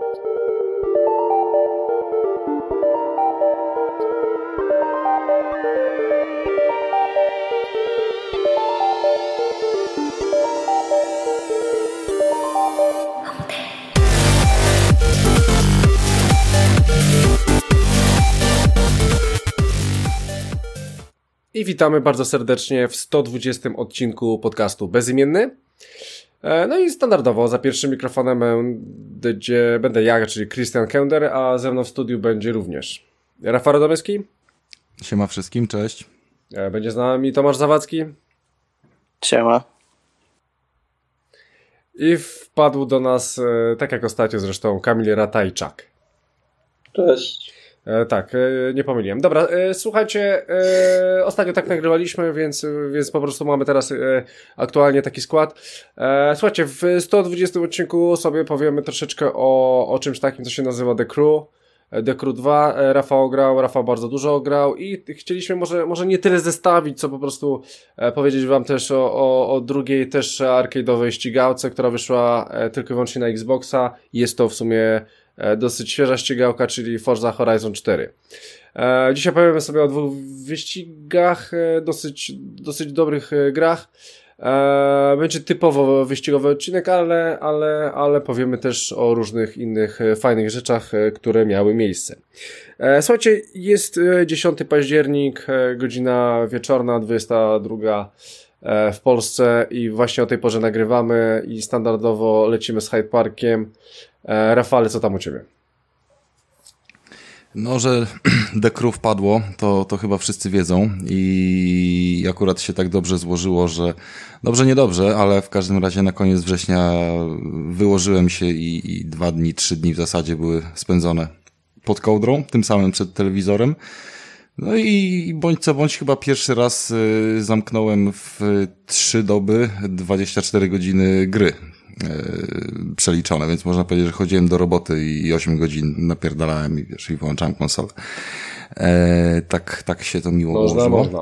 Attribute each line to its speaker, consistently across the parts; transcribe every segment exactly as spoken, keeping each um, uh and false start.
Speaker 1: I witamy bardzo serdecznie w sto dwudziestym odcinku podcastu Bezimienny. No i standardowo za pierwszym mikrofonem będzie, będę ja, czyli Christian Kender, a ze mną w studiu będzie również Rafał Radomyski.
Speaker 2: Siema wszystkim, cześć.
Speaker 1: Będzie z nami Tomasz Zawadzki.
Speaker 3: Siema.
Speaker 1: I wpadł do nas, tak jak ostatnio zresztą, Kamil Ratajczak.
Speaker 3: Cześć.
Speaker 1: E, tak, e, nie pomyliłem. Dobra, e, słuchajcie, e, ostatnio tak nagrywaliśmy, więc, więc po prostu mamy teraz e, aktualnie taki skład. E, słuchajcie, w sto dwudziestym odcinku sobie powiemy troszeczkę o, o czymś takim, co się nazywa The Crew. The Crew dwa, e, Rafał grał, Rafał bardzo dużo grał i chcieliśmy może, może nie tyle zestawić, co po prostu e, powiedzieć wam też o, o, o drugiej też arcade'owej ścigałce, która wyszła e, tylko i wyłącznie na Xboxa. Jest to w sumie dosyć świeża ścigałka, czyli Forza Horizon cztery. E, dzisiaj powiemy sobie o dwóch wyścigach, e, dosyć, dosyć dobrych e, grach. E, będzie typowo wyścigowy odcinek, ale, ale, ale powiemy też o różnych innych e, fajnych rzeczach, e, które miały miejsce. E, słuchajcie, jest e, dziesiąty październik, e, godzina wieczorna, dwudziesta druga e, w Polsce i właśnie o tej porze nagrywamy i standardowo lecimy z Hyde Parkiem. E, Rafale, co tam u Ciebie?
Speaker 2: No, że The Crew wpadło, to, to chyba wszyscy wiedzą i akurat się tak dobrze złożyło, że dobrze, niedobrze, ale w każdym razie na koniec września wyłożyłem się i, i dwa dni, trzy dni w zasadzie były spędzone pod kołdrą, tym samym przed telewizorem. No i bądź co bądź chyba pierwszy raz y, zamknąłem w trzy doby dwadzieścia cztery godziny gry. Przeliczone, więc można powiedzieć, że chodziłem do roboty i osiem godzin napierdalałem i wiesz, i wyłączałem konsolę. E, tak, tak się to miło
Speaker 1: można,
Speaker 2: ułożyło.
Speaker 1: Można.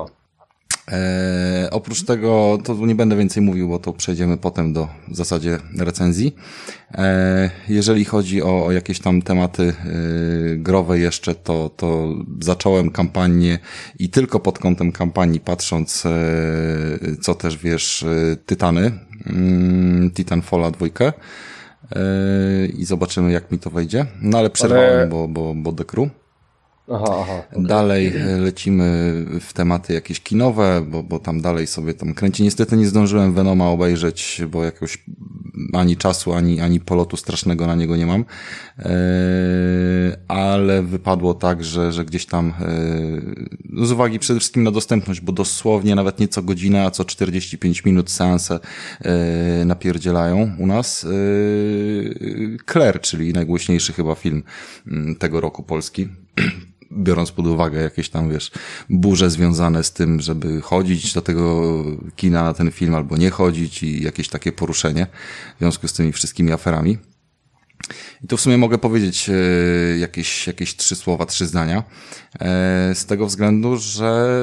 Speaker 2: E, oprócz tego, to nie będę więcej mówił, bo to przejdziemy potem do w zasadzie recenzji. E, jeżeli chodzi o, o jakieś tam tematy e, growe jeszcze, to, to zacząłem kampanię i tylko pod kątem kampanii patrząc, e, co też wiesz, e, Tytany, mm, Titanfalla dwójkę. E, I zobaczymy, jak mi to wejdzie. No ale przerwałem, ale... bo, bo, bo The Crew.
Speaker 1: Aha, aha, okay.
Speaker 2: Dalej lecimy w tematy jakieś kinowe, bo, bo tam dalej sobie tam kręci. Niestety nie zdążyłem Venoma obejrzeć, bo jakoś ani czasu, ani, ani polotu strasznego na niego nie mam. Eee, ale wypadło tak, że, że gdzieś tam eee, z uwagi przede wszystkim na dostępność, bo dosłownie nawet nie co godzinę, a co czterdzieści pięć minut seanse eee, napierdzielają u nas. Eee, Claire, czyli najgłośniejszy chyba film m, tego roku polski. Biorąc pod uwagę jakieś tam, wiesz, burze związane z tym, żeby chodzić do tego kina na ten film albo nie chodzić i jakieś takie poruszenie w związku z tymi wszystkimi aferami. I tu w sumie mogę powiedzieć e, jakieś, jakieś trzy słowa, trzy zdania. E, z tego względu, że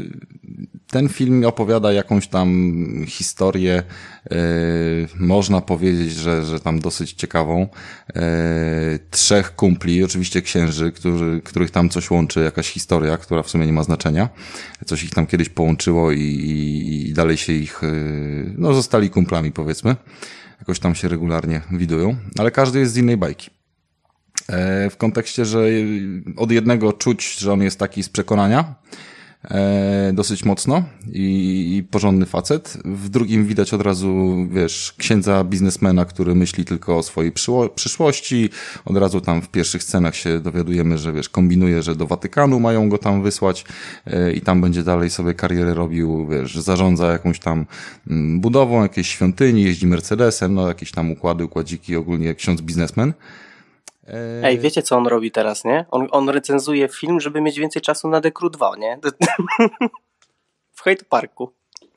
Speaker 2: ten film opowiada jakąś tam historię, e, można powiedzieć, że, że tam dosyć ciekawą. E, trzech kumpli, oczywiście księży, którzy, których tam coś łączy, jakaś historia, która w sumie nie ma znaczenia. Coś ich tam kiedyś połączyło i, i, i dalej się ich, e, no zostali kumplami, powiedzmy. Jakoś tam się regularnie widują, ale każdy jest z innej bajki. E, w kontekście, że od jednego czuć, że on jest taki z przekonania, e, dosyć mocno i, i porządny facet. W drugim widać od razu, wiesz, księdza biznesmena, który myśli tylko o swojej przyło- przyszłości. Od razu tam w pierwszych scenach się dowiadujemy, że wiesz, kombinuje, że do Watykanu mają go tam wysłać e, i tam będzie dalej sobie karierę robił, wiesz, zarządza jakąś tam m, budową jakiejś świątyni, jeździ Mercedesem, no jakieś tam układy, układziki, ogólnie ksiądz biznesmen.
Speaker 3: Ej, wiecie co on robi teraz, nie? On, on recenzuje film, żeby mieć więcej czasu na The Crew dwa, nie? W Hyde Parku.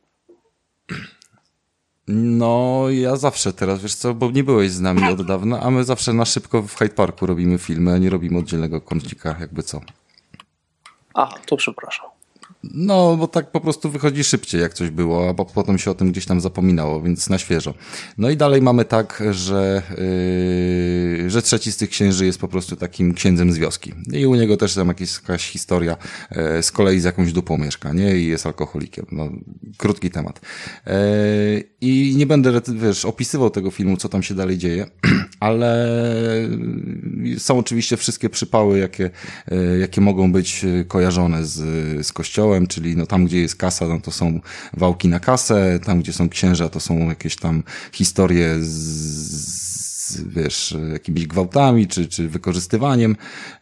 Speaker 2: No, ja zawsze teraz, wiesz co, bo nie byłeś z nami od dawna, a my zawsze na szybko w Hyde Parku robimy filmy, a nie robimy oddzielnego kącika, jakby co.
Speaker 3: Aha, to przepraszam.
Speaker 2: No, bo tak po prostu wychodzi szybciej, jak coś było, a potem się o tym gdzieś tam zapominało, więc na świeżo. No i dalej mamy tak, że, yy, że trzeci z tych księży jest po prostu takim księdzem z wioski. I u niego też tam jakaś, jakaś historia yy, z kolei z jakąś dupą mieszka, nie? I jest alkoholikiem. No, krótki temat. Yy, I nie będę, wiesz, opisywał tego filmu, co tam się dalej dzieje, ale są oczywiście wszystkie przypały, jakie, yy, jakie mogą być kojarzone z, z kościołem, czyli no tam, gdzie jest kasa, no to są wałki na kasę, tam, gdzie są księża, to są jakieś tam historie z, z wiesz, jakimiś gwałtami, czy, czy wykorzystywaniem,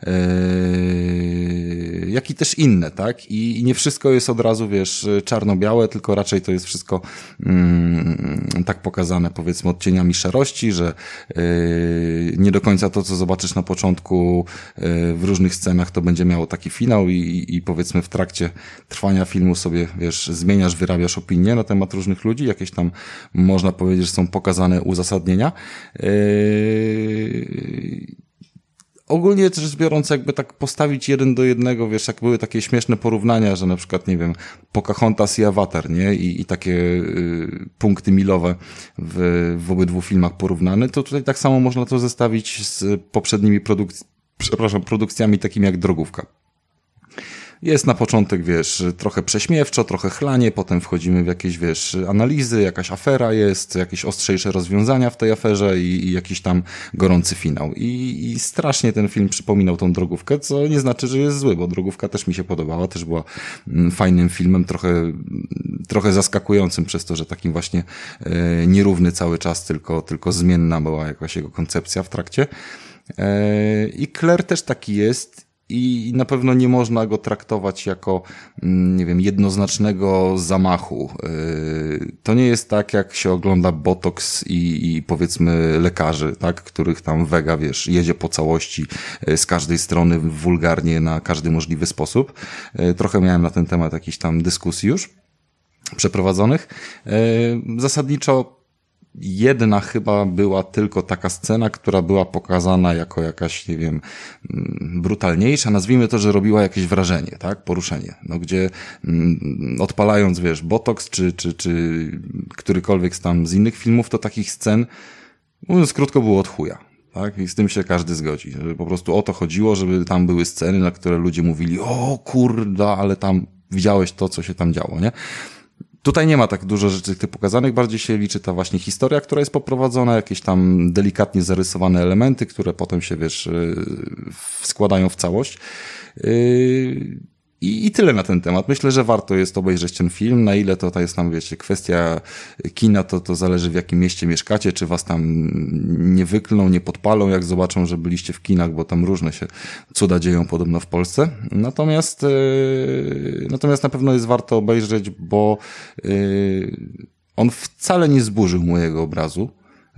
Speaker 2: yy, jak i też inne, tak? I, I nie wszystko jest od razu, wiesz, czarno-białe, tylko raczej to jest wszystko yy, tak pokazane, powiedzmy, odcieniami szarości, że yy, nie do końca to, co zobaczysz na początku yy, w różnych scenach, to będzie miało taki finał i, i powiedzmy w trakcie trwania filmu sobie, wiesz, zmieniasz, wyrabiasz opinię na temat różnych ludzi, jakieś tam, można powiedzieć, że są pokazane uzasadnienia. Yy, Ogólnie rzecz biorąc, jakby tak postawić jeden do jednego, wiesz, jak były takie śmieszne porównania, że na przykład, nie wiem, Pocahontas i Avatar, nie? I, i takie y, punkty milowe w, w obydwu filmach porównane, to tutaj tak samo można to zestawić z poprzednimi produk- przepraszam, produkcjami takimi jak Drogówka. Jest na początek, wiesz, trochę prześmiewczo, trochę chlanie, potem wchodzimy w jakieś, wiesz, analizy, jakaś afera jest, jakieś ostrzejsze rozwiązania w tej aferze i, i jakiś tam gorący finał. I, I strasznie ten film przypominał tą Drogówkę, co nie znaczy, że jest zły, bo Drogówka też mi się podobała, też była mm, fajnym filmem, trochę, trochę zaskakującym przez to, że takim właśnie e, nierówny cały czas, tylko, tylko zmienna była jakaś jego koncepcja w trakcie. E, I Claire też taki jest. I na pewno nie można go traktować jako, nie wiem, jednoznacznego zamachu. To nie jest tak, jak się ogląda Botox i, i powiedzmy lekarzy, tak, których tam Vega, wiesz, jedzie po całości z każdej strony wulgarnie na każdy możliwy sposób. Trochę miałem na ten temat jakichś tam dyskusji już przeprowadzonych. Zasadniczo jedna chyba była tylko taka scena, która była pokazana jako jakaś, nie wiem, brutalniejsza. Nazwijmy to, że robiła jakieś wrażenie, tak? Poruszenie. No gdzie mm, odpalając, wiesz, Botox czy, czy, czy którykolwiek z tam z innych filmów, to takich scen, mówiąc krótko, było od chuja. Tak? I z tym się każdy zgodzi. Że po prostu o to chodziło, żeby tam były sceny, na które ludzie mówili, o kurda, ale tam widziałeś to, co się tam działo, nie? Tutaj nie ma tak dużo rzeczy tych pokazanych, bardziej się liczy ta właśnie historia, która jest poprowadzona, jakieś tam delikatnie zarysowane elementy, które potem się, wiesz, składają w całość. I, I tyle na ten temat. Myślę, że warto jest obejrzeć ten film. Na ile to, to jest tam, wiecie, kwestia kina, to, to zależy w jakim mieście mieszkacie, czy was tam nie wyklną, nie podpalą, jak zobaczą, że byliście w kinach, bo tam różne się cuda dzieją podobno w Polsce. Natomiast, yy, natomiast na pewno jest warto obejrzeć, bo yy, on wcale nie zburzył mojego obrazu.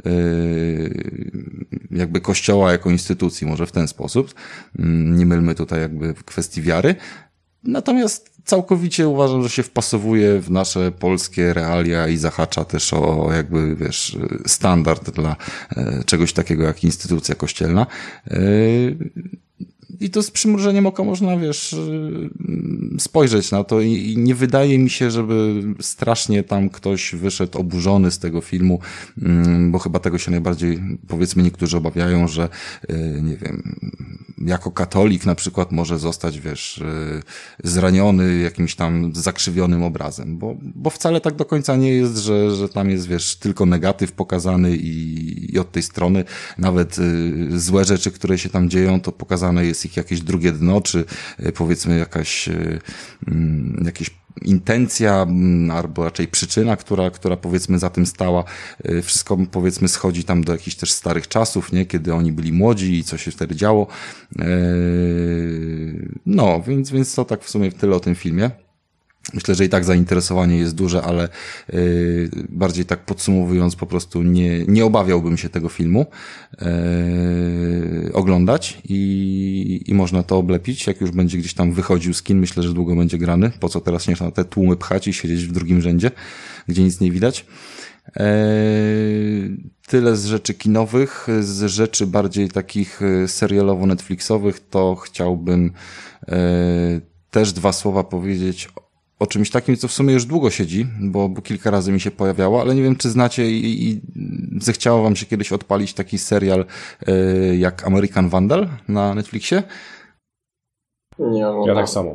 Speaker 2: Jakby kościoła jako instytucji, może w ten sposób. Nie mylmy tutaj jakby w kwestii wiary. Natomiast całkowicie uważam, że się wpasowuje w nasze polskie realia i zahacza też o jakby, wiesz, standard dla czegoś takiego jak instytucja kościelna. I to z przymrużeniem oka można, wiesz, spojrzeć na to i nie wydaje mi się, żeby strasznie tam ktoś wyszedł oburzony z tego filmu, bo chyba tego się najbardziej, powiedzmy, niektórzy obawiają, że, nie wiem, jako katolik na przykład może zostać, wiesz, zraniony jakimś tam zakrzywionym obrazem, bo, bo wcale tak do końca nie jest, że, że tam jest, wiesz, tylko negatyw pokazany i, i od tej strony nawet złe rzeczy, które się tam dzieją, to pokazane jest ich jakieś drugie dno, czy powiedzmy jakaś jakieś intencja, albo raczej przyczyna, która, która powiedzmy za tym stała. Wszystko powiedzmy schodzi tam do jakichś też starych czasów, nie? Kiedy oni byli młodzi i co się wtedy działo. No, więc, więc to tak w sumie tyle o tym filmie. Myślę, że i tak zainteresowanie jest duże, ale yy, bardziej tak podsumowując, po prostu nie, nie obawiałbym się tego filmu yy, oglądać i, i można to oblepić, jak już będzie gdzieś tam wychodził z kin. Myślę, że długo będzie grany. Po co teraz nie na te tłumy pchać i siedzieć w drugim rzędzie, gdzie nic nie widać. Yy, tyle z rzeczy kinowych. Z rzeczy bardziej takich serialowo-netflixowych to chciałbym yy, też dwa słowa powiedzieć o czymś takim, co w sumie już długo siedzi, bo, bo kilka razy mi się pojawiało, ale nie wiem, czy znacie i, i zechciało wam się kiedyś odpalić taki serial y, jak American Vandal na Netflixie?
Speaker 3: Nie, no,
Speaker 1: ja tak samo.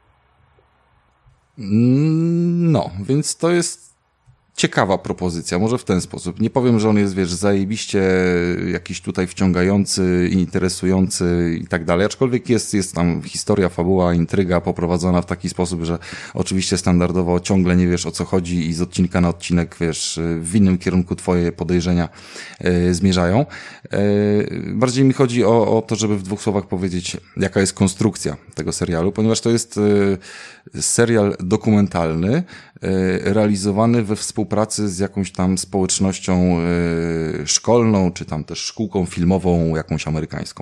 Speaker 2: No, więc to jest ciekawa propozycja, może w ten sposób. Nie powiem, że on jest, wiesz, zajebiście jakiś tutaj wciągający, interesujący i tak dalej, aczkolwiek jest, jest tam historia, fabuła, intryga poprowadzona w taki sposób, że oczywiście standardowo ciągle nie wiesz, o co chodzi i z odcinka na odcinek, wiesz, w innym kierunku twoje podejrzenia e, zmierzają. E, bardziej mi chodzi o, o to, żeby w dwóch słowach powiedzieć, jaka jest konstrukcja tego serialu, ponieważ to jest e, serial dokumentalny, e, realizowany we współpracy pracy z jakąś tam społecznością y, szkolną, czy tam też szkółką filmową jakąś amerykańską.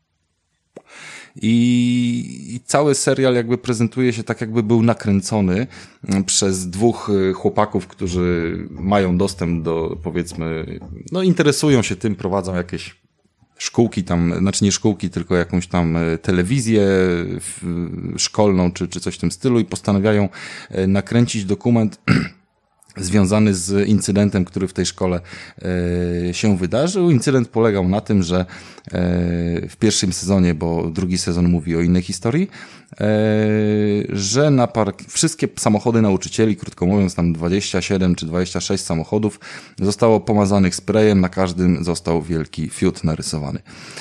Speaker 2: I, I cały serial jakby prezentuje się tak, jakby był nakręcony przez dwóch chłopaków, którzy mają dostęp do, powiedzmy, no interesują się tym, prowadzą jakieś szkółki tam, znaczy nie szkółki, tylko jakąś tam telewizję szkolną, czy, czy coś w tym stylu i postanawiają nakręcić dokument związany z incydentem, który w tej szkole e, się wydarzył. Incydent polegał na tym, że e, w pierwszym sezonie, bo drugi sezon mówi o innej historii, e, że na park wszystkie samochody nauczycieli, krótko mówiąc tam dwadzieścia siedem czy dwadzieścia sześć samochodów, zostało pomazanych sprayem, na każdym został wielki fiut narysowany.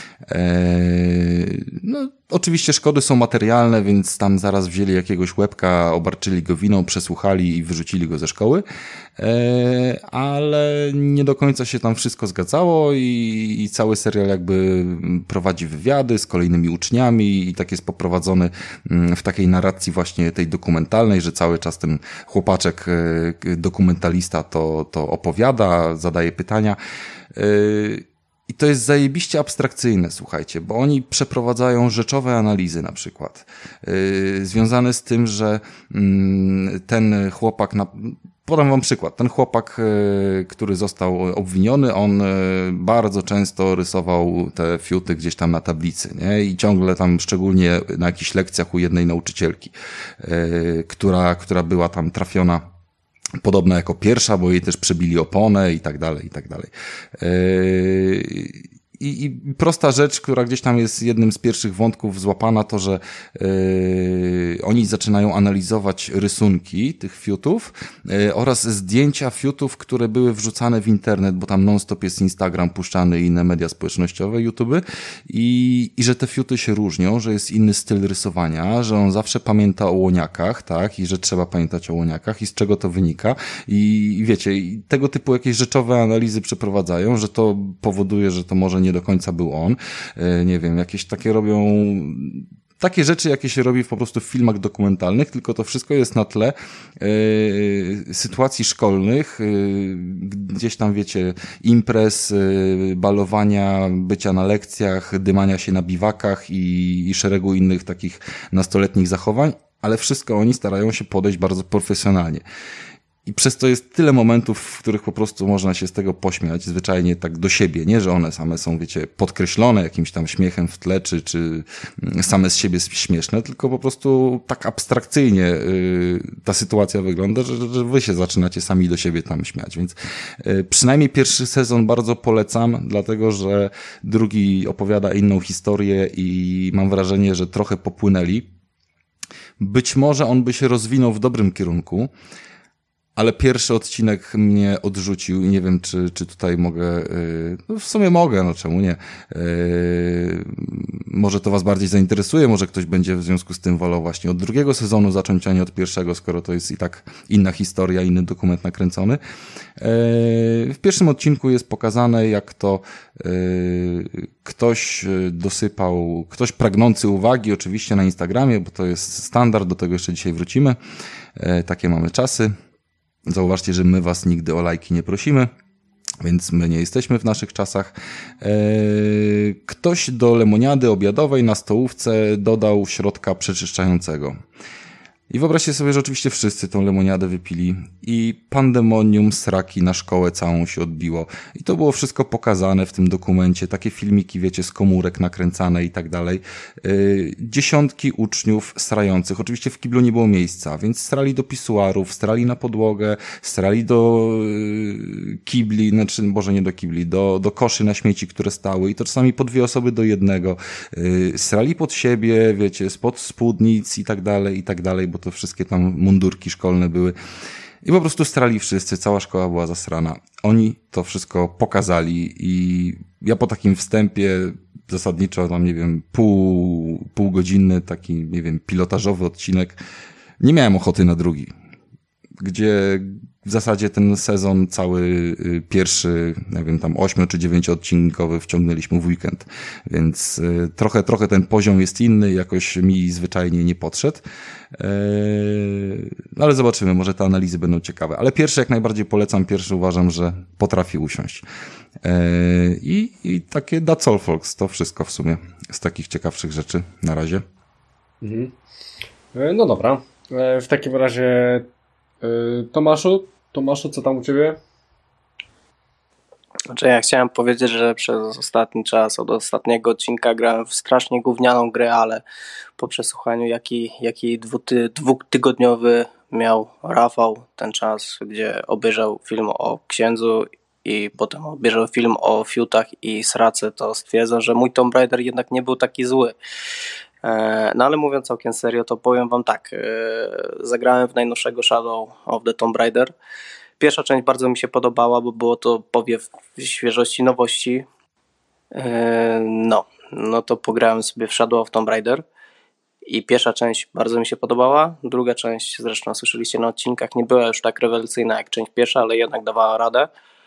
Speaker 2: Eee, no, oczywiście szkody są materialne, więc tam zaraz wzięli jakiegoś łebka, obarczyli go winą, przesłuchali i wyrzucili go ze szkoły, eee, ale nie do końca się tam wszystko zgadzało i, i cały serial jakby prowadzi wywiady z kolejnymi uczniami i tak jest poprowadzony w takiej narracji właśnie tej dokumentalnej, że cały czas ten chłopaczek dokumentalista to, to opowiada, zadaje pytania. Eee, I to jest zajebiście abstrakcyjne, słuchajcie, bo oni przeprowadzają rzeczowe analizy na przykład, yy, związane z tym, że yy, ten chłopak, na, podam wam przykład, ten chłopak, yy, który został obwiniony, on yy, bardzo często rysował te fiuty gdzieś tam na tablicy, nie? I ciągle tam, szczególnie na jakichś lekcjach u jednej nauczycielki, yy, która, która była tam trafiona podobna jako pierwsza, bo jej też przebili oponę i tak dalej, i tak dalej. Yy, I, I prosta rzecz, która gdzieś tam jest jednym z pierwszych wątków złapana, to, że yy, oni zaczynają analizować rysunki tych fiutów yy, oraz zdjęcia fiutów, które były wrzucane w internet, bo tam non-stop jest Instagram puszczany i inne media społecznościowe, YouTube i, i że te fiuty się różnią, że jest inny styl rysowania, że on zawsze pamięta o łoniakach, tak, i że trzeba pamiętać o łoniakach i z czego to wynika i, i wiecie, i tego typu jakieś rzeczowe analizy przeprowadzają, że to powoduje, że to może nie do końca był on. Nie wiem, jakieś takie robią takie rzeczy, jakie się robi po prostu w filmach dokumentalnych, tylko to wszystko jest na tle yy, sytuacji szkolnych, yy, gdzieś tam, wiecie, imprez, yy, balowania, bycia na lekcjach, dymania się na biwakach i, i szeregu innych takich nastoletnich zachowań, ale wszystko oni starają się podejść bardzo profesjonalnie. I przez to jest tyle momentów, w których po prostu można się z tego pośmiać, zwyczajnie tak do siebie. Nie, że one same są, wiecie, podkreślone jakimś tam śmiechem w tle, czy, czy same z siebie śmieszne, tylko po prostu tak abstrakcyjnie yy, ta sytuacja wygląda, że, że wy się zaczynacie sami do siebie tam śmiać. Więc yy, przynajmniej pierwszy sezon bardzo polecam, dlatego że drugi opowiada inną historię i mam wrażenie, że trochę popłynęli. Być może on by się rozwinął w dobrym kierunku, ale pierwszy odcinek mnie odrzucił i nie wiem, czy, czy tutaj mogę, yy, no w sumie mogę, no czemu nie. Yy, może to was bardziej zainteresuje, może ktoś będzie w związku z tym wolał właśnie od drugiego sezonu zacząć, a nie od pierwszego, skoro to jest i tak inna historia, inny dokument nakręcony. Yy, w pierwszym odcinku jest pokazane, jak to yy, ktoś dosypał, ktoś pragnący uwagi, oczywiście na Instagramie, bo to jest standard, do tego jeszcze dzisiaj wrócimy. Yy, takie mamy czasy. Zauważcie, że my was nigdy o lajki nie prosimy, więc my nie jesteśmy w naszych czasach. Ktoś do lemoniady obiadowej na stołówce dodał środka przeczyszczającego. I wyobraźcie sobie, że oczywiście wszyscy tą lemoniadę wypili i pandemonium sraki na szkołę całą się odbiło. I to było wszystko pokazane w tym dokumencie. Takie filmiki, wiecie, z komórek nakręcane i tak dalej. Yy, dziesiątki uczniów srających. Oczywiście w kiblu nie było miejsca, więc strali do pisuarów, strali na podłogę, strali do yy, kibli, znaczy, boże nie do kibli, do, do koszy na śmieci, które stały i to czasami po dwie osoby do jednego. Yy, strali pod siebie, wiecie, spod spódnic i tak dalej, i tak dalej, bo to wszystkie tam mundurki szkolne były. I po prostu strali wszyscy, cała szkoła była zasrana. Oni to wszystko pokazali i ja po takim wstępie zasadniczo tam, nie wiem, pół, półgodzinny taki, nie wiem, pilotażowy odcinek, nie miałem ochoty na drugi. Gdzie w zasadzie ten sezon cały pierwszy, nie wiem, tam ośmiu czy dziewięcioodcinkowy wciągnęliśmy w weekend, więc y, trochę, trochę ten poziom jest inny, jakoś mi zwyczajnie nie podszedł, yy, ale zobaczymy, może te analizy będą ciekawe, ale pierwszy jak najbardziej polecam, pierwszy uważam, że potrafi usiąść. Yy, i, I takie That's All Folks, to wszystko w sumie z takich ciekawszych rzeczy na razie.
Speaker 1: Mhm. No dobra, w takim razie Tomaszu, Tomaszu, co tam u ciebie?
Speaker 3: Znaczy ja chciałem powiedzieć, że przez ostatni czas, od ostatniego odcinka grałem w strasznie gównianą grę, ale po przesłuchaniu jaki, jaki dwuty, dwutygodniowy miał Rafał ten czas, gdzie obejrzał film o księdzu i potem obejrzał film o fiutach i srace, to stwierdzam, że mój Tomb Raider jednak nie był taki zły. No ale mówiąc całkiem serio, to powiem wam tak, zagrałem w najnowszego Shadow of the Tomb Raider. Pierwsza część bardzo mi się podobała, bo było to powiew świeżości, nowości. No, no to pograłem sobie w Shadow of Tomb Raider i pierwsza część bardzo mi się podobała. Druga część, zresztą słyszeliście na odcinkach, nie była już tak rewelacyjna jak część pierwsza, ale jednak dawała radę.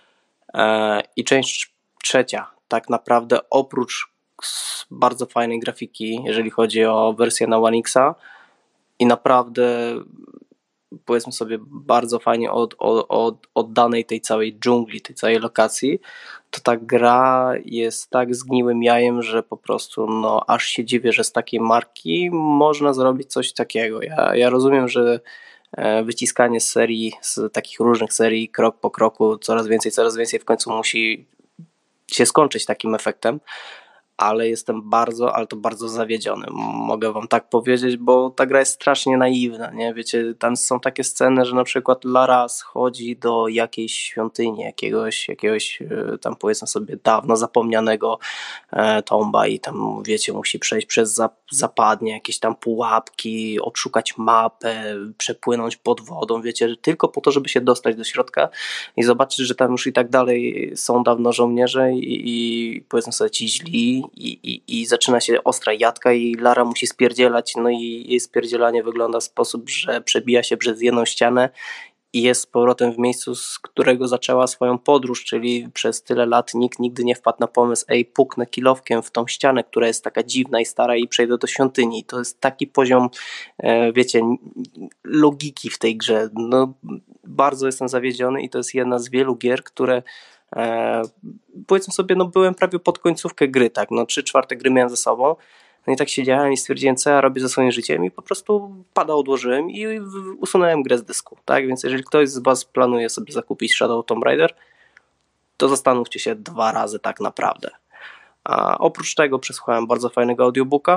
Speaker 3: I część trzecia, tak naprawdę oprócz bardzo fajnej grafiki, jeżeli chodzi o wersję na One Xa i naprawdę powiedzmy sobie bardzo fajnie od, od, od, oddanej tej całej dżungli, tej całej lokacji, to ta gra jest tak zgniłym jajem, że po prostu no aż się dziwię, że z takiej marki można zrobić coś takiego. Ja, ja rozumiem, że wyciskanie z serii, z takich różnych serii krok po kroku, coraz więcej, coraz więcej w końcu musi się skończyć takim efektem, ale jestem bardzo, ale to bardzo zawiedziony, mogę wam tak powiedzieć, bo ta gra jest strasznie naiwna, nie? Wiecie, tam są takie sceny, że na przykład Lara schodzi do jakiejś świątyni, jakiegoś, jakiegoś tam powiedzmy sobie dawno zapomnianego e, tomba i tam, wiecie, musi przejść przez zapadnie, jakieś tam pułapki, odszukać mapę, przepłynąć pod wodą, wiecie, tylko po to, żeby się dostać do środka i zobaczyć, że tam już i tak dalej są dawno żołnierze i, i powiedzmy sobie ci źli, I, i, i zaczyna się ostra jadka i Lara musi spierdzielać, no i jej spierdzielanie wygląda w sposób, że przebija się przez jedną ścianę i jest z powrotem w miejscu, z którego zaczęła swoją podróż, czyli przez tyle lat nikt nigdy nie wpadł na pomysł, ej, puknę kilowkiem w tą ścianę, która jest taka dziwna i stara i przejdę do świątyni. I to jest taki poziom, e, wiecie, logiki w tej grze. No, bardzo jestem zawiedziony i to jest jedna z wielu gier, które E, powiedzmy sobie, no byłem prawie pod końcówkę gry, tak, no trzy czwarte gry miałem ze sobą, no i tak siedziałem i stwierdziłem, co ja robię ze swoim życiem i po prostu pada odłożyłem i usunąłem grę z dysku, tak, więc jeżeli ktoś z was planuje sobie zakupić Shadow Tomb Raider, to zastanówcie się dwa razy tak naprawdę. A oprócz tego przesłuchałem bardzo fajnego audiobooka,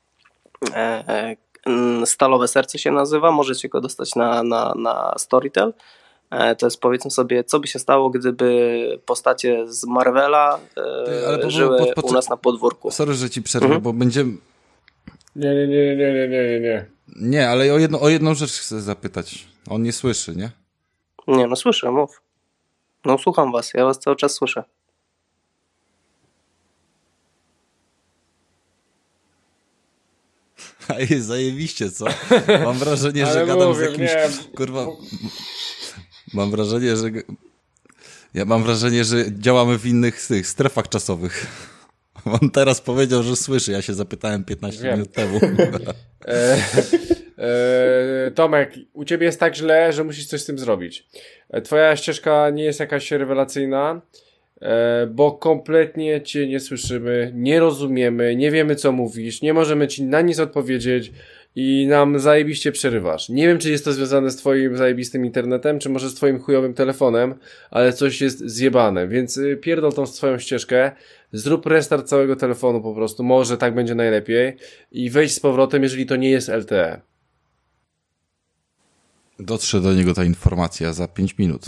Speaker 3: e, e, Stalowe Serce się nazywa, możecie go dostać na, na, na Storytel. To jest, powiedzmy sobie, co by się stało, gdyby postacie z Marvela e, ale po, żyły po, po, po, u nas na podwórku.
Speaker 2: Sorry, że ci przerwę, mhm. bo będziemy...
Speaker 1: Nie, nie, nie, nie, nie, nie, nie.
Speaker 2: Nie, ale o, jedno, o jedną rzecz chcę zapytać. On nie słyszy, nie?
Speaker 3: Nie, no słyszę, mów. No słucham was, ja was cały czas słyszę.
Speaker 2: A jest zajebiście, co? Mam wrażenie, że gadam mówię, z jakimś... Nie. Kurwa... Mam wrażenie, że... Ja mam wrażenie, że działamy w innych tych strefach czasowych. On teraz powiedział, że słyszy. Ja się zapytałem piętnaście Wiem. minut temu.
Speaker 1: e, e, Tomek, u ciebie jest tak źle, że musisz coś z tym zrobić. Twoja ścieżka nie jest jakaś rewelacyjna, e, bo kompletnie cię nie słyszymy, nie rozumiemy, nie wiemy, co mówisz, nie możemy ci na nic odpowiedzieć. i nam zajebiście przerywasz. Nie wiem, czy jest to związane z twoim zajebistym internetem, czy może z twoim chujowym telefonem, ale coś jest zjebane, więc y, pierdol tą swoją ścieżkę, zrób restart całego telefonu po prostu, może tak będzie najlepiej i wejdź z powrotem, jeżeli to nie jest L T E.
Speaker 2: Dotrze do niego ta informacja za pięć minut.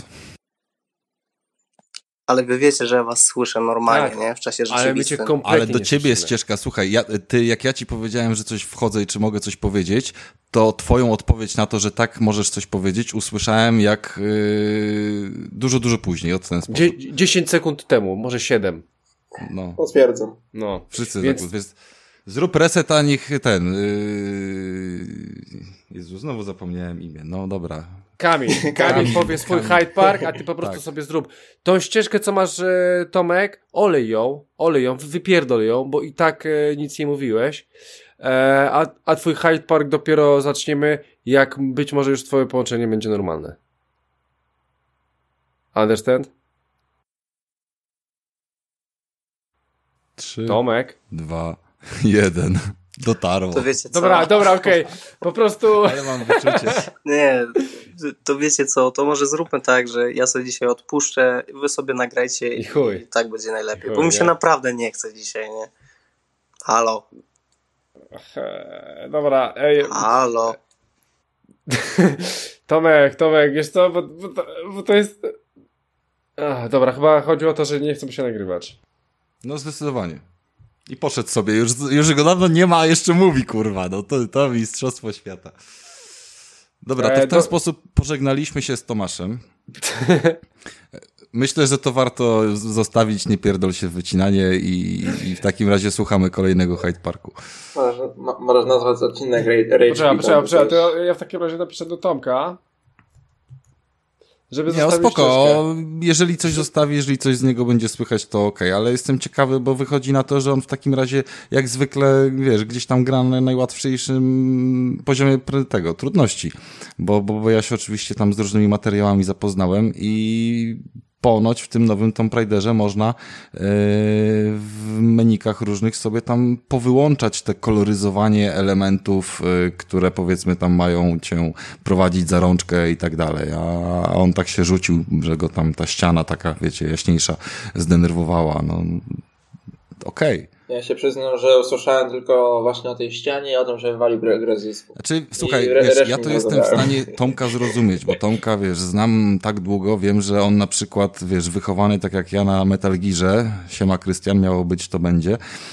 Speaker 3: Ale wy wiecie, że ja was słyszę normalnie,
Speaker 1: Tak,
Speaker 3: nie? W czasie
Speaker 1: ale my cię
Speaker 3: rzeczywistym.
Speaker 1: kompletnie
Speaker 2: Ale do
Speaker 1: nie
Speaker 2: ciebie jest
Speaker 1: słyszymy.
Speaker 2: ścieżka. Słuchaj, ja, ty, jak ja ci powiedziałem, że coś wchodzę i czy mogę coś powiedzieć, to twoją odpowiedź na to, że tak możesz coś powiedzieć, usłyszałem jak yy, dużo, dużo później, od ten sposób.
Speaker 1: Dzie- dziesięć sekund temu, może siedem.
Speaker 2: No,
Speaker 4: Potwierdzam.
Speaker 1: No.
Speaker 2: wszyscy
Speaker 1: Więc-
Speaker 2: tak. Więc zrób reset, a niech ten... Yy... Jezu, znowu zapomniałem imię. No dobra.
Speaker 1: Kamil, Kamil powie swój
Speaker 2: Kamil.
Speaker 1: Hyde Park, a ty po prostu
Speaker 2: Tak.
Speaker 1: sobie zrób. Tą ścieżkę, co masz, e, Tomek, olej ją, olej ją, wypierdol ją, bo i tak e, nic nie mówiłeś. E, a, a twój Hyde Park dopiero zaczniemy, jak być może już twoje połączenie będzie normalne. Understand?
Speaker 2: Trzy,
Speaker 1: Tomek?
Speaker 2: dwa, jeden. Dotarło.
Speaker 3: To wiecie co?
Speaker 1: Dobra, dobra, okej. Po prostu...
Speaker 2: Ale mam wyczucie.
Speaker 3: Nie, to wiecie co, to może zróbmy tak, że ja sobie dzisiaj odpuszczę, wy sobie nagrajcie
Speaker 1: I
Speaker 3: i,
Speaker 1: chuj.
Speaker 3: i tak będzie najlepiej,
Speaker 1: I chuj,
Speaker 3: bo mi się
Speaker 1: nie?
Speaker 3: naprawdę nie chce dzisiaj, nie? Halo,
Speaker 1: E, dobra, ej,
Speaker 3: halo.
Speaker 1: Tomek, Tomek, wiesz co, bo, bo, to, bo to jest... Ach, dobra, chyba chodzi o to, że nie chcę się nagrywać.
Speaker 2: No zdecydowanie. I poszedł sobie. Już, już go dawno nie ma, a jeszcze mówi, kurwa. No to, to mistrzostwo świata. Dobra, to
Speaker 1: E,
Speaker 2: w ten
Speaker 1: to-
Speaker 2: sposób pożegnaliśmy się z Tomaszem. Myślę, że to warto z- zostawić, nie pierdol się w wycinanie i, i w takim razie słuchamy kolejnego Hyde Parku.
Speaker 4: Możesz, mo- możesz nazwać odcinek Rage Rage
Speaker 1: Poczekaj,
Speaker 4: Quita,
Speaker 1: poczekaj,
Speaker 4: bo
Speaker 1: poczekaj,
Speaker 4: to
Speaker 1: to ja, ja w takim razie napiszę do Tomka, żeby
Speaker 2: Nie, no
Speaker 1: zostawił
Speaker 2: spoko,
Speaker 1: ścieżkę.
Speaker 2: jeżeli coś zostawi, jeżeli coś z niego będzie słychać, to okej, ale jestem ciekawy, bo wychodzi na to, że on w takim razie, jak zwykle, wiesz, gdzieś tam gra na najłatwiejszym poziomie pr- tego, trudności, bo, bo, bo ja się oczywiście tam z różnymi materiałami zapoznałem i ponoć w tym nowym Tomb Raiderze można yy, w menikach różnych sobie tam powyłączać te koloryzowanie elementów, yy, które powiedzmy tam mają cię prowadzić za rączkę i tak dalej, a on tak się rzucił, że go tam ta ściana taka, wiecie, jaśniejsza zdenerwowała, no okej.
Speaker 4: Ja się przyznam, że usłyszałem tylko właśnie o tej ścianie i o tym, że wywalił grę, grę z dysku.
Speaker 2: Znaczy, słuchaj,
Speaker 4: re-
Speaker 2: wiesz,
Speaker 4: resztę
Speaker 2: ja to
Speaker 4: nie
Speaker 2: jestem w
Speaker 4: oglądałem.
Speaker 2: stanie Tomka zrozumieć, bo Tomka, wiesz, znam tak długo, wiem, że on na przykład, wiesz, wychowany tak jak ja na Metal Gearze, siema Krystian, miało być, to będzie,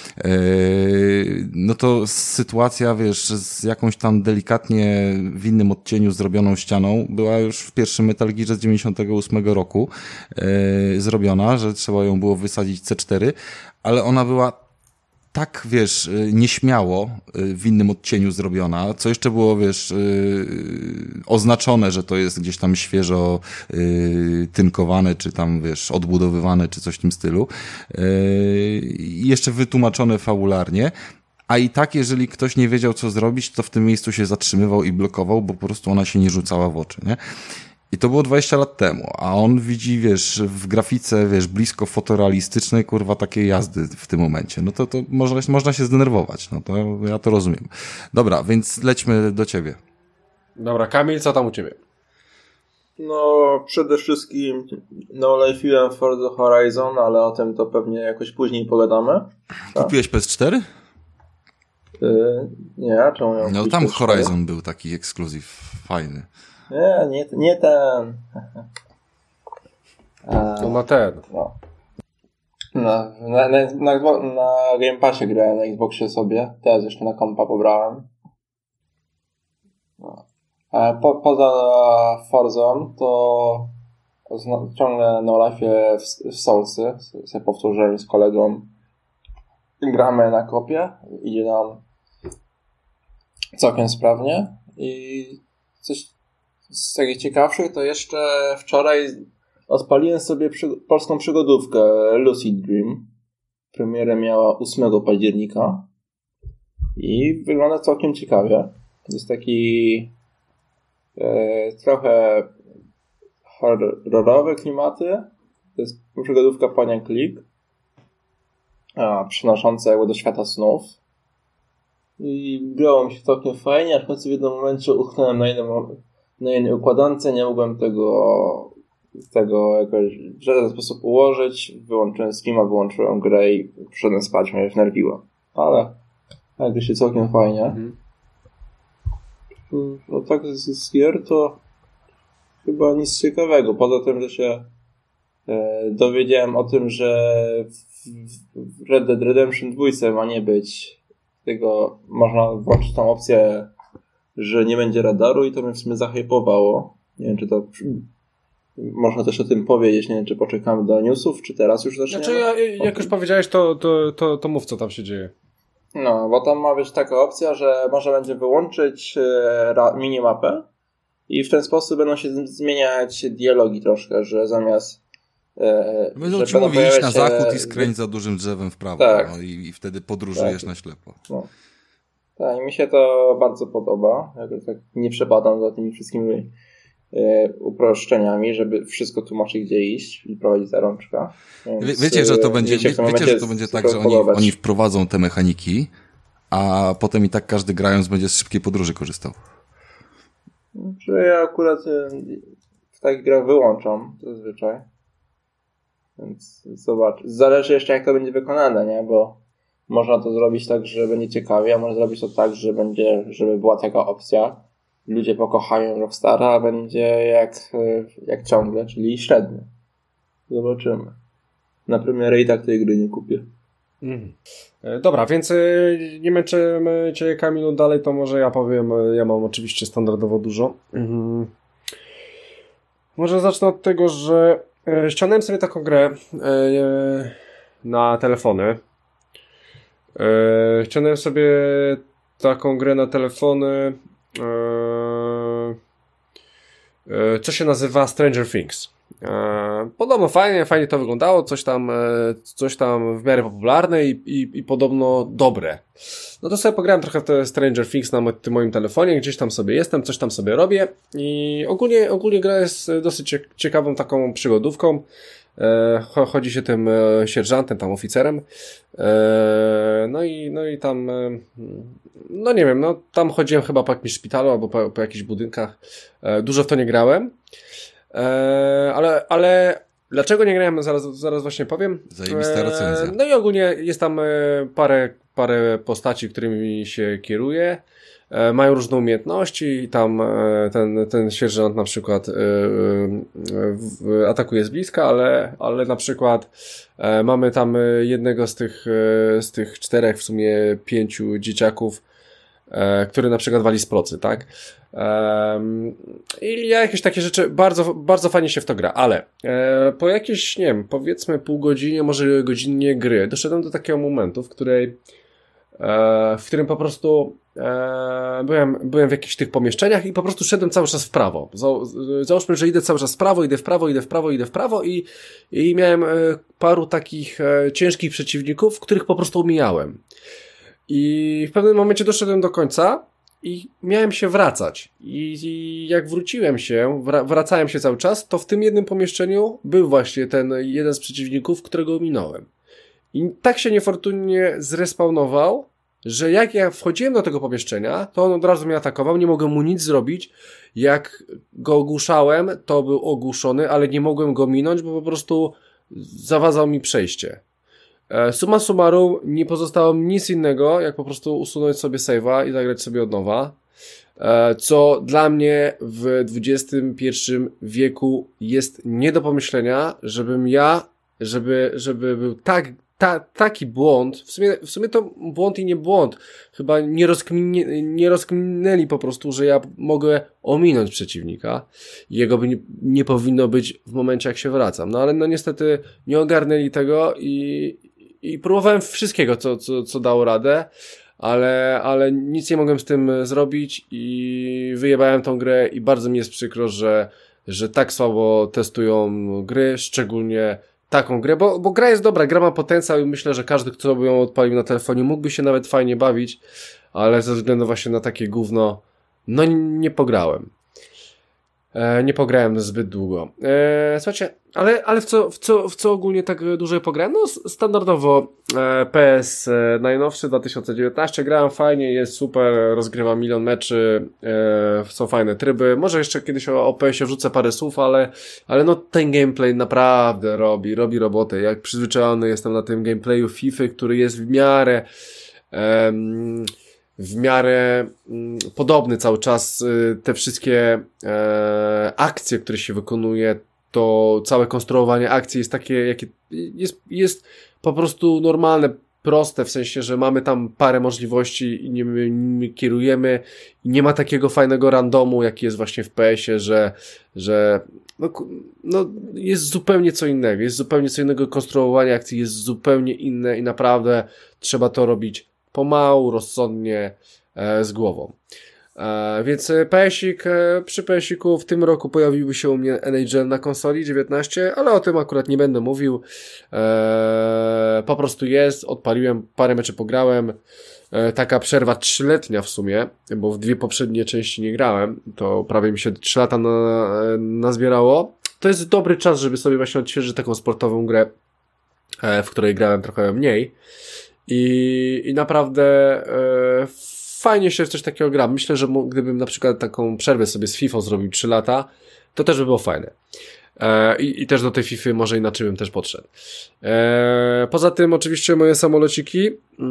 Speaker 2: yy, no to sytuacja, wiesz, z jakąś tam delikatnie w innym odcieniu zrobioną ścianą była już w pierwszym Metal Gearze z dziewięćdziesiątego ósmego roku yy, zrobiona, że trzeba ją było wysadzić C cztery, ale ona była tak, wiesz, y, nieśmiało y, w innym odcieniu zrobiona, co jeszcze było, wiesz, y, oznaczone, że to jest gdzieś tam świeżo y, tynkowane, czy tam, wiesz, odbudowywane, czy coś w tym stylu. Y, I jeszcze wytłumaczone fabularnie. A i tak, jeżeli ktoś nie wiedział, co zrobić, to w tym miejscu się zatrzymywał i blokował, bo po prostu ona się nie rzucała w oczy, nie? I to było dwadzieścia lat temu, a on widzi, wiesz, w grafice, wiesz, blisko fotorealistycznej, kurwa, takiej jazdy w tym momencie. No to, to można, można się zdenerwować, no to ja to rozumiem. Dobra, więc lećmy do ciebie.
Speaker 1: Dobra, Kamil, co tam u ciebie?
Speaker 4: No, przede wszystkim no life'iłem Forza Horizon, ale o tym to pewnie jakoś później pogadamy.
Speaker 2: Kupiłeś P S cztery?
Speaker 4: Yy, nie, czemu miałem
Speaker 2: No
Speaker 4: kupić
Speaker 2: tam
Speaker 4: P S cztery?
Speaker 2: Horizon był taki ekskluzyw, fajny.
Speaker 4: Nie, nie, nie ten. A,
Speaker 1: To na ten.
Speaker 4: no. Na, na, na, na, na Game Passie grałem na Xboxie sobie, teraz jeszcze na kompa pobrałem. No. A po, poza Forzą to zna, ciągle no life'ie w, w Soulsy, sobie powtórzyłem z kolegą. Gramy na kopie, idzie nam całkiem sprawnie i coś z takich ciekawszych to jeszcze wczoraj odpaliłem sobie przy, polską przygodówkę Lucid Dream. Premierę miała ósmego października i wygląda całkiem ciekawie. Jest taki e, trochę horrorowe klimaty. To jest przygodówka point and click, a, przynosząca jakby do świata snów. i grało mi się całkiem fajnie, a w końcu w jednym momencie utknąłem na jednym, na jednej układance, nie mogłem tego tego jakoś w żaden sposób ułożyć, wyłączyłem Steama, wyłączyłem grę i przyszedłem spać, mnie wnerwiło. Ale ale gra się całkiem fajnie. Mhm. No tak z, z gier to chyba nic ciekawego, poza tym, że się e, dowiedziałem o tym, że w, w Red Dead Redemption dwa ma nie być tego, można włączyć tą opcję, że nie będzie radaru i to mnie w sumie zahypowało. Nie wiem, czy to można też o tym powiedzieć, nie wiem, czy poczekamy do newsów, czy teraz już zaczniemy?
Speaker 1: Znaczy, ja, jak już powiedziałeś, to, to, to, to mów, co tam się dzieje.
Speaker 4: No, bo tam ma być taka opcja, że można będzie wyłączyć e, minimapę i w ten sposób będą się zmieniać dialogi troszkę, że zamiast
Speaker 2: e, będą ci mówić iść na zachód i skręć za dużym drzewem w prawo, tak. No, i, i wtedy podróżujesz tak. na ślepo.
Speaker 4: No. Tak, mi się to bardzo podoba. Ja tak nie przepadam za tymi wszystkimi e, uproszczeniami, żeby wszystko tłumaczyć, gdzie iść i prowadzić za rączka. Więc,
Speaker 2: wiecie, że to będzie, wiecie, wiecie, że to będzie tak, że oni, oni wprowadzą te mechaniki, a potem i tak każdy grając będzie z szybkiej podróży korzystał.
Speaker 4: Że ja akurat w takich grach wyłączam zazwyczaj. Więc zobacz. Zależy jeszcze, jak to będzie wykonane, nie? Bo można to zrobić tak, że będzie ciekawie, a można zrobić to tak, że będzie, żeby była taka opcja. Ludzie pokochają Rockstara, a będzie jak, jak ciągle, czyli średnio. Zobaczymy. Na premierę i tak tej gry nie kupię.
Speaker 1: Mm. Dobra, więc nie męczymy Cię, Kamilu, dalej, to może ja powiem. Ja mam oczywiście standardowo dużo. Mhm. Może zacznę od tego, że ściągnąłem sobie taką grę na telefony. Ściągnąłem sobie taką grę na telefony, co się nazywa Stranger Things. Podobno fajnie, fajnie to wyglądało, coś tam, coś tam w miarę popularne i, i, i podobno dobre. No to sobie pograłem trochę w te Stranger Things na tym moim telefonie, gdzieś tam sobie jestem, coś tam sobie robię i ogólnie, ogólnie gra jest dosyć ciekawą taką przygodówką. Chodzi się tym sierżantem, tam oficerem. No i, no i tam, no nie wiem, no tam chodziłem chyba po jakimś szpitalu albo po, po jakichś budynkach. Dużo w to nie grałem. Eee, ale, ale dlaczego nie grałem, zaraz, zaraz właśnie powiem.
Speaker 2: Zajebista recenzja.
Speaker 1: Eee, no i ogólnie jest tam parę, parę postaci, którymi się kieruje. Eee, mają różne umiejętności i tam e, ten, ten sierżant na przykład e, e, atakuje z bliska, ale, ale na przykład e, mamy tam jednego z tych, e, z tych czterech, w sumie pięciu dzieciaków, e, który na przykład wali z procy, tak? Um, i ja jakieś takie rzeczy, bardzo, bardzo fajnie się w to gra, ale e, po jakieś, nie wiem, powiedzmy pół godzinie, może godzinnie gry, doszedłem do takiego momentu, w której e, w którym po prostu e, byłem, byłem w jakichś tych pomieszczeniach i po prostu szedłem cały czas w prawo. Za, załóżmy, że idę cały czas w prawo, idę w prawo, idę w prawo, idę w prawo i, i miałem e, paru takich e, ciężkich przeciwników, których po prostu omijałem. I w pewnym momencie doszedłem do końca i miałem się wracać. I, i jak wróciłem się, wra- wracałem się cały czas, to w tym jednym pomieszczeniu był właśnie ten jeden z przeciwników, którego ominąłem. I tak się niefortunnie zrespawnował, że jak ja wchodziłem do tego pomieszczenia, to on od razu mnie atakował, nie mogłem mu nic zrobić. Jak go ogłuszałem, to był ogłuszony, ale nie mogłem go minąć, bo po prostu zawadzał mi przejście. Summa summarum, nie pozostało mi nic innego, jak po prostu usunąć sobie save'a i zagrać sobie od nowa, co dla mnie w dwudziestym pierwszym wieku jest nie do pomyślenia, żebym ja, żeby, żeby był tak, ta, taki błąd, w sumie, w sumie to błąd i nie błąd, chyba nie, rozkminie, nie rozkminęli po prostu, że ja mogę ominąć przeciwnika i jego by nie, nie powinno być w momencie, jak się wracam, no ale no niestety nie ogarnęli tego i I próbowałem wszystkiego, co, co, co dało radę, ale, ale nic nie mogłem z tym zrobić i wyjebałem tą grę i bardzo mi jest przykro, że, że tak słabo testują gry, szczególnie taką grę, bo, bo gra jest dobra, gra ma potencjał i myślę, że każdy, kto by ją odpalił na telefonie, mógłby się nawet fajnie bawić, ale ze względu właśnie na takie gówno, no nie pograłem. E, nie pograłem zbyt długo. E, słuchajcie, ale, ale w co, w co, w co ogólnie tak dłużej pograłem? No standardowo e, P S najnowszy dwa tysiące dziewiętnaście, grałem fajnie, jest super, rozgrywam milion meczy, e, są fajne tryby, może jeszcze kiedyś o, o P S ie wrzucę parę słów, ale, ale no ten gameplay naprawdę robi, robi robotę, jak przyzwyczajony jestem na tym gameplayu FIFA, który jest w miarę em, w miarę mm, podobny cały czas, y, te wszystkie e, akcje, które się wykonuje, to całe konstruowanie akcji jest takie, jakie jest, jest po prostu normalne, proste, w sensie, że mamy tam parę możliwości i nimi, nimi kierujemy i nie ma takiego fajnego randomu, jaki jest właśnie w P S ie, że, że no, no jest zupełnie co innego, jest zupełnie co innego, konstruowanie akcji jest zupełnie inne i naprawdę trzeba to robić pomału, rozsądnie, e, z głową. E, więc pesik, e, przy pesiku w tym roku pojawiłby się u mnie N H L na konsoli dziewiętnaście, ale o tym akurat nie będę mówił. E, po prostu jest, odpaliłem, parę meczy pograłem. E, taka przerwa trzyletnia w sumie, bo w dwie poprzednie części nie grałem. To prawie mi się trzy lata na, nazbierało. To jest dobry czas, żeby sobie właśnie odświeżyć taką sportową grę, e, w której grałem trochę mniej. I, i naprawdę e, fajnie się w coś takiego gra. Myślę, że m- gdybym na przykład taką przerwę sobie z FIFA zrobił trzy lata, to też by było fajne. E, i, I też do tej FIFA może inaczej bym też podszedł. E, poza tym oczywiście moje samolociki. E,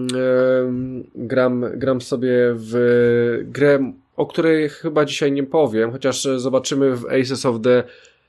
Speaker 1: gram, gram sobie w grę, o której chyba dzisiaj nie powiem, chociaż zobaczymy w Aces of the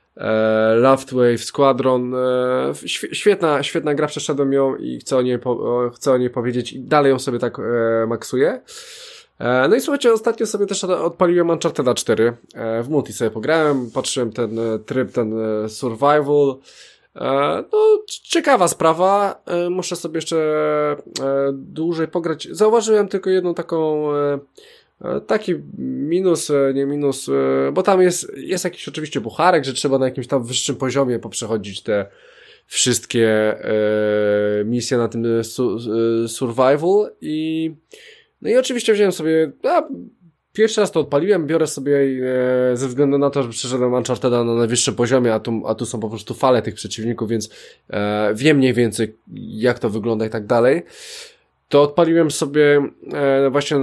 Speaker 1: Loftwave Squadron. Świetna, świetna gra, przeszedłem ją i chcę o niej, po, chcę o niej powiedzieć i dalej ją sobie tak e, maksuję. E, no i słuchajcie, ostatnio sobie też odpaliłem Uncharted cztery. E, w multi sobie pograłem, patrzyłem ten tryb, ten survival. E, no, ciekawa sprawa. E, muszę sobie jeszcze e, dłużej pograć. Zauważyłem tylko jedną taką e, taki minus, nie minus, bo tam jest, jest jakiś oczywiście pucharek, że trzeba na jakimś tam wyższym poziomie poprzechodzić te wszystkie e, misje na tym su, survival i no i oczywiście wziąłem sobie, a, pierwszy raz to odpaliłem, biorę sobie e, ze względu na to, że przeszedłem Uncharteda na najwyższym poziomie, a tu, a tu są po prostu fale tych przeciwników, więc e, wiem mniej więcej jak to wygląda i tak dalej. To odpaliłem sobie e, właśnie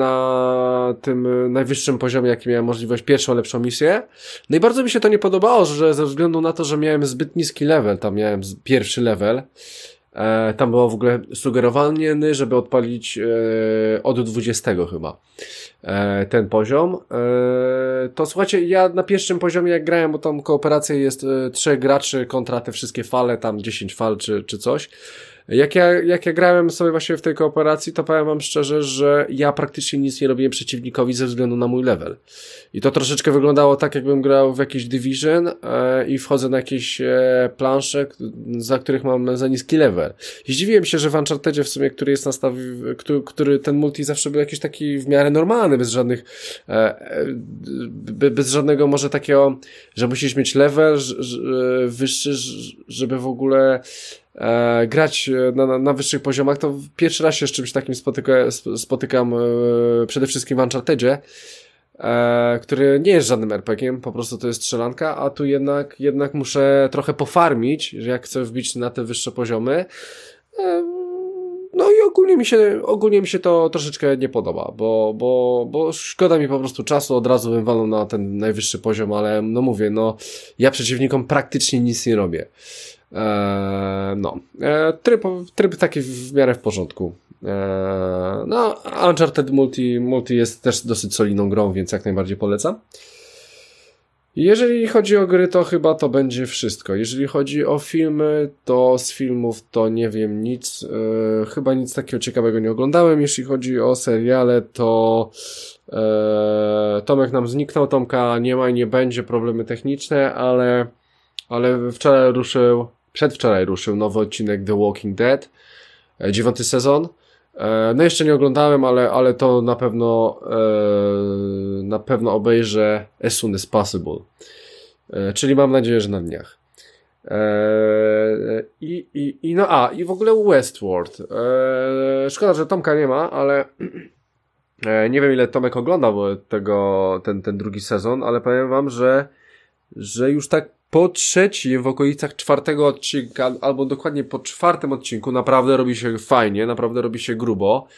Speaker 1: na tym najwyższym poziomie, jaki miałem możliwość, pierwszą lepszą misję. No i bardzo mi się to nie podobało, że ze względu na to, że miałem zbyt niski level, tam miałem pierwszy level, e, tam było w ogóle sugerowanie, żeby odpalić e, od dwudziestego chyba e, ten poziom. E, to słuchajcie, ja na pierwszym poziomie jak grałem, bo tam kooperacja jest e, trzech graczy kontra te wszystkie fale, tam dziesięć fal czy, czy coś. Jak ja, jak ja grałem sobie właśnie w tej kooperacji, to powiem wam szczerze, że ja praktycznie nic nie robiłem przeciwnikowi ze względu na mój level. I to troszeczkę wyglądało tak, jakbym grał w jakiś Division e, i wchodzę na jakieś e, plansze, za których mam za niski level. I zdziwiłem się, że w Unchartedzie w sumie, który jest nastawiony, który, który ten multi zawsze był jakiś taki w miarę normalny, bez żadnych e, e, bez żadnego może takiego, że musisz mieć level ż, ż, wyższy, żeby w ogóle E, grać na, na, na wyższych poziomach, to pierwszy raz się z czymś takim spotyka, spotykam e, przede wszystkim w Unchartedzie, e, który nie jest żadnym er pe gie em, po prostu to jest strzelanka, a tu jednak, jednak muszę trochę pofarmić, że jak chcę wbić na te wyższe poziomy. E, no i ogólnie mi się, ogólnie mi się to troszeczkę nie podoba, bo, bo, bo szkoda mi po prostu czasu, od razu bym walnął na ten najwyższy poziom, ale no mówię, no ja przeciwnikom praktycznie nic nie robię. Eee, no, eee, tryb, tryb taki w miarę w porządku. Eee, no, Uncharted Multi, Multi jest też dosyć solidną grą, więc jak najbardziej polecam. Jeżeli chodzi o gry, to chyba to będzie wszystko. Jeżeli chodzi o filmy, to z filmów to nie wiem nic. Eee, chyba nic takiego ciekawego nie oglądałem. Jeśli chodzi o seriale, to eee, Tomek nam zniknął, Tomka nie ma i nie będzie, problemy techniczne, ale ale wczoraj ruszył, przedwczoraj ruszył nowy odcinek The Walking Dead, dziewiąty sezon. No jeszcze nie oglądałem, ale, ale to na pewno na pewno obejrzę as soon as possible. Czyli mam nadzieję, że na dniach. I, i, i no a, i w ogóle Westworld. Szkoda, że Tomka nie ma, ale nie wiem ile Tomek oglądał tego, ten, ten drugi sezon, ale powiem wam, że, że już tak po trzecim, w okolicach czwartego odcinka, albo dokładnie po czwartym odcinku naprawdę robi się fajnie, naprawdę robi się grubo.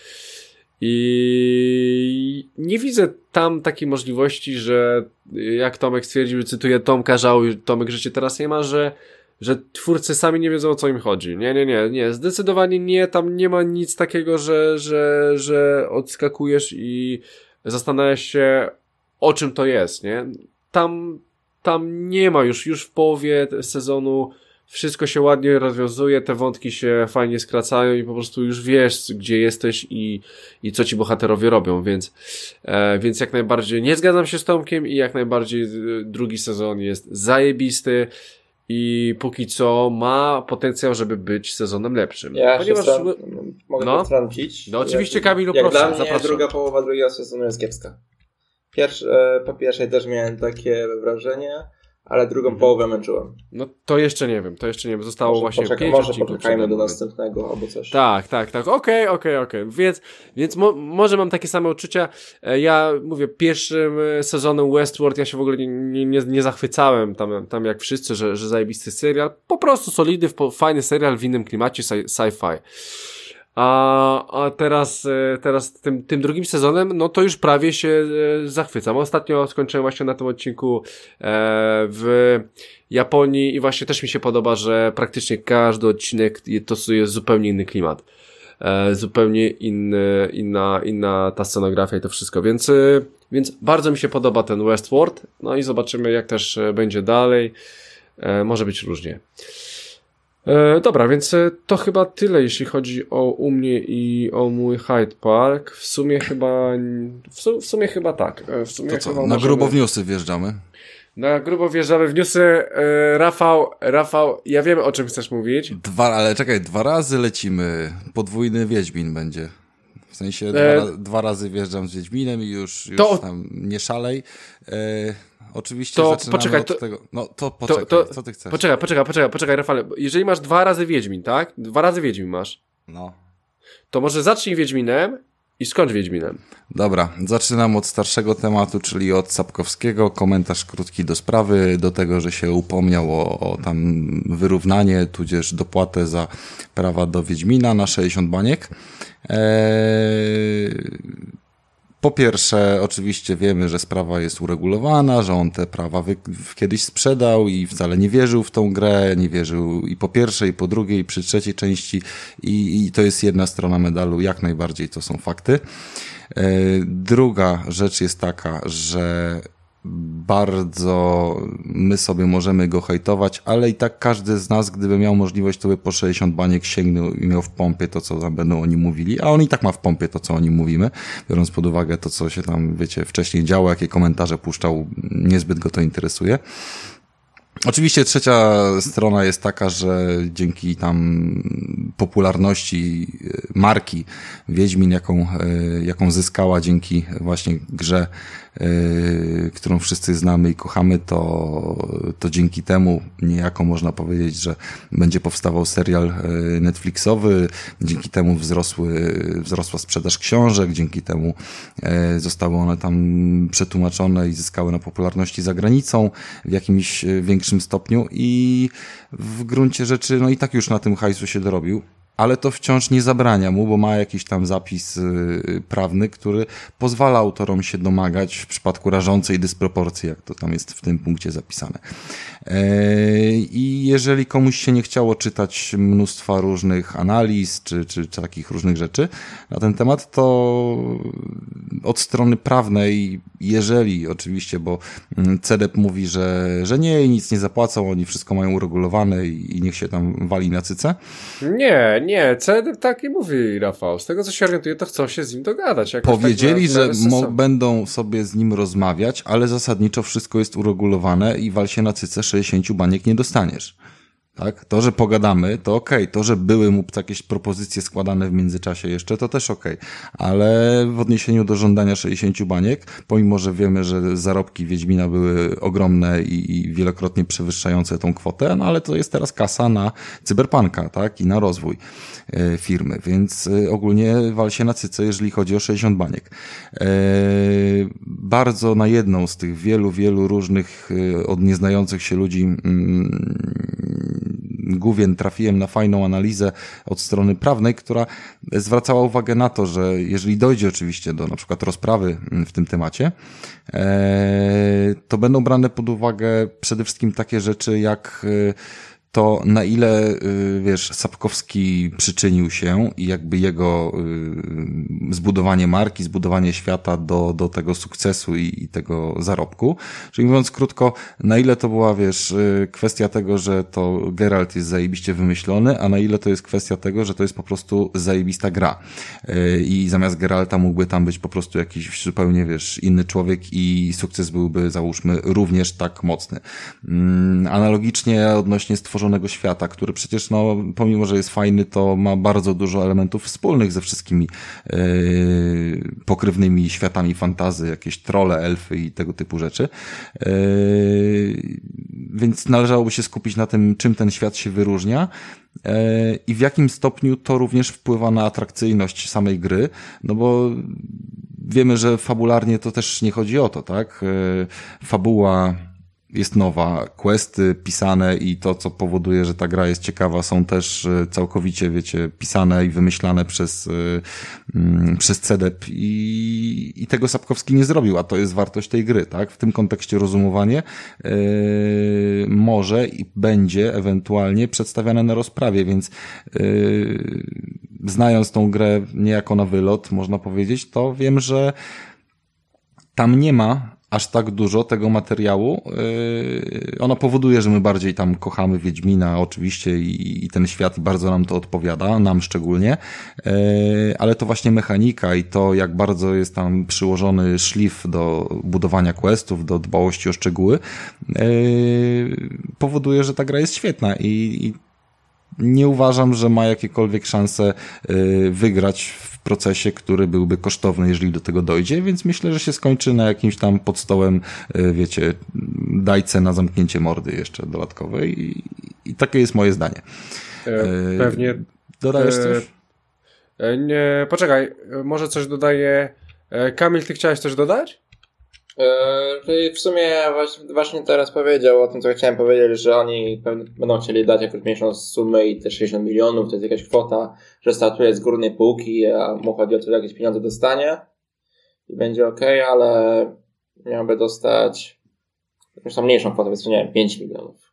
Speaker 1: I nie widzę tam takiej możliwości, że jak Tomek stwierdził, cytuję Tomka, żałuj Tomek, że cię teraz nie ma, że, że twórcy sami nie wiedzą, o co im chodzi. Nie, nie, nie, nie, zdecydowanie nie, tam nie ma nic takiego, że, że, że odskakujesz i zastanawiasz się, o czym to jest, nie? Tam, tam nie ma już, już w połowie sezonu wszystko się ładnie rozwiązuje, te wątki się fajnie skracają i po prostu już wiesz, gdzie jesteś i, i co ci bohaterowie robią, więc, e, więc jak najbardziej nie zgadzam się z Tomkiem i jak najbardziej drugi sezon jest zajebisty i póki co ma potencjał, żeby być sezonem lepszym.
Speaker 4: Ja
Speaker 1: Ponieważ...
Speaker 4: się stron... mogę
Speaker 1: no.
Speaker 4: potrącić.
Speaker 1: No oczywiście,
Speaker 4: jak,
Speaker 1: Kamilu,
Speaker 4: jak
Speaker 1: proszę,
Speaker 4: dla mnie
Speaker 1: zapraszam.
Speaker 4: druga połowa drugiego sezonu jest kiepska. Pierwsze, po pierwszej też miałem takie wrażenie, ale drugą mhm. połowę męczyłem.
Speaker 1: No to jeszcze nie wiem, to jeszcze nie wiem. Zostało
Speaker 4: może
Speaker 1: właśnie
Speaker 4: poczeka,
Speaker 1: pięć
Speaker 4: Może
Speaker 1: odcinków
Speaker 4: poczekajmy do
Speaker 1: mną.
Speaker 4: następnego albo coś.
Speaker 1: Tak, tak, tak. Okej, okay, okej, okay, okej. Okay. Więc, więc mo- może mam takie same uczucia. Ja mówię, pierwszym sezonem Westworld ja się w ogóle nie, nie, nie, nie zachwycałem tam, tam jak wszyscy, że, że zajebisty serial. Po prostu solidny, fajny serial w innym klimacie sci-fi. A, a teraz, teraz tym, tym drugim sezonem, no to już prawie się zachwycam. Ostatnio skończyłem właśnie na tym odcinku w Japonii i właśnie też mi się podoba, że praktycznie każdy odcinek to jest zupełnie inny klimat. Zupełnie inny, inna, inna ta scenografia i to wszystko, więc, więc bardzo mi się podoba ten Westworld. No i zobaczymy, jak też będzie dalej. Może być różnie. E, dobra, więc to chyba tyle, jeśli chodzi o u mnie i o mój Hyde Park. W sumie chyba w, su, w sumie chyba tak. W sumie
Speaker 2: to co,
Speaker 1: chyba
Speaker 2: na
Speaker 1: możemy...
Speaker 2: grubo w newsy wjeżdżamy.
Speaker 1: Na grubo wjeżdżamy w newsy. E, Rafał, Rafał, ja wiem, o czym chcesz mówić.
Speaker 2: Dwa, ale czekaj, dwa razy lecimy. Podwójny Wiedźmin będzie. W sensie e... dwa, dwa razy wjeżdżam z Wiedźminem i już, już
Speaker 1: to...
Speaker 2: tam nie szalej. E... Oczywiście
Speaker 1: to
Speaker 2: zaczynamy
Speaker 1: poczekaj,
Speaker 2: od
Speaker 1: to,
Speaker 2: tego... No to poczekaj,
Speaker 1: to, to,
Speaker 2: co ty chcesz?
Speaker 1: Poczekaj, poczekaj, poczekaj, poczekaj, Rafale. Jeżeli masz dwa razy Wiedźmin, tak? Dwa razy Wiedźmin masz.
Speaker 2: No.
Speaker 1: To może zacznij Wiedźminem i skończ Wiedźminem.
Speaker 2: Dobra, zaczynam od starszego tematu, czyli od Sapkowskiego. Komentarz krótki do sprawy, do tego, że się upomniał o, o tam wyrównanie, tudzież dopłatę za prawa do Wiedźmina na sześćdziesiąt baniek. Eee... Po pierwsze, oczywiście wiemy, że sprawa jest uregulowana, że on te prawa wy- kiedyś sprzedał i wcale nie wierzył w tą grę, nie wierzył i po pierwszej, i po drugiej, i przy trzeciej części i, i to jest jedna strona medalu, jak najbardziej to są fakty. E, druga rzecz jest taka, że bardzo my sobie możemy go hejtować, ale i tak każdy z nas, gdyby miał możliwość, to by po sześćdziesiąt baniek sięgnął i miał w pompie to, co tam będą oni mówili, a on i tak ma w pompie to, co oni mówimy, biorąc pod uwagę to, co się tam, wiecie, wcześniej działo, jakie komentarze puszczał, niezbyt go to interesuje. Oczywiście trzecia strona jest taka, że dzięki tam popularności marki Wiedźmin, jaką, jaką zyskała dzięki właśnie grze, którą wszyscy znamy i kochamy, to, to dzięki temu niejako można powiedzieć, że będzie powstawał serial Netflixowy, dzięki temu wzrosły, wzrosła sprzedaż książek, dzięki temu zostały one tam przetłumaczone i zyskały na popularności za granicą w jakimś większym stopniu i w gruncie rzeczy, no i tak już na tym hajsu się dorobił. Ale to wciąż nie zabrania mu, bo ma jakiś tam zapis y, prawny, który pozwala autorom się domagać w przypadku rażącej dysproporcji, jak to tam jest w tym punkcie zapisane. E, I jeżeli komuś się nie chciało czytać mnóstwa różnych analiz, czy, czy, czy takich różnych rzeczy na ten temat, to od strony prawnej, jeżeli oczywiście, bo C D E P mówi, że, że nie i nic nie zapłacą, oni wszystko mają uregulowane i, i niech się tam wali na cyce.
Speaker 1: Nie, nie, C D E P tak nie mówi, Rafał. Z tego, co się orientuję, to chcą się z nim dogadać.
Speaker 2: Powiedzieli,
Speaker 1: tak na,
Speaker 2: że mo- będą sobie z nim rozmawiać, ale zasadniczo wszystko jest uregulowane i wal się na cyce, sześćdziesiąt baniek nie dostaniesz. tak? To, że pogadamy, to okej. Okay. To, że były mu jakieś propozycje składane w międzyczasie jeszcze, to też okej. Okay. Ale w odniesieniu do żądania sześćdziesięciu baniek, pomimo, że wiemy, że zarobki Wiedźmina były ogromne i, i wielokrotnie przewyższające tą kwotę, no ale to jest teraz kasa na Cyberpunka, tak? I na rozwój e, firmy, więc e, ogólnie wal się na cyce, jeżeli chodzi o sześćdziesiąt baniek. E, bardzo na jedną z tych wielu, wielu różnych e, od nieznających się ludzi mm, głównie trafiłem na fajną analizę od strony prawnej, która zwracała uwagę na to, że jeżeli dojdzie oczywiście do na przykład rozprawy w tym temacie, to będą brane pod uwagę przede wszystkim takie rzeczy jak to, na ile, wiesz, Sapkowski przyczynił się i jakby jego zbudowanie marki, zbudowanie świata do, do tego sukcesu i, i tego zarobku. Czyli mówiąc krótko, na ile to była, wiesz, kwestia tego, że to Geralt jest zajebiście wymyślony, a na ile to jest kwestia tego, że to jest po prostu zajebista gra. I zamiast Geralta mógłby tam być po prostu jakiś zupełnie, wiesz, inny człowiek i sukces byłby, załóżmy, również tak mocny. Analogicznie odnośnie stworzenia świata, który przecież, no, pomimo, że jest fajny, to ma bardzo dużo elementów wspólnych ze wszystkimi yy, pokrywnymi światami fantasy, jakieś trolle, elfy i tego typu rzeczy. Yy, więc należałoby się skupić na tym, czym ten świat się wyróżnia yy, i w jakim stopniu to również wpływa na atrakcyjność samej gry, no bo wiemy, że fabularnie to też nie chodzi o to, tak? Yy, fabuła jest nowa, questy pisane i to, co powoduje, że ta gra jest ciekawa, są też całkowicie, wiecie, pisane i wymyślane przez, um, przez C D P i, i tego Sapkowski nie zrobił, a to jest wartość tej gry, tak? W tym kontekście rozumowanie yy, może i będzie ewentualnie przedstawiane na rozprawie, więc yy, znając tą grę niejako na wylot, można powiedzieć, to wiem, że tam nie ma aż tak dużo tego materiału. Yy, ono powoduje, że my bardziej tam kochamy Wiedźmina oczywiście i, i ten świat i bardzo nam to odpowiada, nam szczególnie, yy, ale to właśnie mechanika i to, jak bardzo jest tam przyłożony szlif do budowania questów, do dbałości o szczegóły, yy, powoduje, że ta gra jest świetna i, i nie uważam, że ma jakiekolwiek szanse yy, wygrać w procesie, który byłby kosztowny, jeżeli do tego dojdzie, więc myślę, że się skończy na jakimś tam pod stołem, yy, wiecie, dajce na zamknięcie mordy jeszcze dodatkowej i, i takie jest moje zdanie.
Speaker 1: Yy, Pewnie.
Speaker 2: Dodajesz coś?
Speaker 1: Yy, nie, poczekaj, może coś dodaję. Yy, Kamil, ty chciałeś coś dodać?
Speaker 4: Yy, w sumie właśnie teraz powiedział o tym, co chciałem powiedzieć, że oni będą chcieli dać jakąś mniejszą sumę i te sześćdziesiąt milionów, to jest jakaś kwota, że startuje z górnej półki, a mu chodzi o to, że jakieś pieniądze dostanie i będzie okej, okay, ale miałby dostać jakąś tam mniejszą kwotę, więc nie wiem, pięć milionów.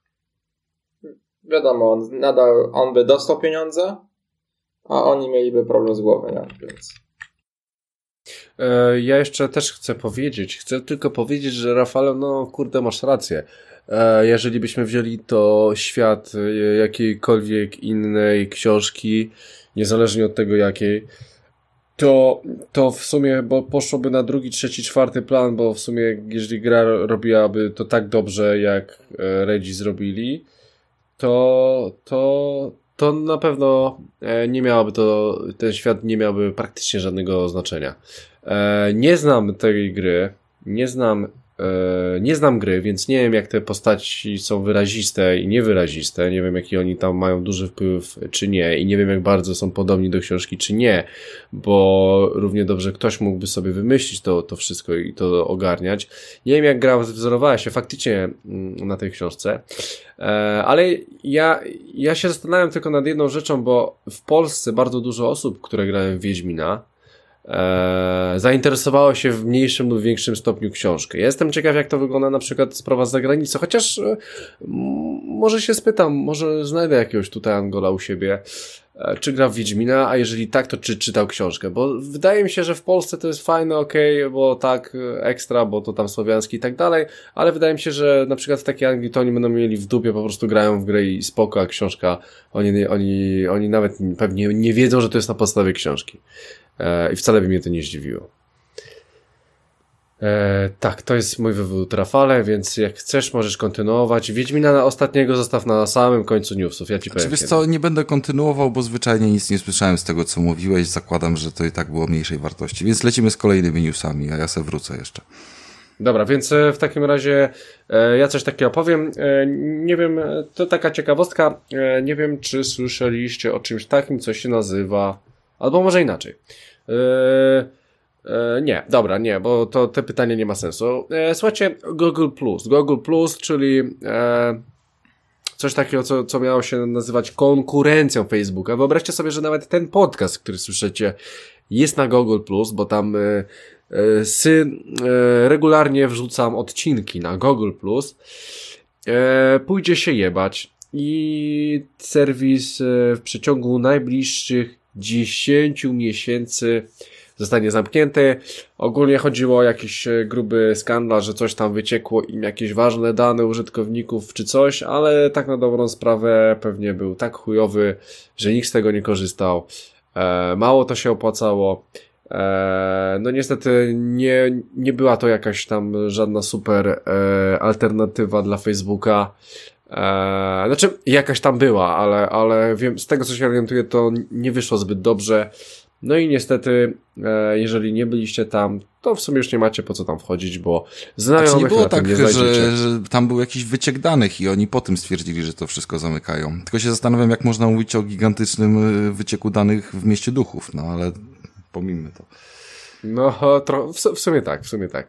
Speaker 4: Wiadomo, nadal on by dostał pieniądze, a oni mieliby problem z głową, nie? Więc...
Speaker 1: Ja jeszcze też chcę powiedzieć, chcę tylko powiedzieć, że Rafale, no kurde, masz rację. Jeżeli byśmy wzięli to świat jakiejkolwiek innej książki, niezależnie od tego jakiej, to, to w sumie, bo poszłoby na drugi, trzeci, czwarty plan, bo w sumie jeżeli gra robiłaby to tak dobrze, jak Redzi zrobili, to, to, to na pewno nie miałoby to, ten świat nie miałby praktycznie żadnego znaczenia. Nie znam tej gry, nie znam, nie znam gry, więc nie wiem, jak te postaci są wyraziste i niewyraziste, nie wiem, jaki oni tam mają duży wpływ, czy nie, i nie wiem, jak bardzo są podobni do książki, czy nie, bo równie dobrze ktoś mógłby sobie wymyślić to, to wszystko i to ogarniać. Nie wiem, jak gra wzorowała się faktycznie na tej książce, ale ja, ja się zastanawiam tylko nad jedną rzeczą, bo w Polsce bardzo dużo osób, które grają w Wiedźmina, Eee, zainteresowało się w mniejszym lub większym stopniu książkę. Ja jestem ciekaw, jak to wygląda na przykład sprawa z zagranicy, chociaż e, m, może się spytam, może znajdę jakiegoś tutaj Angola u siebie, e, czy gra w Wiedźmina, a jeżeli tak, to czy czytał książkę, bo wydaje mi się, że w Polsce to jest fajne, okej, okay, bo tak, ekstra, bo to tam słowiański i tak dalej, ale wydaje mi się, że na przykład w takiej Anglii to oni będą mieli w dupie, po prostu grają w grę i spoko, a książka, oni, oni, oni nawet pewnie nie wiedzą, że to jest na podstawie książki. I wcale by mnie to nie zdziwiło. E, tak, to jest mój wywód, Rafale, więc jak chcesz, możesz kontynuować. Wiedźmina na ostatniego zostaw na samym końcu newsów, ja ci powiem.
Speaker 2: Wiesz co, nie będę kontynuował, bo zwyczajnie nic nie słyszałem z tego, co mówiłeś. Zakładam, że to i tak było mniejszej wartości. Więc lecimy z kolejnymi newsami, a ja se wrócę jeszcze.
Speaker 1: Dobra, więc w takim razie e, ja coś takiego powiem. E, nie wiem, to taka ciekawostka. E, nie wiem, czy słyszeliście o czymś takim, co się nazywa, albo może inaczej. E, e, nie, dobra, nie, bo to te pytanie nie ma sensu. E, słuchajcie, Google Plus. Google Plus, czyli e, coś takiego, co, co miało się nazywać konkurencją Facebooka. Wyobraźcie sobie, że nawet ten podcast, który słyszycie, jest na Google Plus, bo tam e, Sy, e, regularnie wrzucam odcinki na Google Plus. E, pójdzie się jebać i serwis e, w przeciągu najbliższych dziesięciu miesięcy zostanie zamknięty. Ogólnie chodziło o jakiś gruby skandal, że coś tam wyciekło im, jakieś ważne dane użytkowników czy coś, ale tak na dobrą sprawę pewnie był tak chujowy, że nikt z tego nie korzystał. E, mało to się opłacało. No niestety nie, nie była to jakaś tam żadna super e, alternatywa dla Facebooka. E, znaczy jakaś tam była, ale, ale wiem, z tego co się orientuję, to nie wyszło zbyt dobrze. No i niestety, e, jeżeli nie byliście tam, to w sumie już nie macie po co tam wchodzić, bo znajomych
Speaker 2: znaczy nie było
Speaker 1: na tym
Speaker 2: tak,
Speaker 1: nie
Speaker 2: że, że tam był jakiś wyciek danych i oni po tym stwierdzili, że to wszystko zamykają. Tylko się zastanawiam, jak można mówić o gigantycznym wycieku danych w mieście duchów, no ale pomijmy to.
Speaker 1: No, tro, w, w sumie tak, w sumie tak.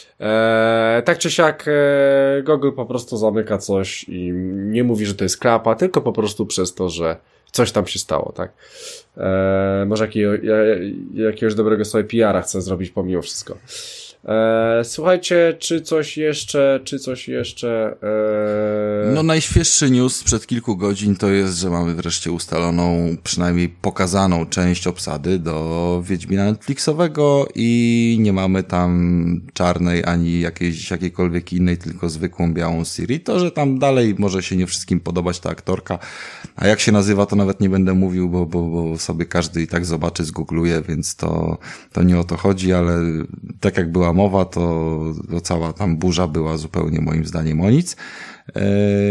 Speaker 1: E, tak czy siak e, Google po prostu zamyka coś i nie mówi, że to jest klapa, tylko po prostu przez to, że coś tam się stało, tak? E, może jakiego, jakiegoś dobrego sobie P R a chce zrobić pomimo wszystko. E, słuchajcie, czy coś jeszcze, czy coś jeszcze... E...
Speaker 2: No najświeższy news sprzed kilku godzin to jest, że mamy wreszcie ustaloną, przynajmniej pokazaną część obsady do Wiedźmina Netflixowego i nie mamy tam czarnej ani jakiejś, jakiejkolwiek innej, tylko zwykłą białą Ciri. To, że tam dalej może się nie wszystkim podobać ta aktorka, a jak się nazywa, to nawet nie będę mówił, bo, bo, bo sobie każdy i tak zobaczy, zgoogluje, więc to, to nie o to chodzi, ale tak jak była mowa, to, to cała tam burza była zupełnie moim zdaniem o nic. Yy,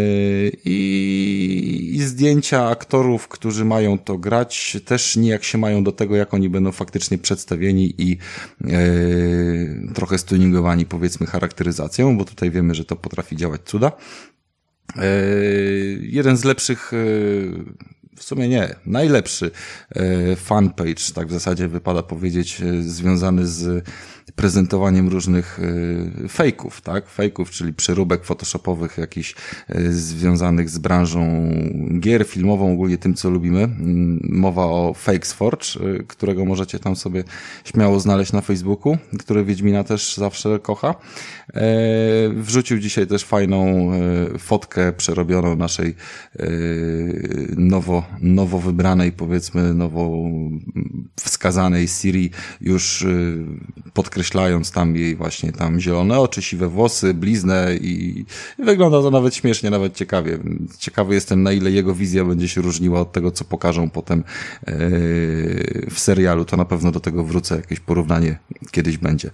Speaker 2: i, i zdjęcia aktorów, którzy mają to grać, też nijak się mają do tego, jak oni będą faktycznie przedstawieni i yy, trochę stuningowani, powiedzmy, charakteryzacją, bo tutaj wiemy, że to potrafi działać cuda. Yy, jeden z lepszych yy, w sumie nie, najlepszy e, fanpage, tak w zasadzie wypada powiedzieć, e, związany z prezentowaniem różnych e, fejków, tak? Fejków, czyli przeróbek photoshopowych jakichś e, związanych z branżą gier, filmową, ogólnie tym, co lubimy. Mowa o Fakesforge, e, którego możecie tam sobie śmiało znaleźć na Facebooku, który Wiedźmina też zawsze kocha. E, wrzucił dzisiaj też fajną e, fotkę przerobioną naszej e, nowo nowo wybranej, powiedzmy, nowo wskazanej Ciri, już podkreślając tam jej właśnie tam zielone oczy, siwe włosy, bliznę i wygląda to nawet śmiesznie, nawet ciekawie. Ciekawy jestem, na ile jego wizja będzie się różniła od tego, co pokażą potem w serialu. To na pewno do tego wrócę, jakieś porównanie kiedyś będzie.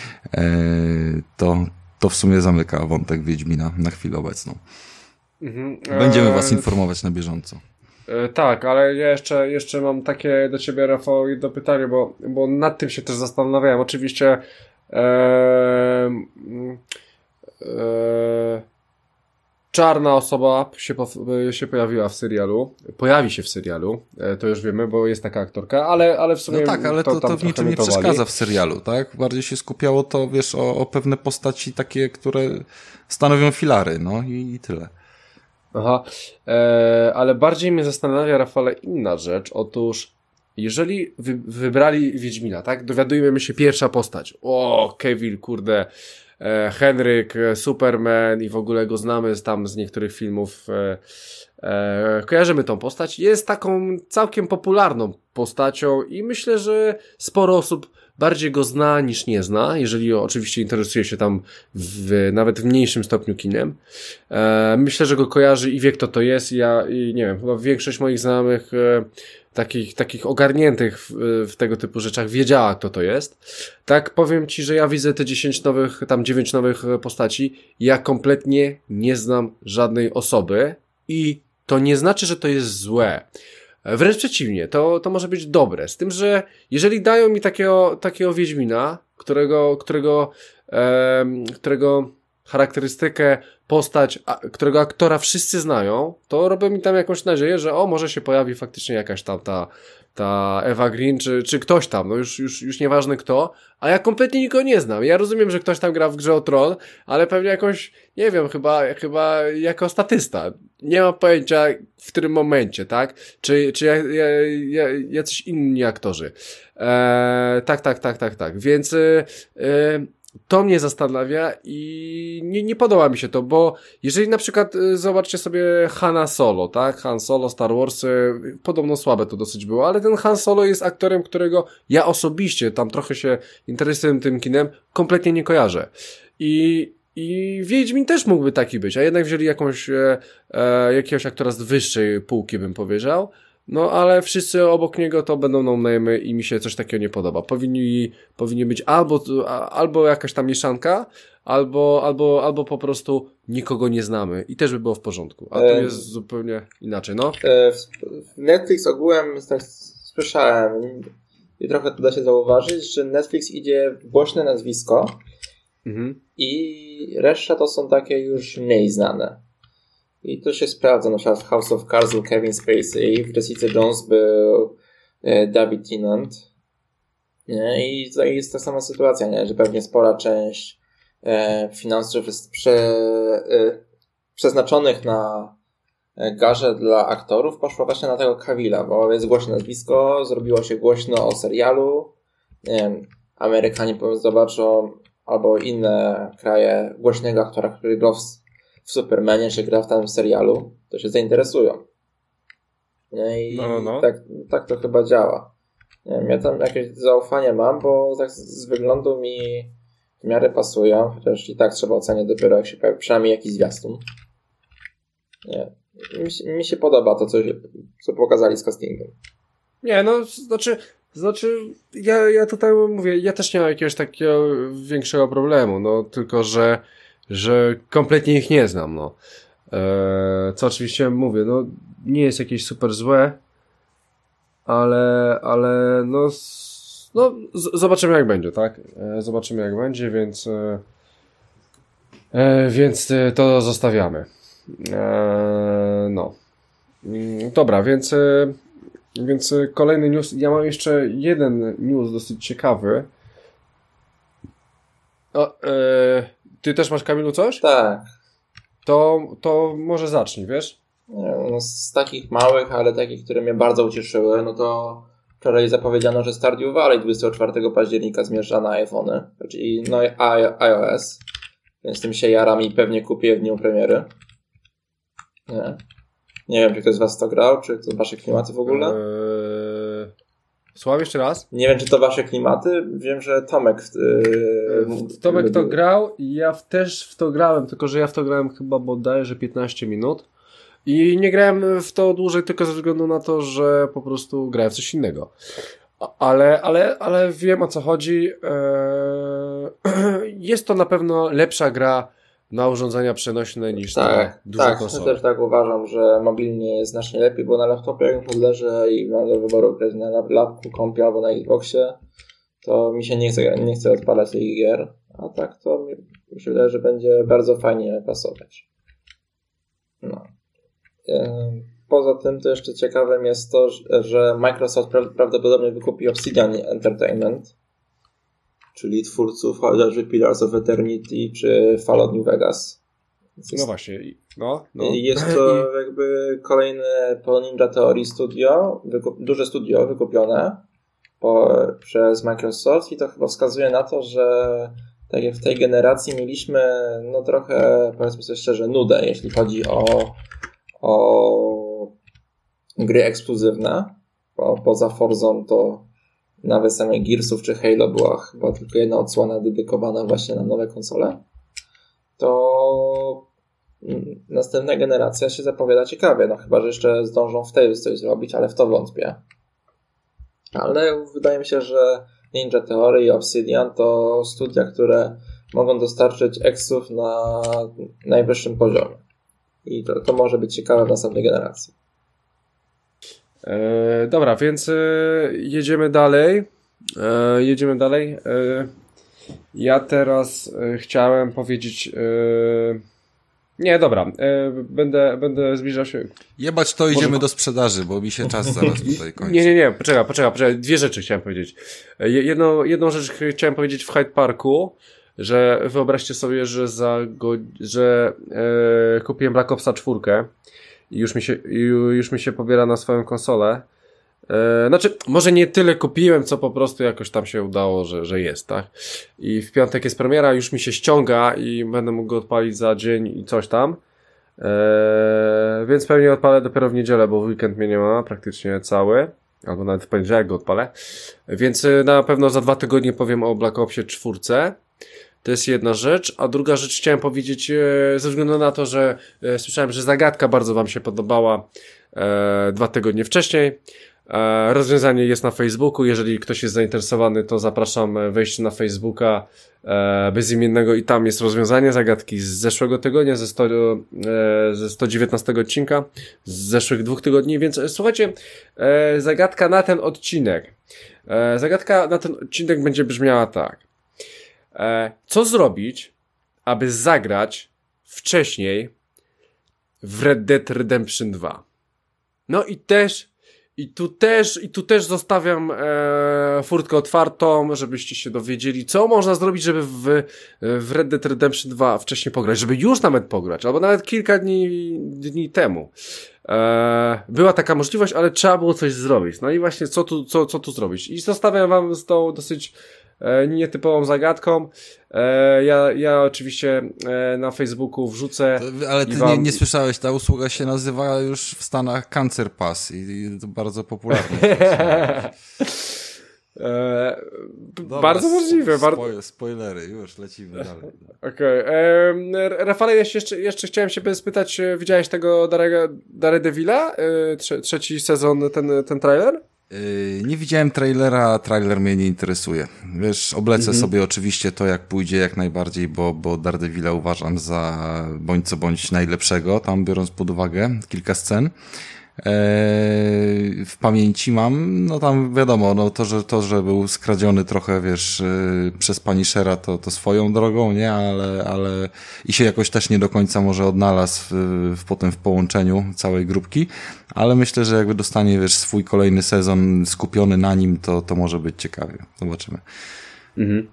Speaker 2: To, to w sumie zamyka wątek Wiedźmina na chwilę obecną. Mhm. Będziemy was informować na bieżąco.
Speaker 1: E, tak, ale ja jeszcze, jeszcze mam takie do ciebie, Rafał, jedno pytanie, bo, bo nad tym się też zastanawiałem. Oczywiście e, e, czarna osoba się, po, się pojawiła w serialu, pojawi się w serialu, e, to już wiemy, bo jest taka aktorka, ale, ale w sumie...
Speaker 2: No tak, ale to, to, to w niczym nie przeszkadza w serialu, tak? Bardziej się skupiało to, wiesz, o, o pewne postaci takie, które stanowią filary, no i, i tyle.
Speaker 1: Aha, e, ale bardziej mnie zastanawia, Rafale, inna rzecz. Otóż, jeżeli wy, wybrali Wiedźmina, tak? Dowiadujemy się pierwsza postać. O, Cavill, kurde, e, Henryk, Superman i w ogóle go znamy z, tam z niektórych filmów. E, e, kojarzymy tą postać. Jest taką całkiem popularną postacią i myślę, że sporo osób bardziej go zna niż nie zna, jeżeli oczywiście interesuje się tam w, nawet w mniejszym stopniu kinem. E, myślę, że go kojarzy i wie, kto to jest. Ja i nie wiem, chyba większość moich znajomych e, takich, takich ogarniętych w, w tego typu rzeczach wiedziała, kto to jest. Tak powiem ci, że ja widzę te dziesięć nowych, tam dziewięć nowych postaci. Ja kompletnie nie znam żadnej osoby i to nie znaczy, że to jest złe. Wręcz przeciwnie, to, to może być dobre. Z tym, że jeżeli dają mi takiego, takiego Wiedźmina, którego, którego, e, którego charakterystykę, postać, a, którego aktora wszyscy znają, to robią mi tam jakąś nadzieję, że o, może się pojawi faktycznie jakaś tam ta, ta Eva Green, czy, czy ktoś tam, no już, już, już nieważne kto, a ja kompletnie nikogo nie znam. Ja rozumiem, że ktoś tam gra w grze o Tron, ale pewnie jakąś, nie wiem, chyba, chyba jako statysta. Nie mam pojęcia w którym momencie, tak? Czy, czy ja, ja, ja, jacyś inni aktorzy. Eee, tak, tak, tak, tak, tak. Więc e, e, to mnie zastanawia i nie, nie podoba mi się to, bo jeżeli na przykład y, zobaczcie sobie Hanna Solo, tak? Han Solo, Star Wars, y, podobno słabe to dosyć było, ale ten Han Solo jest aktorem, którego ja osobiście tam trochę się interesuję tym kinem, kompletnie nie kojarzę. I, i Wiedźmin też mógłby taki być, a jednak wzięli jakąś, e, e, jakiegoś aktora z wyższej półki, bym powiedział. No, ale wszyscy obok niego to będą no-name'y i mi się coś takiego nie podoba. Powinni, powinni być albo, albo jakaś tam mieszanka, albo, albo, albo po prostu nikogo nie znamy i też by było w porządku. A tu
Speaker 4: e...
Speaker 1: jest zupełnie inaczej, no.
Speaker 4: E, w Netflix ogółem tak słyszałem i trochę tu da się zauważyć, że Netflix idzie w głośne nazwisko mhm. i reszta to są takie już mniej znane. I to się sprawdza, na przykład w House of Cards był Kevin Spacey, w Jessica Jones był e, David Tennant. Nie? I to jest ta sama sytuacja, nie? Że pewnie spora część e, finansów jest prze, e, przeznaczonych na garze dla aktorów poszła właśnie na tego Cavilla, bo jest głośne nazwisko, zrobiło się głośno o serialu, nie wiem, Amerykanie zobaczą, albo inne kraje głośnego aktora, który grał w w Supermanie, czy gra w tym serialu, to się zainteresują. Nie? I no, no. Tak, tak to chyba działa. Nie wiem, ja tam jakieś zaufanie mam, bo tak z wyglądu mi w miarę pasują, chociaż i tak trzeba oceniać dopiero jak się pojawi, przynajmniej jakiś zwiastun. Nie. Mi się, mi się podoba to, co, co pokazali z castingiem.
Speaker 1: Nie, no, znaczy, znaczy ja, ja tutaj mówię, ja też nie mam jakiegoś takiego większego problemu, no, tylko, że że kompletnie ich nie znam, no. Eee, co oczywiście mówię, no nie jest jakieś super złe, ale, ale no, no z- zobaczymy jak będzie, tak? Eee, zobaczymy jak będzie, więc e, więc to zostawiamy. Eee, no. Dobra, więc e, więc kolejny news. Ja mam jeszcze jeden news dosyć ciekawy. O, e, Ty też masz, Kamilu, coś?
Speaker 4: Tak.
Speaker 1: To, to może zacznij, wiesz?
Speaker 4: No, z takich małych, ale takich, które mnie bardzo ucieszyły, no to wczoraj zapowiedziano, że Stardew Valley dwudziestego czwartego października zmierza na iPhony, czyli no iOS, więc tym się jaram i pewnie kupię w dniu premiery. Nie. Nie wiem, czy ktoś z was to grał, czy to wasze klimaty w ogóle?
Speaker 1: Eee... Słucham jeszcze raz?
Speaker 4: Nie wiem, czy to wasze klimaty. Wiem, że Tomek
Speaker 1: yy, Tomek to grał i ja też w to grałem, tylko że ja w to grałem chyba bodajże piętnaście minut i nie grałem w to dłużej tylko ze względu na to, że po prostu grałem w coś innego. Ale, ale, ale wiem, o co chodzi. Eee, jest to na pewno lepsza gra na urządzenia przenośne niż
Speaker 4: tak,
Speaker 1: na duże
Speaker 4: tak,
Speaker 1: konsole.
Speaker 4: Ja też tak uważam, że mobilnie jest znacznie lepiej, bo na laptopie jak podleżę i mam do wyboru grać na laptopie, kompie albo na Xboxie, to mi się nie chce, nie chce odpalać tych gier, a tak to mi, mi się wydaje, że będzie bardzo fajnie pasować. No. Poza tym to jeszcze ciekawym jest to, że Microsoft prawdopodobnie wykupi Obsidian Entertainment, czyli twórców chociażby Pillars of Eternity czy Fallout New Vegas.
Speaker 1: Jest, no właśnie. No, no.
Speaker 4: Jest to jakby kolejne po Ninja Theory studio, wykup, duże studio wykupione po, przez Microsoft i to chyba wskazuje na to, że tak jak w tej generacji mieliśmy no trochę, powiedzmy sobie szczerze, nudę, jeśli chodzi o, o gry ekskluzywne. Bo poza Forzą to nawet samej Gearsów czy Halo była chyba tylko jedna odsłona dedykowana właśnie na nowe konsole, to następna generacja się zapowiada ciekawie, no chyba, że jeszcze zdążą w tej coś zrobić, ale w to wątpię. Ale wydaje mi się, że Ninja Theory i Obsidian to studia, które mogą dostarczyć eksów na najwyższym poziomie. I to, to może być ciekawe w następnej generacji.
Speaker 1: E, dobra, więc e, jedziemy dalej. E, jedziemy dalej. E, ja teraz e, chciałem powiedzieć... E, nie, dobra. E, będę, będę zbliżał się...
Speaker 2: Jebać to, idziemy Może... do sprzedaży, bo mi się czas zaraz tutaj kończy.
Speaker 1: Nie, nie, nie. Poczekaj, poczekaj, poczekaj. Dwie rzeczy chciałem powiedzieć. Jedną, jedną rzecz chciałem powiedzieć w Hyde Parku, że wyobraźcie sobie, że za go, że e, kupiłem Black Opsa czwórkę i już mi się, już mi się pobiera na swoją konsolę. E, znaczy, może nie tyle kupiłem, co po prostu jakoś tam się udało, że, że jest, tak? I w piątek jest premiera, już mi się ściąga i będę mógł go odpalić za dzień i coś tam. E, więc pewnie odpalę dopiero w niedzielę, bo w weekend mnie nie ma praktycznie cały. Albo nawet w poniedziałek go odpalę. Więc na pewno za dwa tygodnie powiem o Black Opsie czwórce. To jest jedna rzecz, a druga rzecz chciałem powiedzieć, e, ze względu na to, że e, słyszałem, że zagadka bardzo wam się podobała e, dwa tygodnie wcześniej. E, rozwiązanie jest na Facebooku, jeżeli ktoś jest zainteresowany, to zapraszam wejść na Facebooka e, bezimiennego i tam jest rozwiązanie zagadki z zeszłego tygodnia, ze, sto, e, ze sto dziewiętnastego odcinka, z zeszłych dwóch tygodni, więc e, słuchajcie, e, zagadka na ten odcinek. E, zagadka na ten odcinek będzie brzmiała tak. E, co zrobić, aby zagrać wcześniej w Red Dead Redemption dwa? No i też, i tu też, i tu też zostawiam e, furtkę otwartą, żebyście się dowiedzieli, co można zrobić, żeby w, w Red Dead Redemption dwa wcześniej pograć, żeby już nawet pograć, albo nawet kilka dni, dni temu. E, była taka możliwość, ale trzeba było coś zrobić. No i właśnie, co tu, co, co tu zrobić? I zostawiam wam z tą dosyć E, nietypową zagadką. E, ja, ja oczywiście e, na Facebooku wrzucę.
Speaker 2: To, ale ty wam... nie, nie słyszałeś, ta usługa się nazywa już w Stanach Cancer Pass i, i to bardzo popularne.
Speaker 1: e, Dobra, bardzo możliwe.
Speaker 2: Spo, bardzo... Spoilery, już lecimy dalej.
Speaker 1: Okej. Okay. Rafale, jeszcze, jeszcze chciałem się spytać, widziałeś tego Daredevila? E, trze, trzeci sezon, ten, ten trailer?
Speaker 2: Yy, nie widziałem trailera, trailer mnie nie interesuje. Wiesz, oblecę mhm. sobie oczywiście to, jak pójdzie, jak najbardziej, bo, bo Daredevila uważam za bądź co bądź najlepszego, tam biorąc pod uwagę kilka scen. Eee, w pamięci mam, no tam wiadomo, no to, że to, że był skradziony trochę, wiesz, yy, przez Punishera, to, to swoją drogą, nie, ale, ale i się jakoś też nie do końca może odnalazł w, w, potem w połączeniu całej grupki, ale myślę, że jakby dostanie, wiesz, swój kolejny sezon skupiony na nim, to, to może być ciekawie. Zobaczymy.
Speaker 1: Mhm.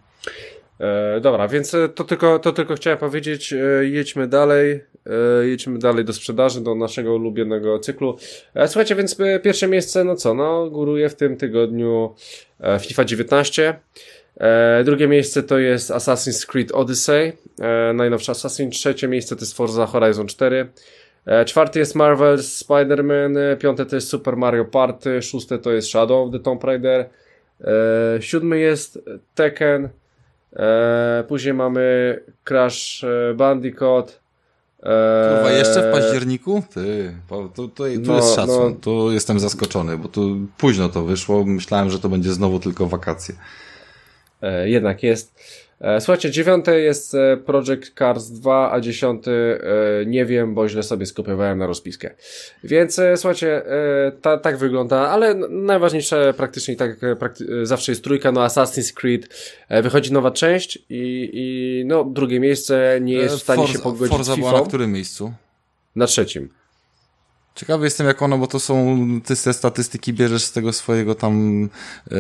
Speaker 1: E, dobra, więc to tylko, to tylko chciałem powiedzieć, e, jedźmy dalej, e, jedźmy dalej do sprzedaży, do naszego ulubionego cyklu. E, słuchajcie, więc pierwsze miejsce, no co, no góruje w tym tygodniu e, FIFA dziewiętnaście. E, drugie miejsce to jest Assassin's Creed Odyssey, e, najnowszy Assassin. Trzecie miejsce to jest Forza Horizon cztery. E, czwarte jest Marvel's Spider-Man, piąte to jest Super Mario Party, szóste to jest Shadow of the Tomb Raider, e, siódmy jest Tekken. Eee, później mamy Crash Bandicoot.
Speaker 2: Eee, Kurwa, jeszcze w październiku? Ty, tu, tu, tu no, jest szacun, no. Tu jestem zaskoczony, bo tu późno to wyszło, myślałem, że to będzie znowu tylko wakacje.
Speaker 1: Eee, jednak jest. Eee, słuchajcie, dziewiąte jest Project Cars dwa, a dziesiąty e, nie wiem, bo źle sobie skopiowałem na rozpiskę. Więc e, słuchajcie, e, ta, tak wygląda, ale najważniejsze praktycznie tak prakty- zawsze jest trójka, no Assassin's Creed, e, wychodzi nowa część i, i no drugie miejsce nie jest w stanie
Speaker 2: Forza,
Speaker 1: się pogodzić
Speaker 2: Forza
Speaker 1: z FIFA.
Speaker 2: Była na którym miejscu?
Speaker 1: Na trzecim.
Speaker 2: Ciekawy jestem, jak ono, bo to są, ty te statystyki bierzesz z tego swojego tam yy,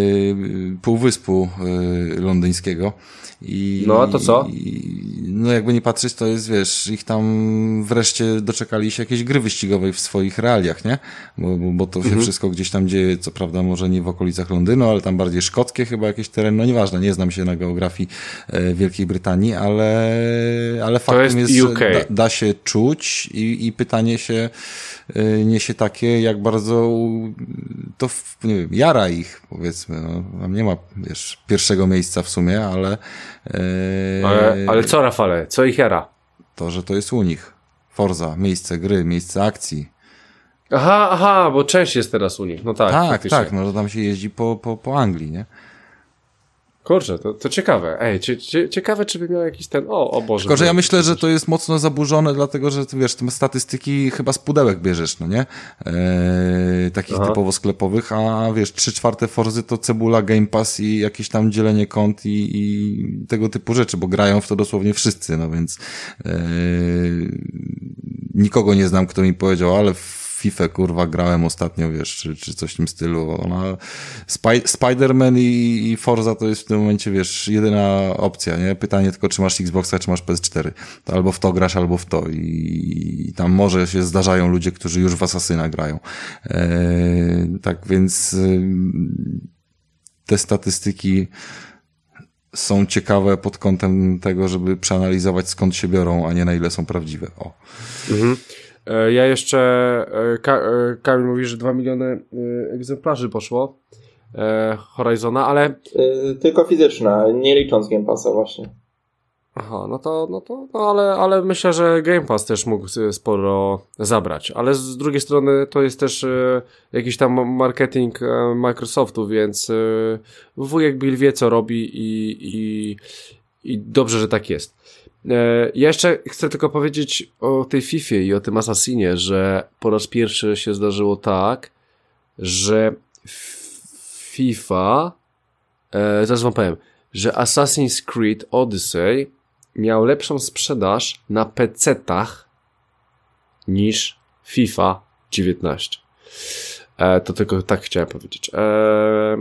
Speaker 2: półwyspu yy, londyńskiego. I,
Speaker 1: no, a to co?
Speaker 2: I, no, jakby nie patrzeć, to jest, wiesz, ich tam wreszcie doczekali się jakiejś gry wyścigowej w swoich realiach, nie? Bo, bo, bo to się mhm. wszystko gdzieś tam dzieje, co prawda może nie w okolicach Londynu, ale tam bardziej szkockie chyba jakieś tereny, no nieważne, nie znam się na geografii e, Wielkiej Brytanii, ale, ale faktem jest, jest że da, da się czuć i, i pytanie się y, niesie takie, jak bardzo to, nie wiem, jara ich, powiedzmy, no, tam nie ma, wiesz, pierwszego miejsca w sumie, ale
Speaker 1: Yy, ale, ale co, Rafale? Co ich jara?
Speaker 2: To, że to jest u nich. Forza, miejsce gry, miejsce akcji.
Speaker 1: Aha, aha, bo część jest teraz u nich. No tak,
Speaker 2: Tak,
Speaker 1: faktycznie.
Speaker 2: tak, no że tam się jeździ po, po, po Anglii, nie?
Speaker 1: Kurczę, to, to ciekawe. Ej, cie, cie, ciekawe, czy by miał jakiś ten... O, o Boże.
Speaker 2: Tylko, że ja myślę, że to jest mocno zaburzone, dlatego, że ty wiesz, te statystyki chyba z pudełek bierzesz, no nie? Eee, takich
Speaker 1: Aha.
Speaker 2: typowo sklepowych, a wiesz, trzy czwarte Forzy to cebula, Game Pass i jakieś tam dzielenie kont i, i tego typu rzeczy, bo grają w to dosłownie wszyscy, no więc eee, nikogo nie znam, kto mi powiedział, ale w FIFA, kurwa, grałem ostatnio, wiesz, czy, czy coś w tym stylu. Ona, Spy, Spider-Man i, i Forza to jest w tym momencie, wiesz, jedyna opcja, nie? Pytanie tylko, czy masz Xboxa, czy masz P S cztery. To albo w to grasz, albo w to. I, i tam może się zdarzają ludzie, którzy już w Asasyna grają. Eee, tak więc e, te statystyki są ciekawe pod kątem tego, żeby przeanalizować, skąd się biorą, a nie na ile są prawdziwe. O.
Speaker 1: Mhm. Ja jeszcze, Ka- Kamil mówi, że dwa miliony egzemplarzy poszło Horizona, ale...
Speaker 4: Yy, tylko fizyczna, nie licząc Game Passa właśnie.
Speaker 1: Aha, no to, no to, no ale, ale myślę, że Game Pass też mógł sporo zabrać, ale z drugiej strony to jest też jakiś tam marketing Microsoftu, więc wujek Bill wie, co robi i, i, i dobrze, że tak jest. Ja jeszcze chcę tylko powiedzieć o tej Fifie i o tym Assassinie, że po raz pierwszy się zdarzyło tak, że FIFA, e, zaraz wam powiem, że Assassin's Creed Odyssey miał lepszą sprzedaż na pecetach niż FIFA dziewiętnaście. E, to tylko tak chciałem powiedzieć. E,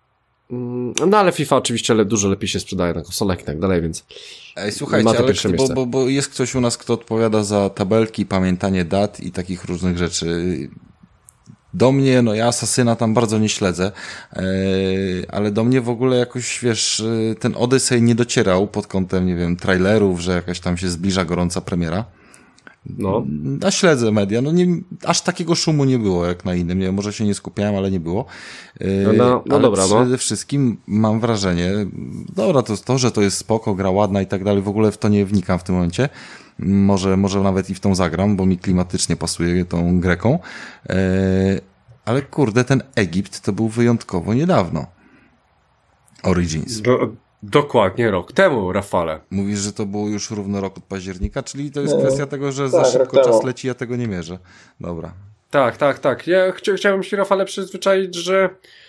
Speaker 1: No ale FIFA oczywiście le, dużo lepiej się sprzedaje na konsolach i tak dalej, więc
Speaker 2: Ej, słuchajcie,
Speaker 1: ma to
Speaker 2: ale
Speaker 1: pierwsze
Speaker 2: bo,
Speaker 1: miejsce.
Speaker 2: bo, bo jest ktoś u nas, kto odpowiada za tabelki, pamiętanie dat i takich różnych rzeczy. Do mnie, no ja Asasyna tam bardzo nie śledzę, yy, ale do mnie w ogóle jakoś, wiesz, ten Odyssey nie docierał pod kątem, nie wiem, trailerów, że jakaś tam się zbliża gorąca premiera.
Speaker 1: No.
Speaker 2: A śledzę media, no nie, aż takiego szumu nie było jak na innym, nie wiem, może się nie skupiałem, ale nie było. Yy,
Speaker 1: no, no, no
Speaker 2: ale
Speaker 1: dobra,
Speaker 2: przede
Speaker 1: no.
Speaker 2: wszystkim mam wrażenie, dobra, to to, że to jest spoko, gra ładna i tak dalej, w ogóle w to nie wnikam w tym momencie. Może, może nawet i w tą zagram, bo mi klimatycznie pasuje tą Greką. Yy, ale kurde, ten Egipt to był wyjątkowo niedawno. Origins.
Speaker 1: Do, dokładnie rok temu, Rafale.
Speaker 2: Mówisz, że to było już równo rok od października, czyli to jest
Speaker 4: Nie,
Speaker 2: kwestia tego, że
Speaker 4: tak,
Speaker 2: za szybko
Speaker 4: rok
Speaker 2: czas
Speaker 4: temu.
Speaker 2: leci, ja tego nie mierzę. Dobra.
Speaker 1: Tak, tak, tak. Ja chcia, chciałem się, Rafale, przyzwyczaić, że...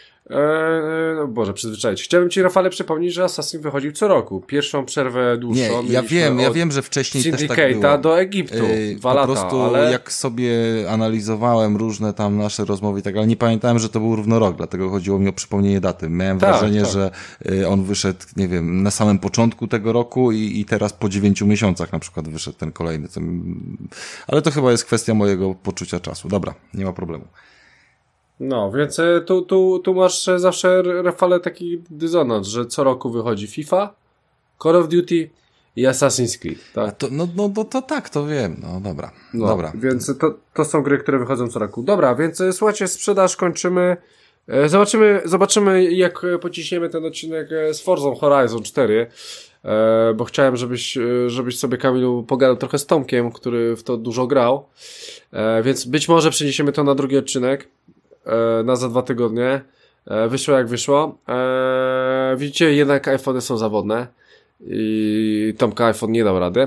Speaker 1: E, no Boże, przyzwyczaić. Chciałbym ci, Rafale, przypomnieć, że Assassin wychodził co roku. Pierwszą przerwę dłuższą.
Speaker 2: Nie, ja
Speaker 1: mieliśmy
Speaker 2: wiem, ja
Speaker 1: od
Speaker 2: wiem, że wcześniej też tak
Speaker 1: Syndicate'a
Speaker 2: było.
Speaker 1: do Egiptu.
Speaker 2: Yy,
Speaker 1: Dwa
Speaker 2: po
Speaker 1: lata,
Speaker 2: prostu
Speaker 1: ale...
Speaker 2: jak sobie analizowałem różne tam nasze rozmowy i tak dalej, nie pamiętałem, że to był równo rok, dlatego chodziło mi o przypomnienie daty. Miałem
Speaker 1: Tak,
Speaker 2: wrażenie,
Speaker 1: tak.
Speaker 2: że y, on wyszedł, nie wiem, na samym początku tego roku i, i teraz po dziewięciu miesiącach na przykład wyszedł ten kolejny. Ten... Ale to chyba jest kwestia mojego poczucia czasu. Dobra, nie ma problemu.
Speaker 1: No, więc e, tu, tu, tu masz e, zawsze, Rafale, taki dysonans, że co roku wychodzi FIFA, Call of Duty i Assassin's Creed,
Speaker 2: A
Speaker 1: tak?
Speaker 2: to, no, no, no to tak, to wiem. No dobra,
Speaker 1: No,
Speaker 2: dobra.
Speaker 1: Więc to, to są gry, które wychodzą co roku. Dobra, więc e, słuchajcie, sprzedaż kończymy. E, Zobaczymy, zobaczymy jak e, pociśniemy ten odcinek e, z Forzą Horizon cztery, e, bo chciałem, żebyś, e, żebyś sobie, Kamilu, pogadał trochę z Tomkiem, który w to dużo grał, e, więc być może przeniesiemy to na drugi odcinek. Na za dwa tygodnie. Wyszło jak wyszło. Eee, widzicie, jednak iPhony są zawodne i Tomka iPhone nie dał rady.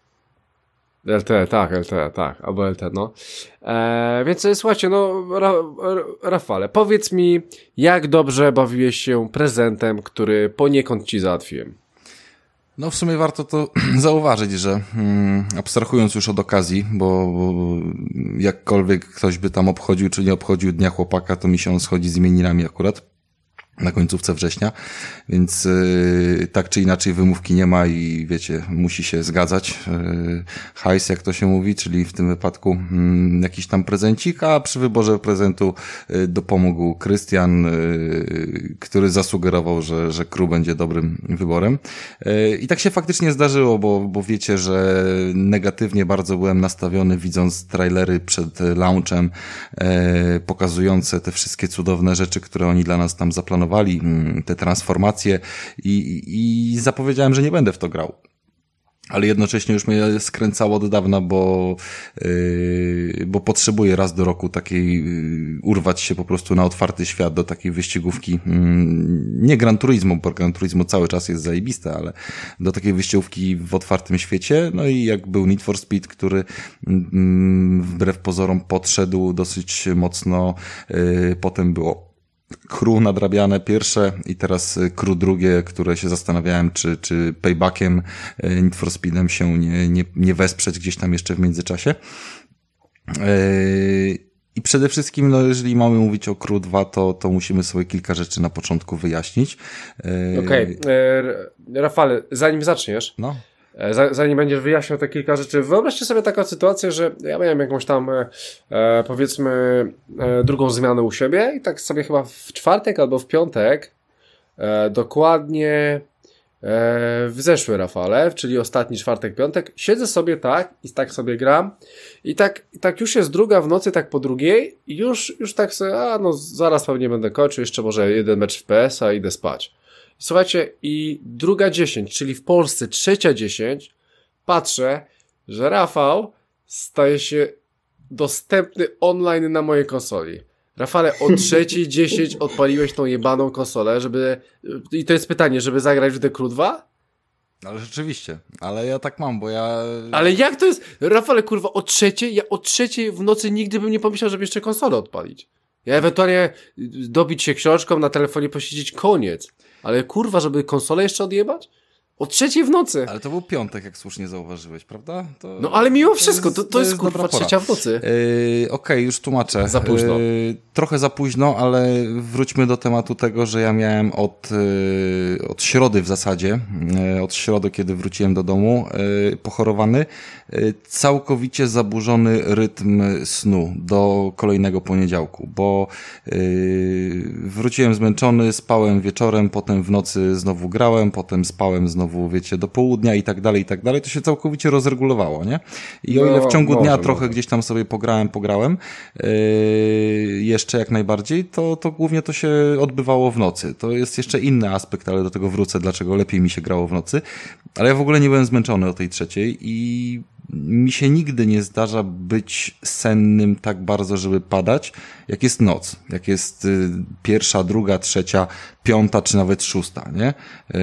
Speaker 1: L T E, tak, L T E, tak, albo L T E, no. Eee, więc słuchajcie, no, Ra, Rafale, powiedz mi, jak dobrze bawiłeś się prezentem, który poniekąd ci załatwiłem?
Speaker 2: No w sumie warto to zauważyć, że mm, abstrahując już od okazji, bo, bo jakkolwiek ktoś by tam obchodził czy nie obchodził Dnia Chłopaka, to mi się on schodzi z imieninami akurat na końcówce września, więc yy, tak czy inaczej wymówki nie ma i wiecie, musi się zgadzać. Yy, hajs, jak to się mówi, czyli w tym wypadku yy, jakiś tam prezencik, a przy wyborze prezentu yy, dopomógł Krystian, yy, który zasugerował, że, że Crew będzie dobrym wyborem. Yy, I tak się faktycznie zdarzyło, bo, bo wiecie, że negatywnie bardzo byłem nastawiony, widząc trailery przed launchem, yy, pokazujące te wszystkie cudowne rzeczy, które oni dla nas tam zaplanowali, te transformacje i, i zapowiedziałem, że nie będę w to grał. ale jednocześnie już mnie skręcało od dawna, bo, yy, bo potrzebuję raz do roku takiej, yy, urwać się po prostu na otwarty świat do takiej wyścigówki, yy, nie Gran Turismo, bo Gran Turismo cały czas jest zajebiste, ale do takiej wyścigówki w otwartym świecie. No i jak był Need for Speed, który yy, wbrew pozorom podszedł dosyć mocno, yy, potem było Crew nadrabiane pierwsze i teraz Crew drugie, które się zastanawiałem, czy, czy Paybackiem, Need for Speedem się nie, nie, nie wesprzeć gdzieś tam jeszcze w międzyczasie. I przede wszystkim, no jeżeli mamy mówić o Crew dwa, to, to musimy sobie kilka rzeczy na początku wyjaśnić.
Speaker 1: Okej, okay. Rafale, zanim zaczniesz, no. Zanim będziesz wyjaśniał te kilka rzeczy, wyobraźcie sobie taką sytuację, że ja miałem jakąś tam e, powiedzmy e, drugą zmianę u siebie i tak sobie chyba w czwartek albo w piątek e, dokładnie e, w zeszły Rafale, czyli ostatni czwartek, piątek, siedzę sobie tak i tak sobie gram i tak, i tak już jest druga w nocy, tak po drugiej i już, już tak sobie, a no zaraz pewnie będę kończył, jeszcze może jeden mecz w P S a idę spać. Słuchajcie, i druga dziesięć, czyli w Polsce trzecia dziesięć, patrzę, że Rafał staje się dostępny online na mojej konsoli. Rafale, o trzeciej dziesięć odpaliłeś tą jebaną konsolę, żeby... I to jest pytanie, żeby zagrać w The Crew dwa?
Speaker 2: Ale rzeczywiście, ale ja tak mam, bo ja...
Speaker 1: Ale jak to jest? Rafale, kurwa, o trzeciej? Ja o trzeciej w nocy nigdy bym nie pomyślał, żeby jeszcze konsolę odpalić. Ja ewentualnie dobić się książką, na telefonie posiedzieć, koniec. Ale kurwa, żeby konsolę jeszcze odjebać? O trzeciej w nocy.
Speaker 2: Ale to był piątek, jak słusznie zauważyłeś, prawda? To,
Speaker 1: no ale mimo wszystko, to, to,
Speaker 2: to
Speaker 1: jest,
Speaker 2: jest
Speaker 1: kurwa trzecia w nocy.
Speaker 2: Yy, Okej, okay, już tłumaczę.
Speaker 1: Za późno.
Speaker 2: Yy, trochę za późno, ale wróćmy do tematu tego, że ja miałem od, yy, od środy w zasadzie, yy, od środy, kiedy wróciłem do domu, yy, pochorowany, yy, całkowicie zaburzony rytm snu do kolejnego poniedziałku, bo yy, wróciłem zmęczony, spałem wieczorem, potem w nocy znowu grałem, potem spałem znowu wiecie, do południa i tak dalej, i tak dalej, to się całkowicie rozregulowało, nie? I o ile w ciągu dnia może, trochę może. gdzieś tam sobie pograłem, pograłem, yy, jeszcze jak najbardziej, to, to głównie to się odbywało w nocy. To jest jeszcze inny aspekt, ale do tego wrócę, dlaczego lepiej mi się grało w nocy. Ale ja w ogóle nie byłem zmęczony o tej trzeciej i mi się nigdy nie zdarza być sennym tak bardzo, żeby padać, jak jest noc, jak jest y, pierwsza, druga, trzecia, piąta, czy nawet szósta, nie?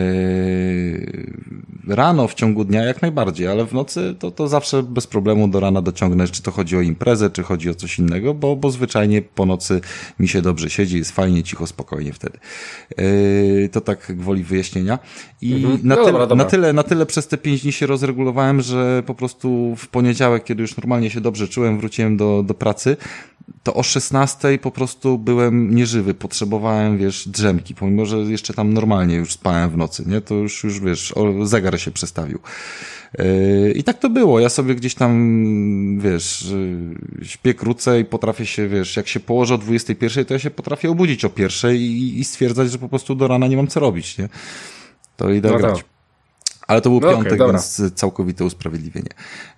Speaker 2: Yy, rano w ciągu dnia jak najbardziej, ale w nocy to, to zawsze bez problemu do rana dociągnę, czy to chodzi o imprezę, czy chodzi o coś innego, bo, bo zwyczajnie po nocy mi się dobrze siedzi, jest fajnie, cicho, spokojnie wtedy. Yy, to tak gwoli wyjaśnienia. I mhm. na, no tyle, dobra, dobra. na tyle, na tyle przez te pięć dni się rozregulowałem, że po prostu w poniedziałek, kiedy już normalnie się dobrze czułem, wróciłem do, do pracy, to o szesnastej po prostu byłem nieżywy, potrzebowałem, wiesz, drzemki, pomimo, że jeszcze tam normalnie już spałem w nocy, nie, to już, już wiesz, o, zegar się przestawił. Yy, I tak to było, ja sobie gdzieś tam, wiesz, yy, śpię krócej, potrafię się, wiesz, jak się położę o dwudziestej pierwszej, to ja się potrafię obudzić o pierwszej i, i stwierdzać, że po prostu do rana nie mam co robić, nie, to idę no grać. To. Ale to był no piątek, okay, więc całkowite usprawiedliwienie.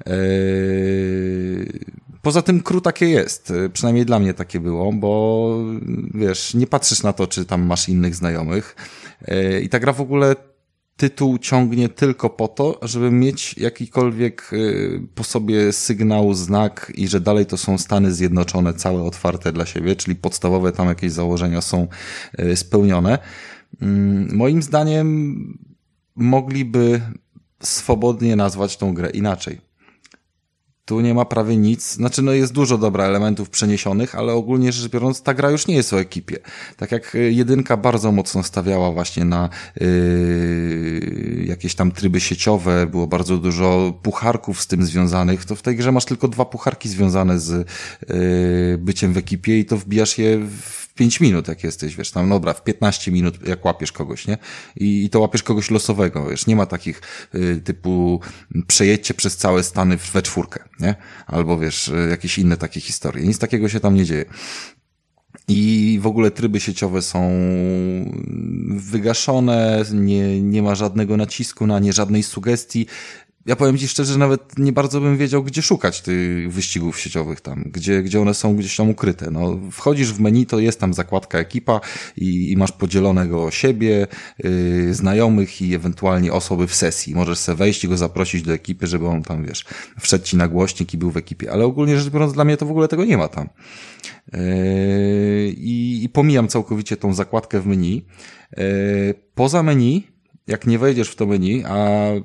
Speaker 2: Yy... Poza tym Crew takie jest, przynajmniej dla mnie takie było, bo wiesz, nie patrzysz na to, czy tam masz innych znajomych i ta gra w ogóle tytuł ciągnie tylko po to, żeby mieć jakikolwiek po sobie sygnał, znak i że dalej to są Stany Zjednoczone, całe otwarte dla siebie, czyli podstawowe tam jakieś założenia są spełnione. Moim zdaniem mogliby swobodnie nazwać tą grę inaczej. Tu nie ma prawie nic, znaczy no jest dużo dobra elementów przeniesionych, ale ogólnie rzecz biorąc ta gra już nie jest o ekipie. Tak jak jedynka bardzo mocno stawiała właśnie na yy, jakieś tam tryby sieciowe, było bardzo dużo pucharków z tym związanych, to w tej grze masz tylko dwa pucharki związane z yy, byciem w ekipie i to wbijasz je w pięć minut, jak jesteś, wiesz, tam, dobra, w piętnaście minut, jak łapiesz kogoś, nie? I, i to łapiesz kogoś losowego, wiesz, nie ma takich y, typu przejedźcie przez całe Stany we czwórkę, nie? Albo, wiesz, y, jakieś inne takie historie. Nic takiego się tam nie dzieje. I w ogóle tryby sieciowe są wygaszone, nie, nie ma żadnego nacisku na nie, żadnej sugestii. ja powiem ci szczerze, że nawet nie bardzo bym wiedział, gdzie szukać tych wyścigów sieciowych tam, gdzie, gdzie one są gdzieś tam ukryte. No, wchodzisz w menu, to jest tam zakładka ekipa i, i masz podzielonego siebie, yy, znajomych i ewentualnie osoby w sesji. Możesz sobie wejść i go zaprosić do ekipy, żeby on tam, wiesz, wszedł ci na głośnik i był w ekipie. Ale ogólnie rzecz biorąc, dla mnie to w ogóle tego nie ma tam. Yy, i, I pomijam całkowicie tą zakładkę w menu. Yy, poza menu, jak nie wejdziesz w to menu, a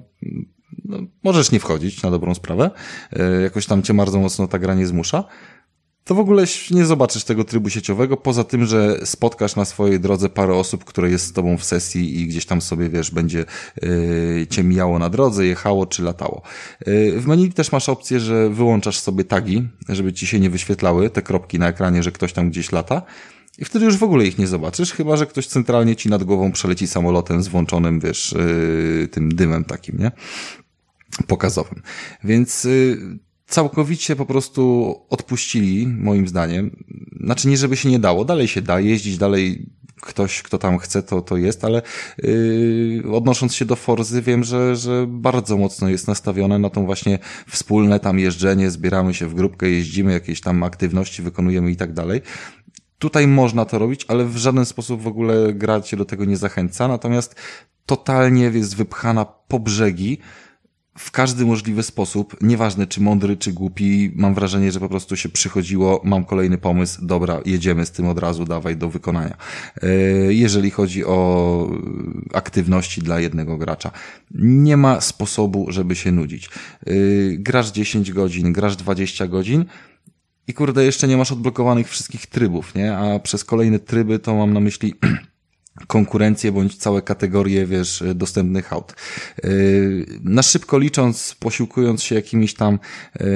Speaker 2: no, możesz nie wchodzić na dobrą sprawę, e, jakoś tam cię bardzo mocno ta gra nie zmusza, to w ogóle nie zobaczysz tego trybu sieciowego, poza tym, że spotkasz na swojej drodze parę osób, które jest z tobą w sesji i gdzieś tam sobie, wiesz, będzie e, cię mijało na drodze, jechało czy latało. E, w menu też masz opcję, że wyłączasz sobie tagi, żeby ci się nie wyświetlały te kropki na ekranie, że ktoś tam gdzieś lata. I wtedy już w ogóle ich nie zobaczysz, chyba że ktoś centralnie ci nad głową przeleci samolotem z włączonym, wiesz, yy, tym dymem takim, nie? Pokazowym. Więc yy, całkowicie po prostu odpuścili, moim zdaniem. Znaczy nie, żeby się nie dało, dalej się da jeździć, dalej ktoś, kto tam chce, to, to jest, ale yy, odnosząc się do Forzy, wiem, że, że bardzo mocno jest nastawione na tą właśnie wspólne tam jeżdżenie, zbieramy się w grupkę, jeździmy, jakieś tam aktywności wykonujemy i tak dalej. Tutaj można to robić, ale w żaden sposób w ogóle gra cię do tego nie zachęca, natomiast totalnie jest wypchana po brzegi w każdy możliwy sposób, nieważne czy mądry, czy głupi, mam wrażenie, że po prostu się przychodziło, mam kolejny pomysł, dobra, jedziemy z tym od razu, dawaj do wykonania. Jeżeli chodzi o aktywności dla jednego gracza. Nie ma sposobu, żeby się nudzić. Grasz dziesięć godzin, grasz dwadzieścia godzin, i kurde, jeszcze nie masz odblokowanych wszystkich trybów, nie? A przez kolejne tryby to mam na myśli konkurencję bądź całe kategorie, wiesz, dostępnych aut. Yy, na szybko licząc, posiłkując się jakimiś tam yy,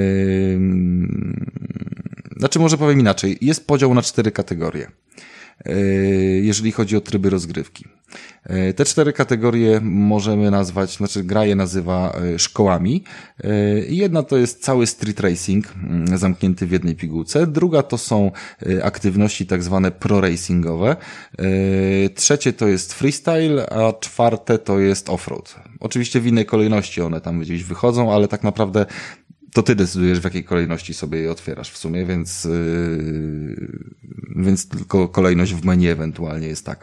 Speaker 2: znaczy może powiem inaczej, jest podział na cztery kategorie, yy, jeżeli chodzi o tryby rozgrywki. Te cztery kategorie możemy nazwać, znaczy gra je nazywa szkołami. Jedna to jest cały street racing, zamknięty w jednej pigułce. Druga to są aktywności tak zwane pro-racingowe. Trzecie to jest freestyle, a czwarte to jest offroad. Oczywiście w innej kolejności one tam gdzieś wychodzą, ale tak naprawdę to ty decydujesz, w jakiej kolejności sobie je otwierasz w sumie, więc yy, więc tylko kolejność w menu ewentualnie jest taka.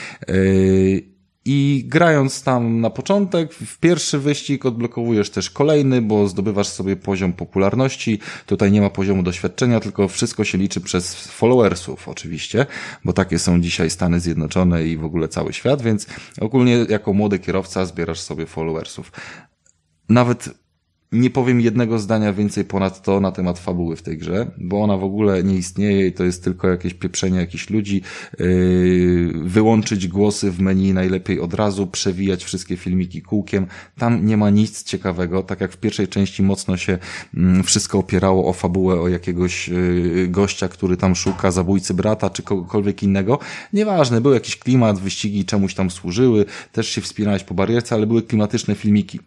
Speaker 2: Yy, I grając tam na początek, w pierwszy wyścig odblokowujesz też kolejny, bo zdobywasz sobie poziom popularności. Tutaj nie ma poziomu doświadczenia, tylko wszystko się liczy przez followersów oczywiście, bo takie są dzisiaj Stany Zjednoczone i w ogóle cały świat, więc ogólnie jako młody kierowca zbierasz sobie followersów. Nawet nie powiem jednego zdania więcej ponad to na temat fabuły w tej grze, bo ona w ogóle nie istnieje i to jest tylko jakieś pieprzenie jakichś ludzi, yy, wyłączyć głosy w menu najlepiej od razu, przewijać wszystkie filmiki kółkiem. Tam nie ma nic ciekawego, tak jak w pierwszej części mocno się yy, wszystko opierało o fabułę, o jakiegoś yy, gościa, który tam szuka zabójcy brata czy kogokolwiek innego. Nieważne, był jakiś klimat, wyścigi czemuś tam służyły, też się wspinałeś po barierce, ale były klimatyczne filmiki.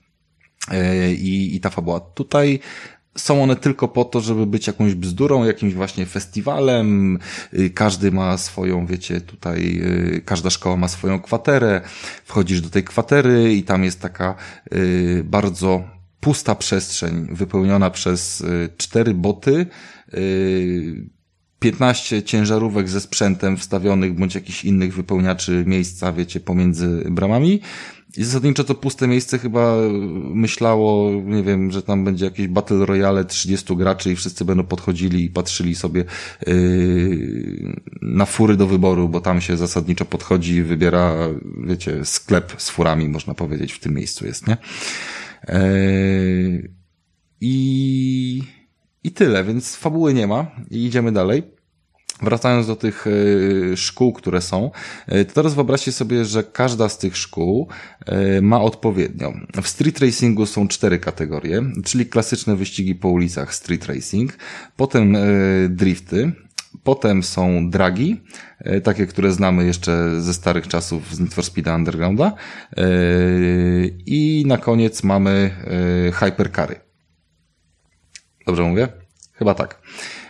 Speaker 2: I, i ta fabuła. Tutaj są one tylko po to, żeby być jakąś bzdurą, jakimś właśnie festiwalem. Każdy ma swoją, wiecie, tutaj każda szkoła ma swoją kwaterę. Wchodzisz do tej kwatery i tam jest taka y, bardzo pusta przestrzeń wypełniona przez y, cztery boty, y, piętnaście ciężarówek ze sprzętem wstawionych bądź jakichś innych wypełniaczy miejsca, wiecie, pomiędzy bramami. I zasadniczo to puste miejsce chyba myślało, nie wiem, że tam będzie jakieś Battle Royale trzydziestu graczy i wszyscy będą podchodzili i patrzyli sobie yy, na fury do wyboru, bo tam się zasadniczo podchodzi i wybiera, wiecie, sklep z furami, można powiedzieć, w tym miejscu jest, nie? Yy, I, i tyle, więc fabuły nie ma i idziemy dalej. Wracając do tych y, szkół, które są, y, to teraz wyobraźcie sobie, że każda z tych szkół y, ma odpowiednią. W street racingu są cztery kategorie, czyli klasyczne wyścigi po ulicach street racing, potem y, drifty, potem są dragi, y, takie, które znamy jeszcze ze starych czasów z Need for Speed Undergrounda y, i na koniec mamy y, hypercary. Dobrze mówię? Chyba tak.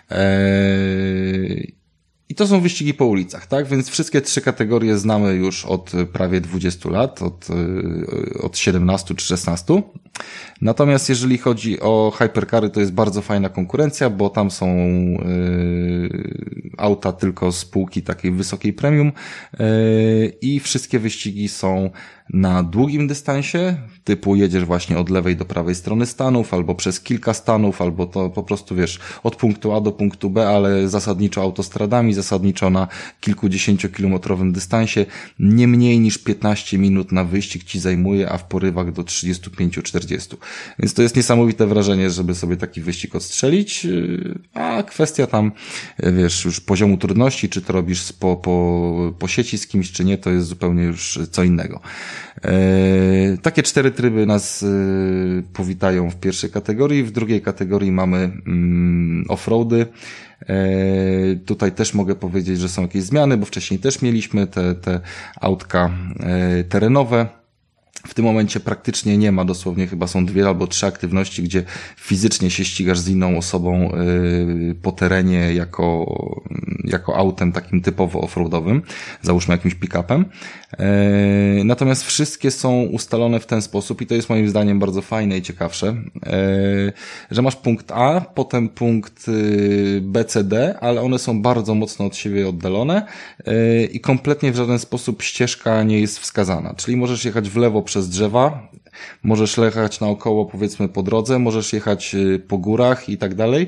Speaker 2: Eee, I to są wyścigi po ulicach, tak? Więc wszystkie trzy kategorie znamy już od prawie dwudziestu lat, od, od siedemnastu czy szesnastu, Natomiast jeżeli chodzi o hypercary, to jest bardzo fajna konkurencja, bo tam są yy, auta tylko z półki takiej wysokiej premium yy, i wszystkie wyścigi są na długim dystansie, typu jedziesz właśnie od lewej do prawej strony stanów, albo przez kilka stanów, albo to po prostu wiesz, od punktu A do punktu B, ale zasadniczo autostradami, zasadniczo na kilkudziesięciokilometrowym dystansie, nie mniej niż piętnaście minut na wyścig ci zajmuje, a w porywach do trzydziestu pięciu czterdziestu. Więc to jest niesamowite wrażenie, żeby sobie taki wyścig odstrzelić, a kwestia tam, wiesz, już poziomu trudności, czy to robisz po, po, po sieci z kimś, czy nie, to jest zupełnie już co innego. E, takie cztery tryby nas e, powitają w pierwszej kategorii, w drugiej kategorii mamy mm, offroady. E, tutaj też mogę powiedzieć, że są jakieś zmiany, bo wcześniej też mieliśmy te, te autka e, terenowe. W tym momencie praktycznie nie ma, dosłownie chyba są dwie albo trzy aktywności, gdzie fizycznie się ścigasz z inną osobą yy, po terenie jako, jako autem takim typowo offroadowym, załóżmy jakimś pick-upem. Yy, natomiast wszystkie są ustalone w ten sposób i to jest moim zdaniem bardzo fajne i ciekawsze, yy, że masz punkt A, potem punkt yy, B, C, D, ale one są bardzo mocno od siebie oddalone yy, i kompletnie w żaden sposób ścieżka nie jest wskazana, czyli możesz jechać w lewo przez drzewa, możesz jechać naokoło powiedzmy po drodze, możesz jechać po górach i tak dalej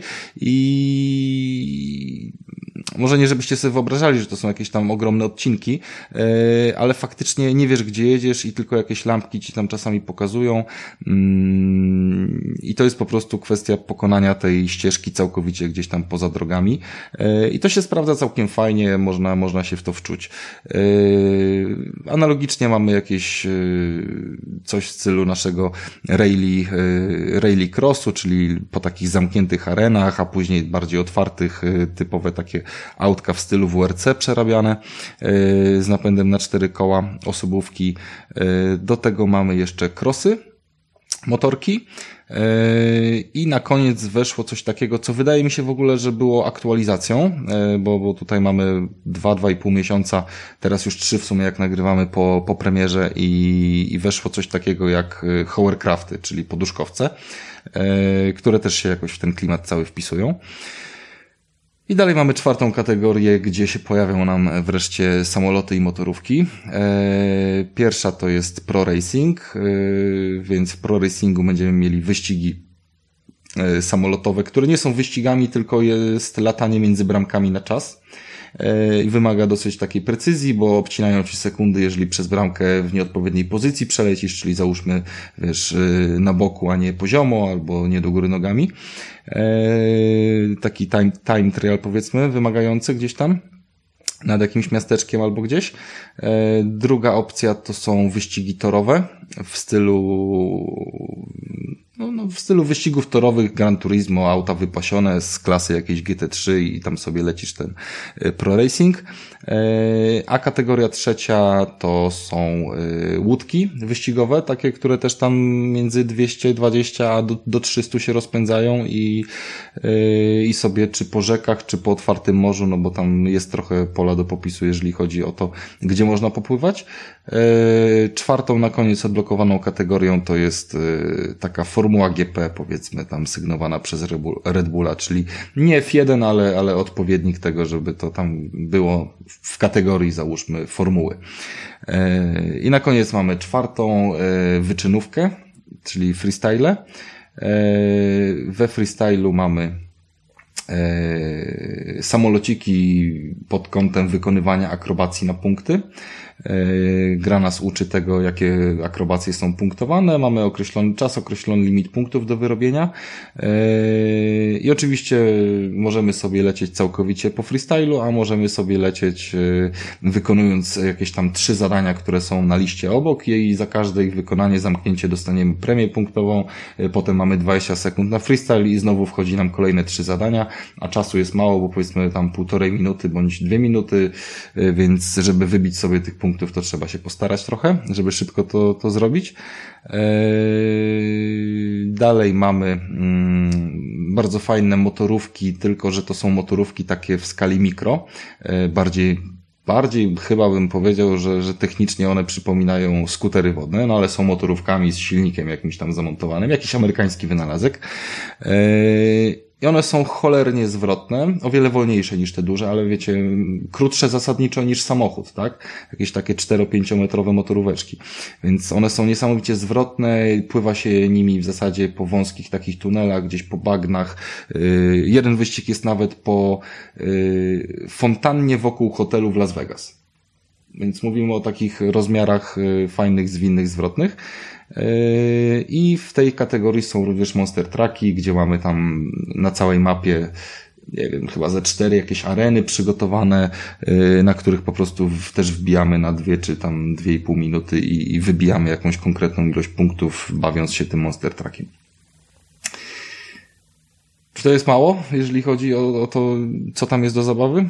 Speaker 2: i może nie żebyście sobie wyobrażali, że to są jakieś tam ogromne odcinki, ale faktycznie nie wiesz gdzie jedziesz i tylko jakieś lampki ci tam czasami pokazują i to jest po prostu kwestia pokonania tej ścieżki całkowicie gdzieś tam poza drogami i to się sprawdza całkiem fajnie, można, można się w to wczuć. Analogicznie mamy jakieś coś w stylu naszego rally, rally crossu, czyli po takich zamkniętych arenach, a później bardziej otwartych, typowe takie autka w stylu W R C przerabiane z napędem na cztery koła, osobówki. Do tego mamy jeszcze crossy, motorki. I na koniec weszło coś takiego, co wydaje mi się w ogóle, że było aktualizacją, bo, bo tutaj mamy dwa, dwa i pół miesiąca, teraz już trzy w sumie jak nagrywamy po, po premierze i, i weszło coś takiego jak hovercrafty, czyli poduszkowce, które też się jakoś w ten klimat cały wpisują. I dalej mamy czwartą kategorię, gdzie się pojawią nam wreszcie samoloty i motorówki. Pierwsza to jest Pro Racing, więc w Pro Racingu będziemy mieli wyścigi samolotowe, które nie są wyścigami, tylko jest latanie między bramkami na czas. I wymaga dosyć takiej precyzji, bo obcinają ci sekundy, jeżeli przez bramkę w nieodpowiedniej pozycji przelecisz, czyli załóżmy, wiesz, na boku, a nie poziomo, albo nie do góry nogami. Taki time, time trial powiedzmy, wymagający gdzieś tam nad jakimś miasteczkiem albo gdzieś. Druga opcja to są wyścigi torowe w stylu No, no, w stylu wyścigów torowych, Gran Turismo, auta wypasione z klasy jakiejś G T trzy i tam sobie lecisz ten Pro Racing. A kategoria trzecia to są łódki wyścigowe, takie, które też tam między dwieście dwadzieścia a do, do trzystu się rozpędzają i, i sobie czy po rzekach, czy po otwartym morzu, no bo tam jest trochę pola do popisu, jeżeli chodzi o to, gdzie można popływać. Czwartą na koniec odblokowaną kategorią to jest taka Formuła G P, powiedzmy, tam sygnowana przez Red Bulla, czyli nie F jeden, ale, ale odpowiednik tego, żeby to tam było w kategorii, załóżmy, formuły. I na koniec mamy czwartą wyczynówkę, czyli freestyle. We freestylu mamy samolociki pod kątem wykonywania akrobacji na punkty. Gra nas uczy tego, jakie akrobacje są punktowane. Mamy określony czas, określony limit punktów do wyrobienia. I oczywiście możemy sobie lecieć całkowicie po freestylu, a możemy sobie lecieć wykonując jakieś tam trzy zadania, które są na liście obok i za każde ich wykonanie, zamknięcie dostaniemy premię punktową. Potem mamy dwadzieścia sekund na freestyle i znowu wchodzi nam kolejne trzy zadania, a czasu jest mało, bo powiedzmy tam półtorej minuty bądź dwie minuty, więc żeby wybić sobie tych punktów, to trzeba się postarać trochę, żeby szybko to, to zrobić. Dalej mamy mm, bardzo fajne motorówki, tylko że to są motorówki takie w skali mikro, bardziej bardziej chyba bym powiedział, że, że technicznie one przypominają skutery wodne, no ale są motorówkami z silnikiem jakimś tam zamontowanym, jakiś amerykański wynalazek. I one są cholernie zwrotne, o wiele wolniejsze niż te duże, ale wiecie, krótsze zasadniczo niż samochód, tak? Jakieś takie cztero-pięciometrowe motoróweczki. Więc one są niesamowicie zwrotne, pływa się nimi w zasadzie po wąskich takich tunelach, gdzieś po bagnach. Jeden wyścig jest nawet po fontannie wokół hotelu w Las Vegas. Więc mówimy o takich rozmiarach fajnych, zwinnych, zwrotnych. I w tej kategorii są również Monster Trucki, gdzie mamy tam na całej mapie, nie wiem, chyba ze cztery jakieś areny przygotowane, na których po prostu też wbijamy na dwie czy tam dwie i pół minuty i, i wybijamy jakąś konkretną ilość punktów, bawiąc się tym Monster Truckiem. Czy to jest mało, jeżeli chodzi o, o to, co tam jest do zabawy?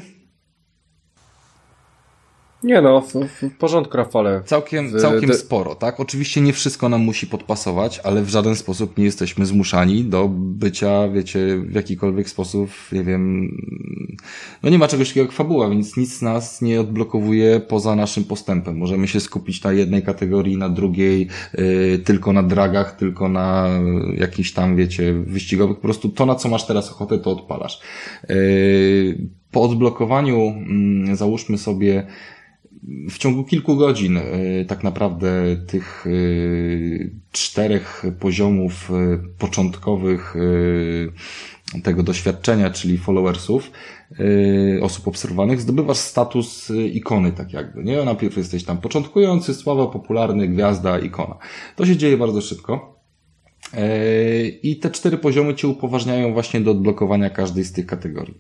Speaker 1: Nie no, w, w porządku, Rafale.
Speaker 2: Całkiem, całkiem de... sporo, tak? Oczywiście nie wszystko nam musi podpasować, ale w żaden sposób nie jesteśmy zmuszani do bycia, wiecie, w jakikolwiek sposób, nie wiem, no nie ma czegoś takiego jak fabuła, więc nic nas nie odblokowuje poza naszym postępem. Możemy się skupić na jednej kategorii, na drugiej, yy, tylko na dragach, tylko na jakichś tam, wiecie, wyścigowych. Po prostu to, na co masz teraz ochotę, to odpalasz. Yy, po odblokowaniu, yy, załóżmy sobie, w ciągu kilku godzin y, tak naprawdę tych y, czterech poziomów y, początkowych y, tego doświadczenia, czyli followersów, y, osób obserwowanych, zdobywasz status y, ikony, tak jakby, nie? Najpierw jesteś tam początkujący, sława, popularny, gwiazda, ikona. To się dzieje bardzo szybko. Y, I te cztery poziomy cię upoważniają właśnie do odblokowania każdej z tych kategorii.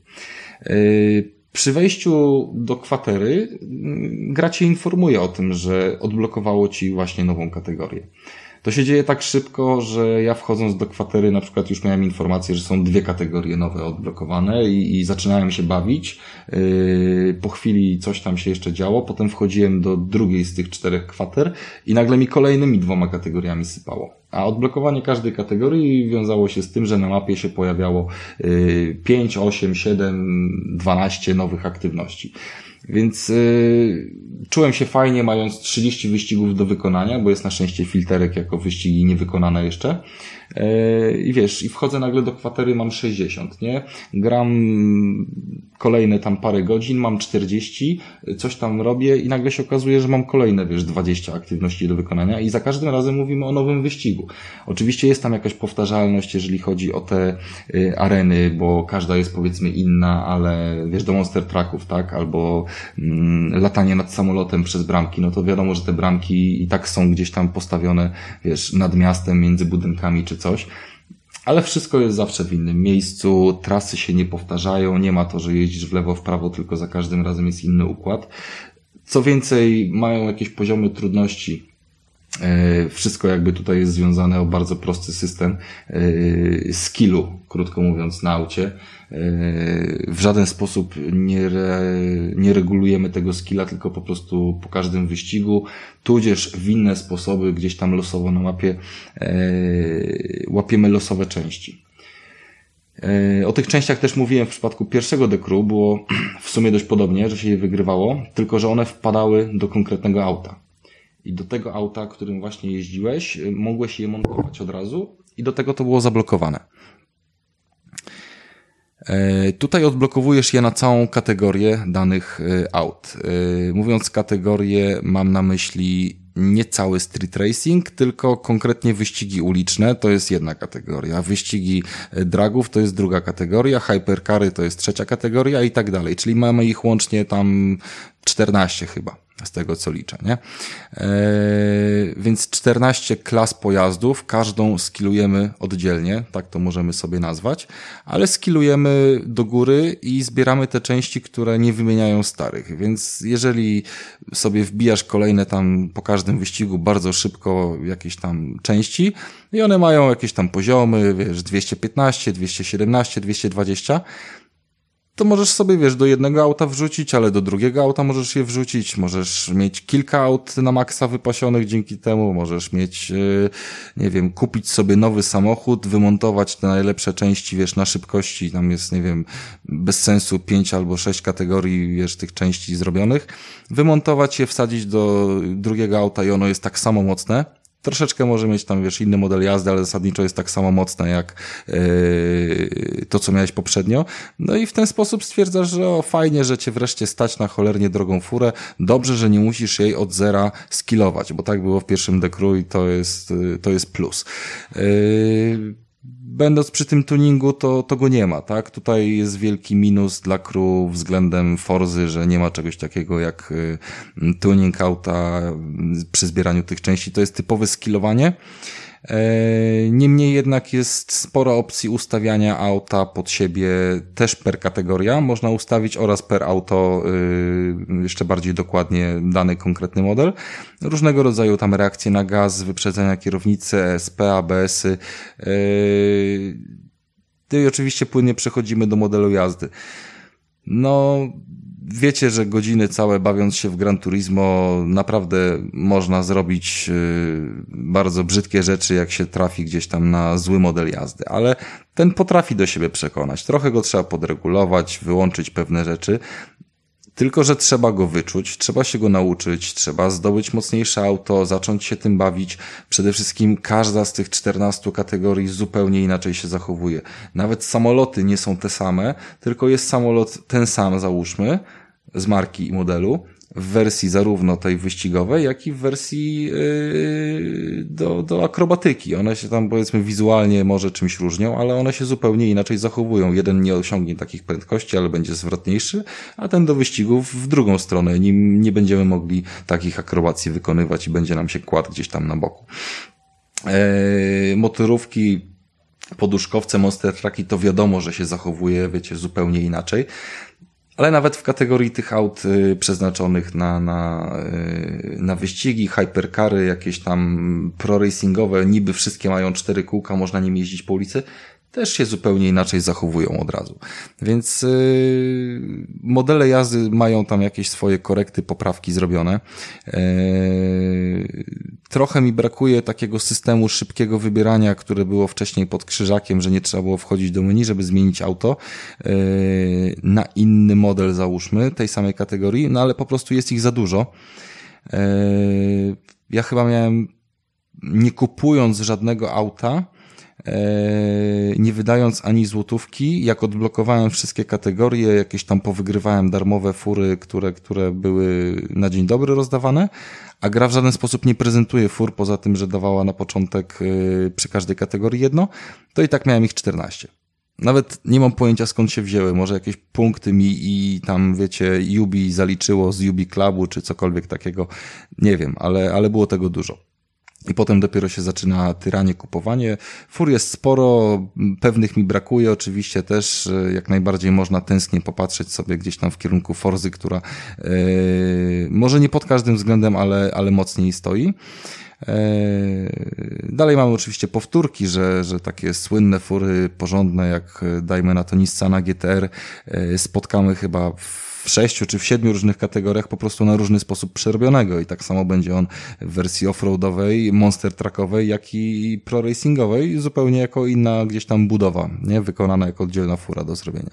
Speaker 2: Y, Przy wejściu do kwatery gra cię informuje o tym, że odblokowało ci właśnie nową kategorię. To się dzieje tak szybko, że ja wchodząc do kwatery na przykład już miałem informację, że są dwie kategorie nowe odblokowane i, i zaczynałem się bawić. Yy, po chwili coś tam się jeszcze działo, potem wchodziłem do drugiej z tych czterech kwater i nagle mi kolejnymi dwoma kategoriami sypało. A odblokowanie każdej kategorii wiązało się z tym, że na mapie się pojawiało yy, pięć, osiem, siedem, dwanaście nowych aktywności. Więc yy, czułem się fajnie, mając trzydzieści wyścigów do wykonania, bo jest na szczęście filterek jako wyścigi niewykonane jeszcze. Yy, I wiesz, i wchodzę nagle do kwatery, mam sześćdziesiąt, nie? Gram kolejne tam parę godzin, mam czterdzieści, coś tam robię i nagle się okazuje, że mam kolejne, wiesz, dwadzieścia aktywności do wykonania i za każdym razem mówimy o nowym wyścigu. Oczywiście jest tam jakaś powtarzalność, jeżeli chodzi o te y, areny, bo każda jest powiedzmy inna, ale wiesz, do Monster Trucków, tak? Albo mm, latanie nad samolotem przez bramki, no to wiadomo, że te bramki i tak są gdzieś tam postawione, wiesz, nad miastem, między budynkami czy coś. Ale wszystko jest zawsze w innym miejscu, trasy się nie powtarzają, nie ma to, że jeździsz w lewo, w prawo, tylko za każdym razem jest inny układ. Co więcej, mają jakieś poziomy trudności. Wszystko jakby tutaj jest związane o bardzo prosty system skillu, krótko mówiąc, na aucie. W żaden sposób nie, re, nie regulujemy tego skilla, tylko po prostu po każdym wyścigu, tudzież w inne sposoby, gdzieś tam losowo na mapie łapiemy losowe części. O tych częściach też mówiłem w przypadku pierwszego The Crew, było w sumie dość podobnie, że się je wygrywało, tylko że one wpadały do konkretnego auta. I do tego auta, którym właśnie jeździłeś, mogłeś je montować od razu i do tego to było zablokowane. Tutaj odblokowujesz je na całą kategorię danych aut. Mówiąc kategorię, mam na myśli nie cały street racing, tylko konkretnie wyścigi uliczne, to jest jedna kategoria. Wyścigi dragów to jest druga kategoria, hypercary to jest trzecia kategoria i tak dalej. Czyli mamy ich łącznie tam czternaście chyba, z tego co liczę, nie? Eee, więc czternaście klas pojazdów, każdą skillujemy oddzielnie, tak to możemy sobie nazwać, ale skillujemy do góry i zbieramy te części, które nie wymieniają starych, więc jeżeli sobie wbijasz kolejne tam po każdym wyścigu bardzo szybko jakieś tam części i one mają jakieś tam poziomy, wiesz, dwieście piętnaście, dwieście siedemnaście, dwieście dwadzieścia, to możesz sobie, wiesz, do jednego auta wrzucić, ale do drugiego auta możesz je wrzucić, możesz mieć kilka aut na maksa wypasionych dzięki temu, możesz mieć, nie wiem, kupić sobie nowy samochód, wymontować te najlepsze części, wiesz, na szybkości, tam jest, nie wiem, bez sensu pięć albo sześć kategorii, wiesz, tych części zrobionych, wymontować je, wsadzić do drugiego auta i ono jest tak samo mocne. Troszeczkę może mieć tam, wiesz, inny model jazdy, ale zasadniczo jest tak samo mocne jak yy, to, co miałeś poprzednio. No i w ten sposób stwierdzasz, że o, fajnie, że cię wreszcie stać na cholernie drogą furę. Dobrze, że nie musisz jej od zera skillować, bo tak było w pierwszym The Crew i to jest, to jest plus. Yy, Będąc przy tym tuningu, to, to go nie ma, tak? Tutaj jest wielki minus dla Crew względem Forzy, że nie ma czegoś takiego jak y, tuning auta przy zbieraniu tych części. To jest typowe skillowanie. Niemniej jednak jest sporo opcji ustawiania auta pod siebie też per kategoria. Można ustawić oraz per auto jeszcze bardziej dokładnie dany konkretny model. Różnego rodzaju tam reakcje na gaz, wyprzedzenia kierownicy, E S P, A B S-y. I oczywiście płynnie przechodzimy do modelu jazdy. No, wiecie, że godziny całe bawiąc się w Gran Turismo naprawdę można zrobić yy, bardzo brzydkie rzeczy, jak się trafi gdzieś tam na zły model jazdy, ale ten potrafi do siebie przekonać. Trochę go trzeba podregulować, wyłączyć pewne rzeczy, tylko że trzeba go wyczuć, trzeba się go nauczyć, trzeba zdobyć mocniejsze auto, zacząć się tym bawić. Przede wszystkim każda z tych czternastu kategorii zupełnie inaczej się zachowuje. Nawet samoloty nie są te same, tylko jest samolot ten sam, załóżmy, z marki i modelu, w wersji zarówno tej wyścigowej, jak i w wersji yy, do, do akrobatyki. One się tam, powiedzmy, wizualnie może czymś różnią, ale one się zupełnie inaczej zachowują. Jeden nie osiągnie takich prędkości, ale będzie zwrotniejszy, a ten do wyścigów w drugą stronę. Nim nie będziemy mogli takich akrobacji wykonywać i będzie nam się kładł gdzieś tam na boku. Yy, motorówki, poduszkowce, Monster Trucki, to wiadomo, że się zachowuje, wiecie, zupełnie inaczej. Ale nawet w kategorii tych aut y, przeznaczonych na, na, y, na wyścigi, hypercary, jakieś tam pro-racingowe, niby wszystkie mają cztery kółka, można nimi jeździć po ulicy, też się zupełnie inaczej zachowują od razu. Więc yy, modele jazdy mają tam jakieś swoje korekty, poprawki zrobione. Yy, trochę mi brakuje takiego systemu szybkiego wybierania, które było wcześniej pod krzyżakiem, że nie trzeba było wchodzić do menu, żeby zmienić auto yy, na inny model, załóżmy, tej samej kategorii, no ale po prostu jest ich za dużo. Yy, ja chyba miałem, nie kupując żadnego auta, nie wydając ani złotówki, jak odblokowałem wszystkie kategorie, jakieś tam powygrywałem darmowe fury, które, które były na dzień dobry rozdawane, a gra w żaden sposób nie prezentuje fur, poza tym, że dawała na początek przy każdej kategorii jedno, to i tak miałem ich czternaście. Nawet nie mam pojęcia, skąd się wzięły. Może jakieś punkty mi i tam, wiecie, Yubi zaliczyło z Yubi Clubu, czy cokolwiek takiego. Nie wiem, ale, ale było tego dużo. I potem dopiero się zaczyna tyranie, kupowanie. Fur jest sporo, pewnych mi brakuje, oczywiście też jak najbardziej można tęsknie popatrzeć sobie gdzieś tam w kierunku Forzy, która yy, może nie pod każdym względem, ale, ale mocniej stoi. Dalej mamy oczywiście powtórki, że, że takie słynne fury porządne, jak dajmy na to Nissana G T R, spotkamy chyba w w sześciu czy w siedmiu różnych kategoriach po prostu na różny sposób przerobionego i tak samo będzie on w wersji offroadowej, monster truckowej, jak i pro-racingowej, zupełnie jako inna gdzieś tam budowa, nie? Wykonana jako oddzielna fura do zrobienia.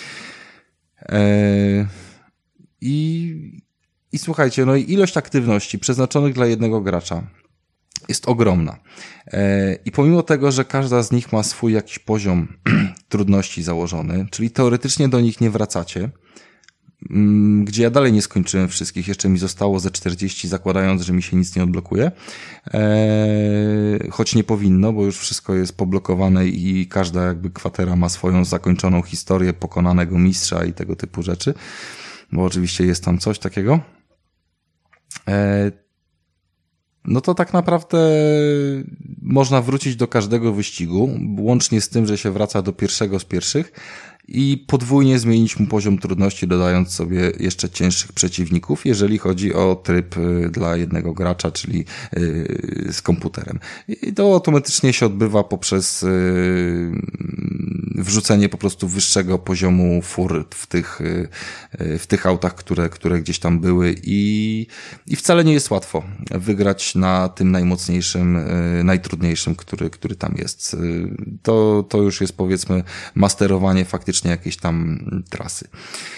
Speaker 2: Eee, i, I słuchajcie, no i ilość aktywności przeznaczonych dla jednego gracza jest ogromna. Eee, I pomimo tego, że każda z nich ma swój jakiś poziom trudności założony, czyli teoretycznie do nich nie wracacie, gdzie ja dalej nie skończyłem wszystkich, jeszcze mi zostało ze czterdzieści, zakładając, że mi się nic nie odblokuje, eee, choć nie powinno, bo już wszystko jest poblokowane i każda jakby kwatera ma swoją zakończoną historię pokonanego mistrza i tego typu rzeczy, bo oczywiście jest tam coś takiego. Eee, no to tak naprawdę można wrócić do każdego wyścigu, łącznie z tym, że się wraca do pierwszego z pierwszych, i podwójnie zmienić mu poziom trudności, dodając sobie jeszcze cięższych przeciwników, jeżeli chodzi o tryb dla jednego gracza, czyli z komputerem. I to automatycznie się odbywa poprzez wrzucenie po prostu wyższego poziomu fur w tych, w tych autach, które, które gdzieś tam były i, i wcale nie jest łatwo wygrać na tym najmocniejszym, najtrudniejszym, który, który tam jest. To, to już jest powiedzmy masterowanie faktycznie jakiejś tam trasy.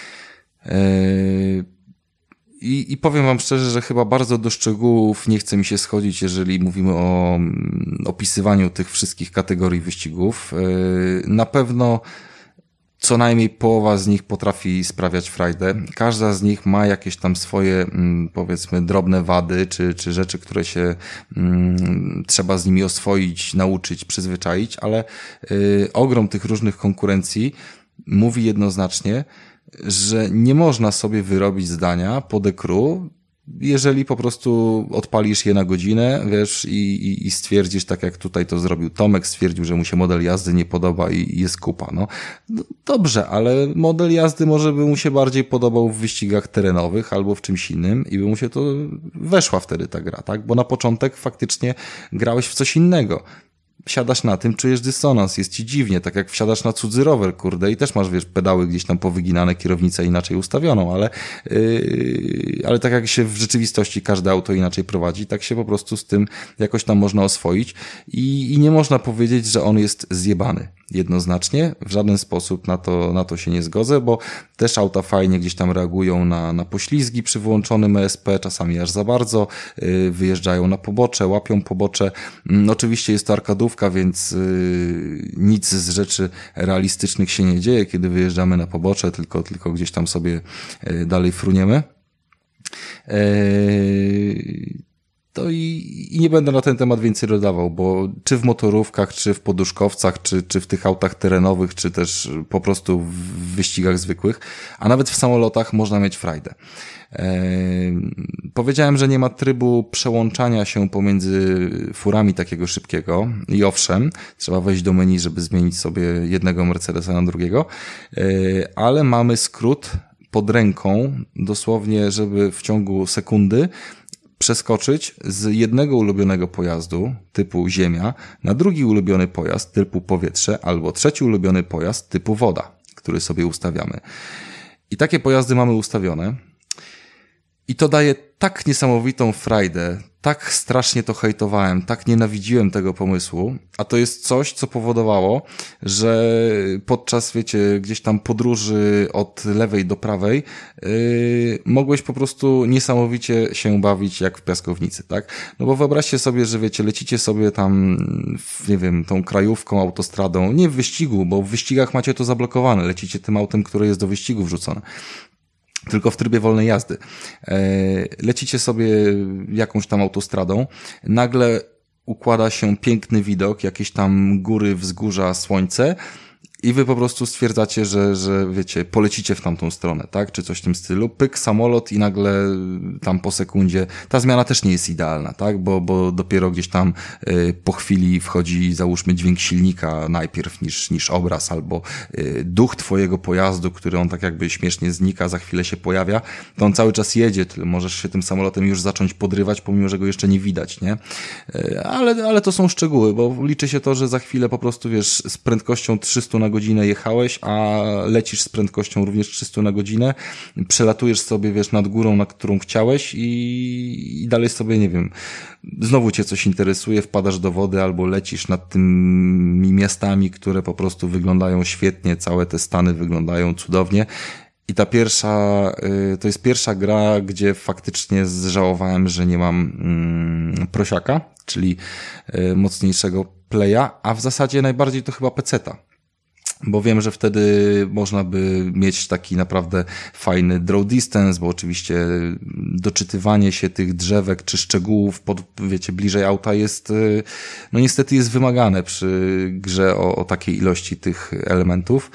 Speaker 2: I, I powiem wam szczerze, że chyba bardzo do szczegółów nie chce mi się schodzić, jeżeli mówimy o opisywaniu tych wszystkich kategorii wyścigów. Na pewno co najmniej połowa z nich potrafi sprawiać frajdę. Każda z nich ma jakieś tam swoje, powiedzmy, drobne wady, czy, czy rzeczy, które się mm, trzeba z nimi oswoić, nauczyć, przyzwyczaić, ale y, ogrom tych różnych konkurencji mówi jednoznacznie, że nie można sobie wyrobić zdania po dekru, jeżeli po prostu odpalisz je na godzinę, wiesz, i, i, i stwierdzisz, tak jak tutaj to zrobił Tomek, stwierdził, że mu się model jazdy nie podoba i, i jest kupa, no. Dobrze, ale model jazdy może by mu się bardziej podobał w wyścigach terenowych albo w czymś innym i by mu się to weszła wtedy ta gra, tak? Bo na początek faktycznie grałeś w coś innego. Siadasz na tym, czujesz dysonans, jest ci dziwnie, tak jak wsiadasz na cudzy rower, kurde, i też masz, wiesz, pedały gdzieś tam powyginane, kierownicę inaczej ustawioną, ale, yy, ale tak jak się w rzeczywistości każde auto inaczej prowadzi, tak się po prostu z tym jakoś tam można oswoić i, i nie można powiedzieć, że on jest zjebany. Jednoznacznie, w żaden sposób na to, na to się nie zgodzę, bo też auta fajnie gdzieś tam reagują na, na poślizgi przy wyłączonym E S P, czasami aż za bardzo, yy, wyjeżdżają na pobocze, łapią pobocze. Yy, oczywiście jest to arkadówka, więc yy, nic z rzeczy realistycznych się nie dzieje, kiedy wyjeżdżamy na pobocze, tylko, tylko gdzieś tam sobie yy, dalej fruniemy. Yy, To i, i nie będę na ten temat więcej dodawał, bo czy w motorówkach, czy w poduszkowcach, czy, czy w tych autach terenowych, czy też po prostu w wyścigach zwykłych, a nawet w samolotach można mieć frajdę. Eee, powiedziałem, że nie ma trybu przełączania się pomiędzy furami takiego szybkiego i owszem, trzeba wejść do menu, żeby zmienić sobie jednego Mercedesa na drugiego, eee, ale mamy skrót pod ręką, dosłownie, żeby w ciągu sekundy przeskoczyć z jednego ulubionego pojazdu typu ziemia na drugi ulubiony pojazd typu powietrze albo trzeci ulubiony pojazd typu woda, który sobie ustawiamy. I takie pojazdy mamy ustawione i to daje tak niesamowitą frajdę, tak strasznie to hejtowałem, tak nienawidziłem tego pomysłu, a to jest coś, co powodowało, że podczas, wiecie, gdzieś tam podróży od lewej do prawej yy, mogłeś po prostu niesamowicie się bawić jak w piaskownicy, tak? No bo wyobraźcie sobie, że wiecie, lecicie sobie tam, w, nie wiem, tą krajówką, autostradą, nie w wyścigu, bo w wyścigach macie to zablokowane, lecicie tym autem, które jest do wyścigu wrzucone. Tylko w trybie wolnej jazdy. Lecicie sobie jakąś tam autostradą, nagle układa się piękny widok, jakieś tam góry, wzgórza, słońce i wy po prostu stwierdzacie, że, że wiecie, polecicie w tamtą stronę, tak? Czy coś w tym stylu. Pyk, samolot i nagle tam po sekundzie, ta zmiana też nie jest idealna, tak? Bo, bo dopiero gdzieś tam y, po chwili wchodzi, załóżmy, dźwięk silnika najpierw niż, niż obraz, albo y, duch twojego pojazdu, który on tak jakby śmiesznie znika, za chwilę się pojawia, to on cały czas jedzie, tyle możesz się tym samolotem już zacząć podrywać, pomimo, że go jeszcze nie widać, nie? Y, ale, ale to są szczegóły, bo liczy się to, że za chwilę po prostu, wiesz, z prędkością trzysta na godzinę jechałeś, a lecisz z prędkością również trzysta na godzinę, przelatujesz sobie, wiesz, nad górą, na którą chciałeś i, i dalej sobie, nie wiem, znowu cię coś interesuje, wpadasz do wody albo lecisz nad tymi miastami, które po prostu wyglądają świetnie, całe te stany wyglądają cudownie. I ta pierwsza, to jest pierwsza gra, gdzie faktycznie zżałowałem, że nie mam mm, prosiaka, czyli mocniejszego playa, a w zasadzie najbardziej to chyba peceta. Bo wiem, że wtedy można by mieć taki naprawdę fajny draw distance, bo oczywiście doczytywanie się tych drzewek czy szczegółów pod, wiecie, bliżej auta jest, no niestety jest wymagane przy grze o, o takiej ilości tych elementów.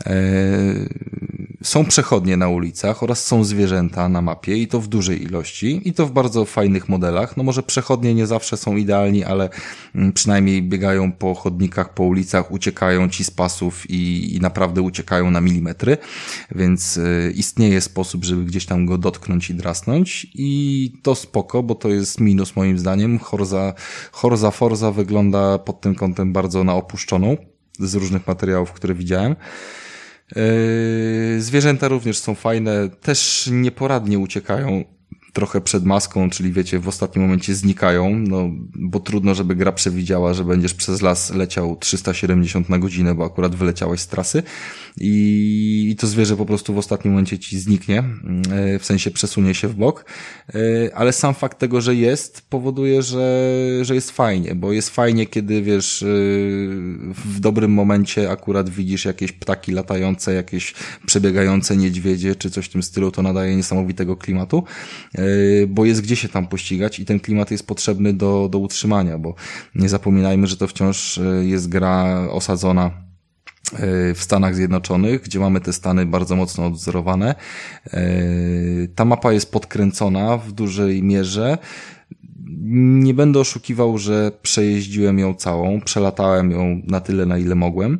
Speaker 2: Są przechodnie na ulicach oraz są zwierzęta na mapie i to w dużej ilości i to w bardzo fajnych modelach. No może przechodnie nie zawsze są idealni, ale przynajmniej biegają po chodnikach, po ulicach, uciekają ci z pasów i, i naprawdę uciekają na milimetry, więc istnieje sposób, żeby gdzieś tam go dotknąć i drasnąć i to spoko, bo to jest minus moim zdaniem. Horza, Horza Forza wygląda pod tym kątem bardzo na opuszczoną. z różnych materiałów, które widziałem. Zwierzęta również są fajne, też nieporadnie uciekają trochę przed maską, czyli wiecie, w ostatnim momencie znikają, no bo trudno, żeby gra przewidziała, że będziesz przez las leciał trzysta siedemdziesiąt na godzinę, bo akurat wyleciałeś z trasy i, i to zwierzę po prostu w ostatnim momencie ci zniknie, w sensie przesunie się w bok, ale sam fakt tego, że jest, powoduje, że, że jest fajnie, bo jest fajnie, kiedy wiesz, w dobrym momencie akurat widzisz jakieś ptaki latające, jakieś przebiegające niedźwiedzie, czy coś w tym stylu, to nadaje niesamowitego klimatu, bo jest gdzie się tam pościgać i ten klimat jest potrzebny do, do utrzymania, bo nie zapominajmy, że to wciąż jest gra osadzona w Stanach Zjednoczonych, gdzie mamy te Stany bardzo mocno odwzorowane. Ta mapa jest podkręcona w dużej mierze. Nie będę oszukiwał, że przejeździłem ją całą, przelatałem ją na tyle, na ile mogłem.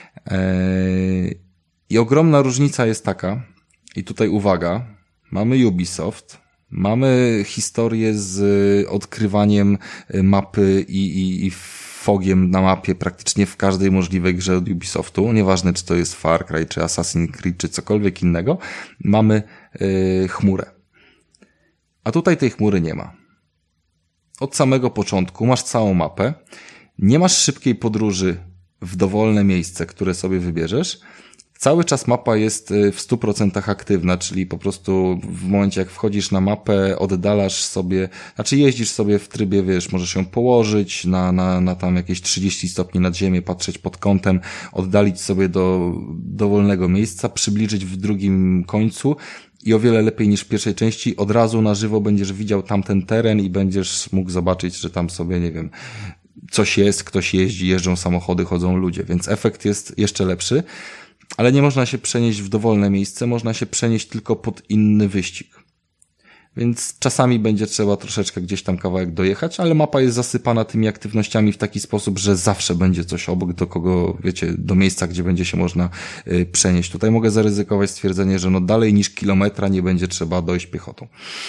Speaker 2: I ogromna różnica jest taka, i tutaj uwaga, mamy Ubisoft, mamy historię z odkrywaniem mapy i, i, i fogiem na mapie praktycznie w każdej możliwej grze od Ubisoftu, nieważne czy to jest Far Cry, czy Assassin's Creed, czy cokolwiek innego, mamy yy, chmurę. A tutaj tej chmury nie ma. Od samego początku masz całą mapę, nie masz szybkiej podróży w dowolne miejsce, które sobie wybierzesz. Cały czas mapa jest w stu procentach aktywna, czyli po prostu w momencie jak wchodzisz na mapę, oddalasz sobie, znaczy jeździsz sobie w trybie, wiesz, możesz ją położyć na, na, na tam jakieś trzydzieści stopni nad ziemię, patrzeć pod kątem, oddalić sobie do dowolnego miejsca, przybliżyć w drugim końcu i o wiele lepiej niż w pierwszej części od razu na żywo będziesz widział tamten teren i będziesz mógł zobaczyć, że tam sobie, nie wiem, coś jest, ktoś jeździ, jeżdżą samochody, chodzą ludzie, więc efekt jest jeszcze lepszy. Ale nie można się przenieść w dowolne miejsce, można się przenieść tylko pod inny wyścig. Więc czasami będzie trzeba troszeczkę gdzieś tam kawałek dojechać, ale mapa jest zasypana tymi aktywnościami w taki sposób, że zawsze będzie coś obok, do kogo, wiecie, do miejsca, gdzie będzie się można y, przenieść. Tutaj mogę zaryzykować stwierdzenie, że no dalej niż kilometra nie będzie trzeba dojść piechotą.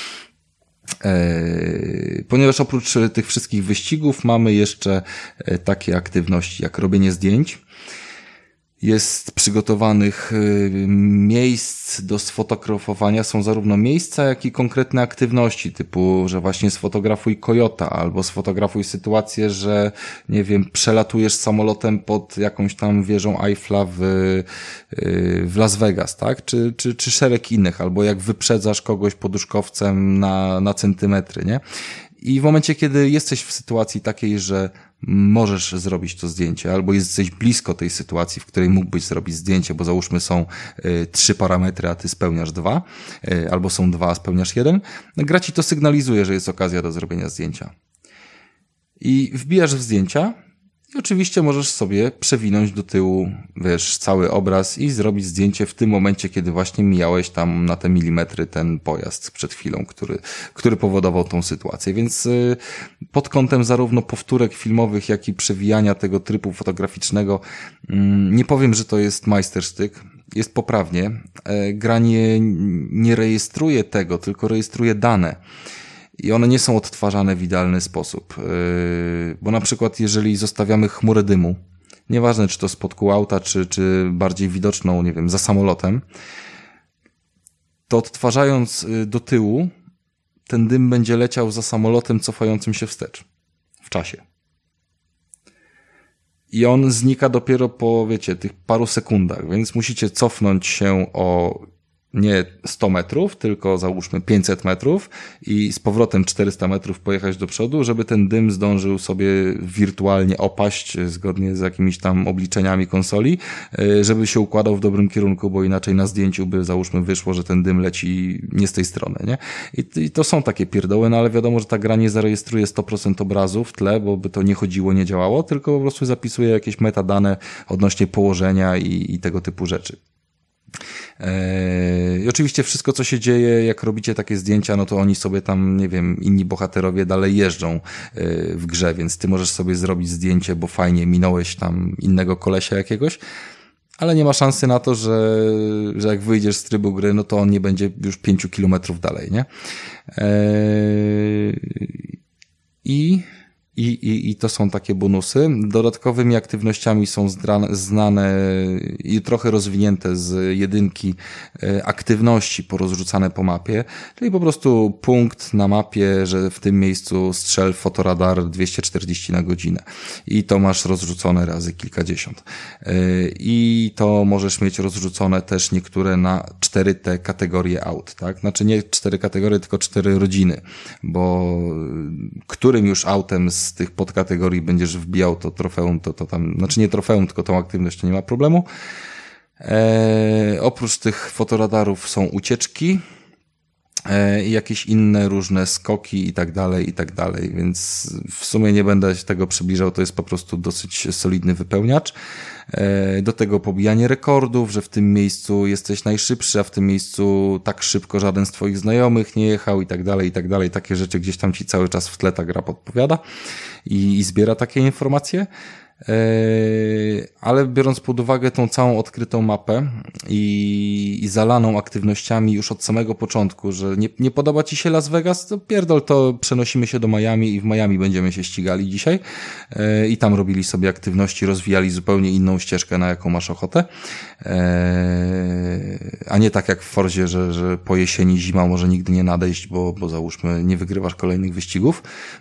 Speaker 2: Eee, ponieważ oprócz tych wszystkich wyścigów mamy jeszcze takie aktywności jak robienie zdjęć. Jest przygotowanych miejsc do sfotografowania, są zarówno miejsca, jak i konkretne aktywności, typu, że właśnie sfotografuj kojota, albo sfotografuj sytuację, że, nie wiem, przelatujesz samolotem pod jakąś tam wieżą Eiffla w, w Las Vegas, tak? Czy, czy, czy szereg innych, albo jak wyprzedzasz kogoś poduszkowcem na, na centymetry, nie? I w momencie, kiedy jesteś w sytuacji takiej, że możesz zrobić to zdjęcie, albo jesteś blisko tej sytuacji, w której mógłbyś zrobić zdjęcie, bo załóżmy są y, trzy parametry, a ty spełniasz dwa, y, albo są dwa, a spełniasz jeden, gra ci to sygnalizuje, że jest okazja do zrobienia zdjęcia. I wbijasz w zdjęcia i oczywiście możesz sobie przewinąć do tyłu, wiesz, cały obraz i zrobić zdjęcie w tym momencie, kiedy właśnie mijałeś tam na te milimetry ten pojazd przed chwilą, który, który powodował tą sytuację. Więc yy, pod kątem zarówno powtórek filmowych, jak i przewijania tego trybu fotograficznego, yy, nie powiem, że to jest majstersztyk. Jest poprawnie. Yy, gra nie, nie rejestruje tego, tylko rejestruje dane. I one nie są odtwarzane w idealny sposób. Yy, bo na przykład jeżeli zostawiamy chmurę dymu, nieważne czy to spod kół auta, czy, czy bardziej widoczną, nie wiem, za samolotem, to odtwarzając do tyłu, ten dym będzie leciał za samolotem cofającym się wstecz w czasie. I on znika dopiero po, wiecie, tych paru sekundach, więc musicie cofnąć się o nie sto metrów, tylko załóżmy pięćset metrów i z powrotem czterysta metrów pojechać do przodu, żeby ten dym zdążył sobie wirtualnie opaść zgodnie z jakimiś tam obliczeniami konsoli, żeby się układał w dobrym kierunku, bo inaczej na zdjęciu by załóżmy wyszło, że ten dym leci nie z tej strony, nie? I, i to są takie pierdoły, no ale wiadomo, że ta gra nie zarejestruje sto procent obrazu w tle, bo by to nie chodziło, nie działało, tylko po prostu zapisuje jakieś metadane odnośnie położenia i, i tego typu rzeczy. I oczywiście wszystko, co się dzieje, jak robicie takie zdjęcia, no to oni sobie tam, nie wiem, inni bohaterowie dalej jeżdżą w grze, więc ty możesz sobie zrobić zdjęcie, bo fajnie minąłeś tam innego kolesia jakiegoś, ale nie ma szansy na to, że, że jak wyjdziesz z trybu gry, no to on nie będzie już pięciu kilometrów dalej, nie? I I, i, I to są takie bonusy. Dodatkowymi aktywnościami są zdrane, znane i trochę rozwinięte z jedynki aktywności porozrzucane po mapie, czyli po prostu punkt na mapie, że w tym miejscu strzel fotoradar dwieście czterdzieści na godzinę i to masz rozrzucone razy kilkadziesiąt. I to możesz mieć rozrzucone też niektóre na cztery te kategorie aut, tak? Znaczy nie cztery kategorie, tylko cztery rodziny, bo którym już autem z tych podkategorii będziesz wbijał to trofeum, to, to tam, znaczy nie trofeum, tylko tą aktywność, to nie ma problemu. Eee, oprócz tych fotoradarów są ucieczki i jakieś inne różne skoki i tak dalej, i tak dalej, więc w sumie nie będę się tego przybliżał, to jest po prostu dosyć solidny wypełniacz. Do tego pobijanie rekordów, że w tym miejscu jesteś najszybszy, a w tym miejscu tak szybko żaden z twoich znajomych nie jechał i tak dalej, i tak dalej. Takie rzeczy gdzieś tam ci cały czas w tle ta gra podpowiada i, i zbiera takie informacje. Ale biorąc pod uwagę tą całą odkrytą mapę i, i zalaną aktywnościami już od samego początku, że nie, nie podoba ci się Las Vegas, to pierdol, to przenosimy się do Miami i w Miami będziemy się ścigali dzisiaj i tam robili sobie aktywności, rozwijali zupełnie inną ścieżkę, na jaką masz ochotę, a nie tak jak w Forzie, że, że po jesieni zima może nigdy nie nadejść, bo, bo załóżmy nie wygrywasz kolejnych wyścigów.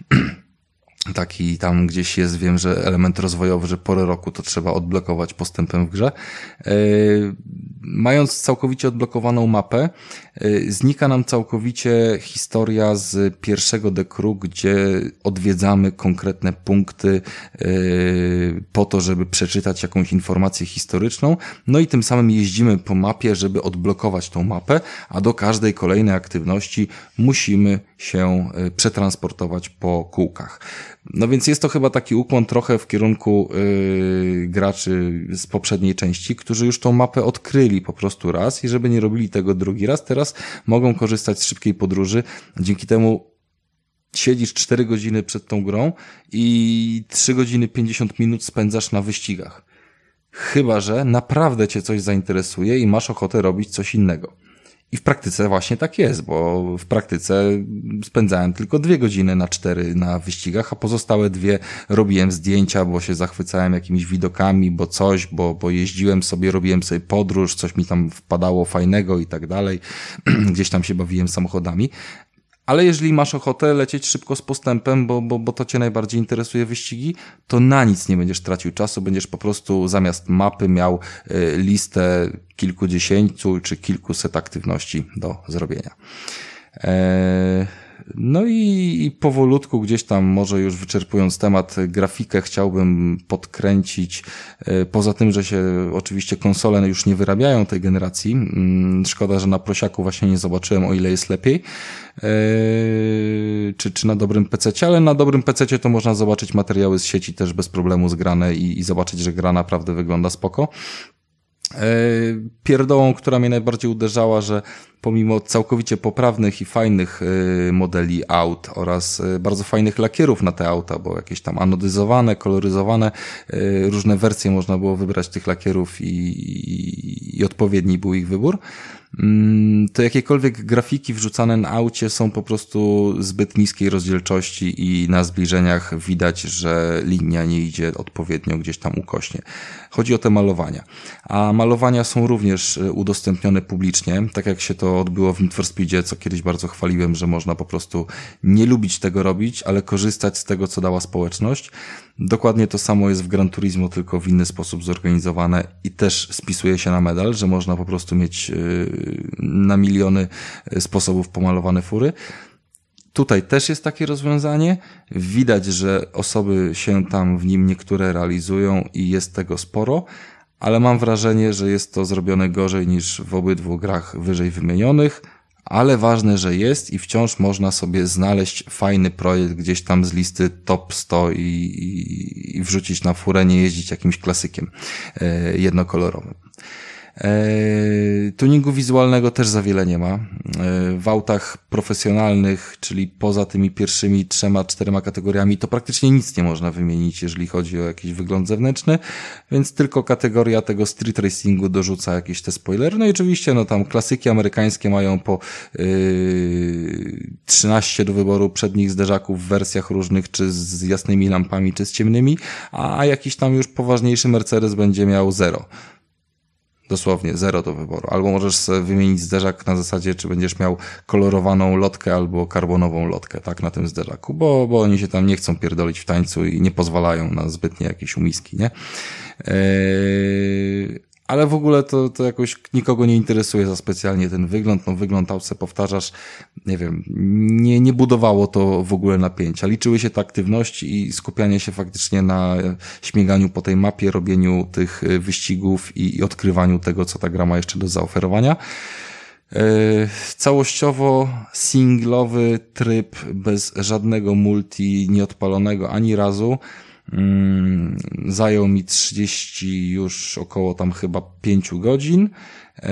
Speaker 2: Taki tam gdzieś jest, wiem, że element rozwojowy, że porę roku to trzeba odblokować postępem w grze. Yy, mając całkowicie odblokowaną mapę, yy, znika nam całkowicie historia z pierwszego dekru, gdzie odwiedzamy konkretne punkty yy, po to, żeby przeczytać jakąś informację historyczną, no i tym samym jeździmy po mapie, żeby odblokować tą mapę, a do każdej kolejnej aktywności musimy się yy, przetransportować po kółkach. No więc jest to chyba taki ukłon trochę w kierunku yy, graczy z poprzedniej części, którzy już tą mapę odkryli po prostu raz i żeby nie robili tego drugi raz, teraz mogą korzystać z szybkiej podróży. Dzięki temu siedzisz cztery godziny przed tą grą i trzy godziny pięćdziesiąt minut spędzasz na wyścigach. Chyba że naprawdę cię coś zainteresuje i masz ochotę robić coś innego. I w praktyce właśnie tak jest, bo w praktyce spędzałem tylko dwie godziny na cztery na wyścigach, a pozostałe dwie robiłem zdjęcia, bo się zachwycałem jakimiś widokami, bo coś, bo, bo jeździłem sobie, robiłem sobie podróż, coś mi tam wpadało fajnego i tak dalej. Gdzieś tam się bawiłem samochodami. Ale jeżeli masz ochotę lecieć szybko z postępem, bo, bo, bo to cię najbardziej interesuje wyścigi, to na nic nie będziesz tracił czasu, będziesz po prostu zamiast mapy miał y, listę kilkudziesięciu czy kilkuset aktywności do zrobienia. Eee, no i, i powolutku gdzieś tam, może już wyczerpując temat, grafikę chciałbym podkręcić. E, poza tym, że się oczywiście konsole już nie wyrabiają tej generacji. Mm, szkoda, że na prosiaku właśnie nie zobaczyłem, o ile jest lepiej. E, czy, czy na dobrym pececie, ale na dobrym pececie to można zobaczyć materiały z sieci też bez problemu zgrane i, i zobaczyć, że gra naprawdę wygląda spoko. Pierdołą, która mnie najbardziej uderzała, że pomimo całkowicie poprawnych i fajnych modeli aut oraz bardzo fajnych lakierów na te auta, bo jakieś tam anodyzowane, koloryzowane, różne wersje można było wybrać tych lakierów i, i, i odpowiedni był ich wybór, to jakiekolwiek grafiki wrzucane na aucie są po prostu zbyt niskiej rozdzielczości i na zbliżeniach widać, że linia nie idzie odpowiednio gdzieś tam ukośnie. Chodzi o te malowania. A malowania są również udostępnione publicznie, tak jak się to odbyło w Need for Speedzie, co kiedyś bardzo chwaliłem, że można po prostu nie lubić tego robić, ale korzystać z tego, co dała społeczność. Dokładnie to samo jest w Gran Turismo, tylko w inny sposób zorganizowane i też spisuje się na medal, że można po prostu mieć na miliony sposobów pomalowane fury. Tutaj też jest takie rozwiązanie. Widać, że osoby się tam w nim niektóre realizują i jest tego sporo, ale mam wrażenie, że jest to zrobione gorzej niż w obydwu grach wyżej wymienionych, ale ważne, że jest i wciąż można sobie znaleźć fajny projekt gdzieś tam z listy top sto i, i, i wrzucić na furę, nie jeździć jakimś klasykiem e, jednokolorowym. Tuningu wizualnego też za wiele nie ma. W autach profesjonalnych, czyli poza tymi pierwszymi trzema, czterema kategoriami, to praktycznie nic nie można wymienić, jeżeli chodzi o jakiś wygląd zewnętrzny, więc tylko kategoria tego street racingu dorzuca jakieś te spoilery. No i oczywiście, no tam klasyki amerykańskie mają po yy, trzynaście do wyboru przednich zderzaków w wersjach różnych, czy z jasnymi lampami, czy z ciemnymi, a jakiś tam już poważniejszy Mercedes będzie miał zero. Dosłownie zero do wyboru. Albo możesz sobie wymienić zderzak na zasadzie, czy będziesz miał kolorowaną lotkę albo karbonową lotkę, tak, na tym zderzaku, bo, bo oni się tam nie chcą pierdolić w tańcu i nie pozwalają na zbytnie jakieś umiski, nie? Eee... Ale w ogóle to, to jakoś nikogo nie interesuje za specjalnie ten wygląd. No wygląd aut se powtarzasz, nie wiem, nie, nie budowało to w ogóle napięcia. Liczyły się te aktywności i skupianie się faktycznie na śmiganiu po tej mapie, robieniu tych wyścigów i, i odkrywaniu tego, co ta gra ma jeszcze do zaoferowania. Yy, całościowo singlowy tryb bez żadnego multi nieodpalonego ani razu. Mm, zajął mi trzydzieści już około tam chyba pięć godzin. Eee,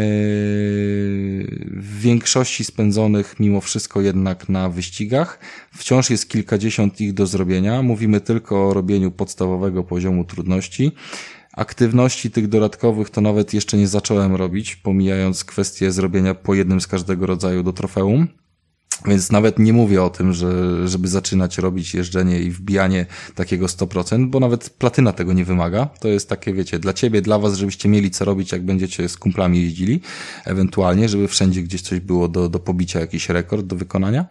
Speaker 2: w większości spędzonych mimo wszystko jednak na wyścigach. Wciąż jest kilkadziesiąt ich do zrobienia. Mówimy tylko o robieniu podstawowego poziomu trudności. Aktywności tych dodatkowych to nawet jeszcze nie zacząłem robić, pomijając kwestię zrobienia po jednym z każdego rodzaju do trofeum. Więc nawet nie mówię o tym, że, żeby zaczynać robić jeżdżenie i wbijanie takiego sto procent, bo nawet platyna tego nie wymaga. To jest takie, wiecie, dla ciebie, dla was, żebyście mieli co robić, jak będziecie z kumplami jeździli, ewentualnie, żeby wszędzie gdzieś coś było do, do pobicia, jakiś rekord do wykonania.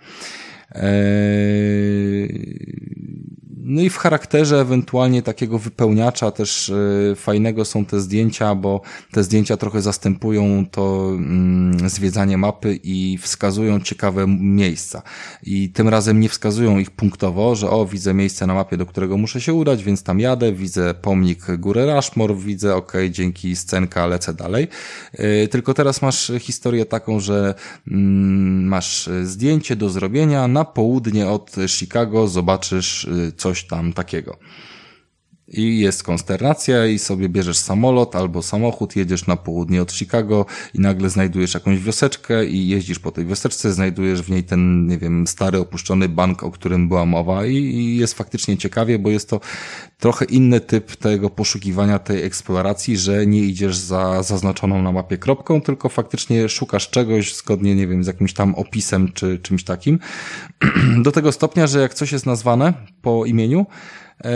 Speaker 2: No i w charakterze ewentualnie takiego wypełniacza też fajnego są te zdjęcia, bo te zdjęcia trochę zastępują to zwiedzanie mapy i wskazują ciekawe miejsca. I tym razem nie wskazują ich punktowo, że o, widzę miejsce na mapie, do którego muszę się udać, więc tam jadę, widzę pomnik Góry Rushmore, widzę, okej, okay, dzięki scenka lecę dalej. Tylko teraz masz historię taką, że masz zdjęcie do zrobienia, na południe od Chicago zobaczysz coś tam takiego. I jest konsternacja i sobie bierzesz samolot albo samochód, jedziesz na południe od Chicago i nagle znajdujesz jakąś wioseczkę i jeździsz po tej wioseczce, znajdujesz w niej ten, nie wiem, stary, opuszczony bank, o którym była mowa i, i jest faktycznie ciekawie, bo jest to trochę inny typ tego poszukiwania, tej eksploracji, że nie idziesz za zaznaczoną na mapie kropką, tylko faktycznie szukasz czegoś zgodnie, nie wiem, z jakimś tam opisem czy czymś takim. Do tego stopnia, że jak coś jest nazwane po imieniu, ee,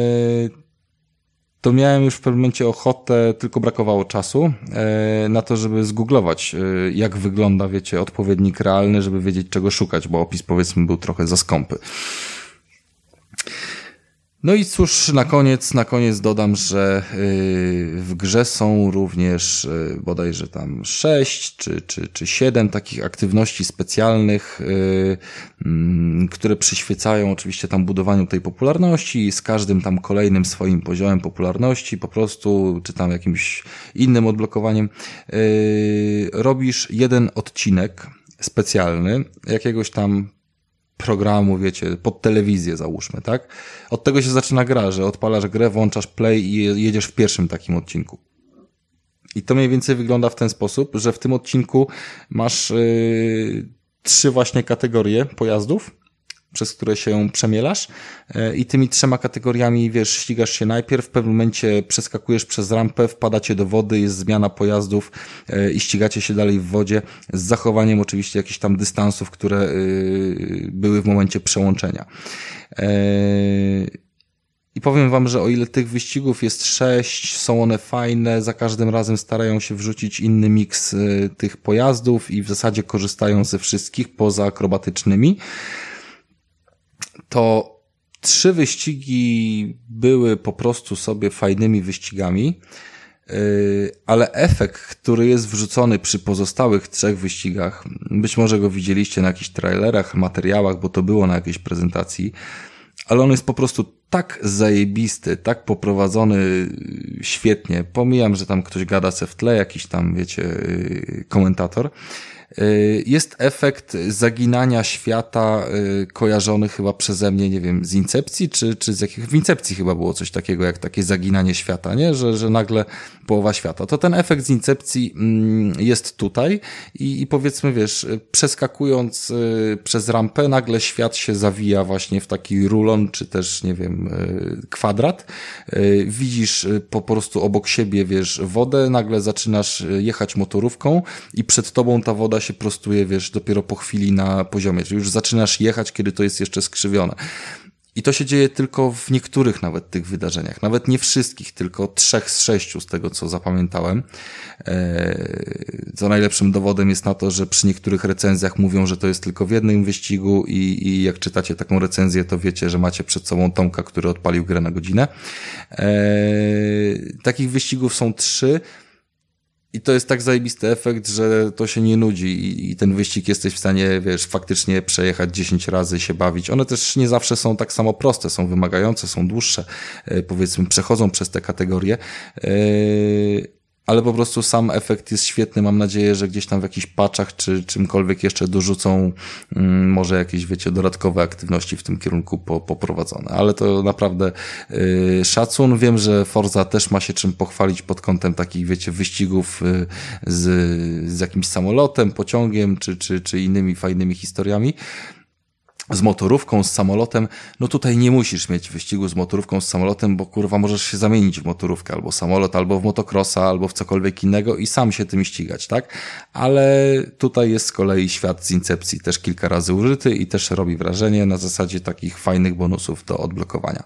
Speaker 2: to miałem już w pewnym momencie ochotę, tylko brakowało czasu e, na to, żeby zgooglować, e, jak wygląda, wiecie, odpowiednik realny, żeby wiedzieć, czego szukać, bo opis, powiedzmy, był trochę za skąpy. No i cóż, na koniec, na koniec dodam, że yy, w grze są również yy, bodajże tam sześć czy, czy, czy siedem takich aktywności specjalnych, yy, yy, które przyświecają oczywiście tam budowaniu tej popularności i z każdym tam kolejnym swoim poziomem popularności po prostu, czy tam jakimś innym odblokowaniem, yy, robisz jeden odcinek specjalny jakiegoś tam programu, wiecie, pod telewizję załóżmy, tak? Od tego się zaczyna gra, że odpalasz grę, włączasz play i jedziesz w pierwszym takim odcinku. I to mniej więcej wygląda w ten sposób, że w tym odcinku masz yy, trzy właśnie kategorie pojazdów, przez które się przemielasz yy, i tymi trzema kategoriami, wiesz, ścigasz się najpierw, w pewnym momencie przeskakujesz przez rampę, wpadacie do wody, jest zmiana pojazdów yy, i ścigacie się dalej w wodzie z zachowaniem oczywiście jakichś tam dystansów, które yy, były w momencie przełączenia. Yy, I powiem wam, że o ile tych wyścigów jest sześć, są one fajne, za każdym razem starają się wrzucić inny miks yy, tych pojazdów i w zasadzie korzystają ze wszystkich poza akrobatycznymi, to trzy wyścigi były po prostu sobie fajnymi wyścigami, yy, ale efekt, który jest wrzucony przy pozostałych trzech wyścigach, być może go widzieliście na jakichś trailerach, materiałach, bo to było na jakiejś prezentacji, ale on jest po prostu tak zajebisty, tak poprowadzony świetnie. Pomijam, że tam ktoś gada se w tle, jakiś tam, wiecie, komentator. Jest efekt zaginania świata kojarzony chyba przeze mnie, nie wiem, z Incepcji, czy, czy z jakich... W Incepcji chyba było coś takiego, jak takie zaginanie świata, nie? Że, że nagle połowa świata. To ten efekt z Incepcji jest tutaj i, i powiedzmy, wiesz, przeskakując przez rampę, nagle świat się zawija właśnie w taki rulon, czy też, nie wiem, kwadrat. Widzisz po prostu obok siebie, wiesz, wodę, nagle zaczynasz jechać motorówką i przed tobą ta woda się prostuje, wiesz, dopiero po chwili na poziomie, czyli już zaczynasz jechać, kiedy to jest jeszcze skrzywione. I to się dzieje tylko w niektórych nawet tych wydarzeniach, nawet nie wszystkich, tylko trzech z sześciu z tego, co zapamiętałem. Co najlepszym dowodem jest na to, że przy niektórych recenzjach mówią, że to jest tylko w jednym wyścigu i, i jak czytacie taką recenzję, to wiecie, że macie przed sobą Tomka, który odpalił grę na godzinę. Takich wyścigów są trzy. I to jest tak zajebisty efekt, że to się nie nudzi i, i ten wyścig jesteś w stanie, wiesz, faktycznie przejechać dziesięć razy, się bawić. One też nie zawsze są tak samo proste, są wymagające, są dłuższe, yy, powiedzmy, przechodzą przez te kategorie, yy, ale po prostu sam efekt jest świetny. Mam nadzieję, że gdzieś tam w jakichś patchach czy czymkolwiek jeszcze dorzucą yy, może jakieś, wiecie, dodatkowe aktywności w tym kierunku po, poprowadzone. Ale to naprawdę yy, szacun. Wiem, że Forza też ma się czym pochwalić pod kątem takich, wiecie, wyścigów yy, z, z jakimś samolotem, pociągiem czy, czy, czy innymi fajnymi historiami. Z motorówką, z samolotem, no tutaj nie musisz mieć wyścigu z motorówką, z samolotem, bo kurwa możesz się zamienić w motorówkę albo samolot, albo w motocrossa, albo w cokolwiek innego i sam się tym ścigać, tak? Ale tutaj jest z kolei świat z Incepcji też kilka razy użyty i też robi wrażenie na zasadzie takich fajnych bonusów do odblokowania.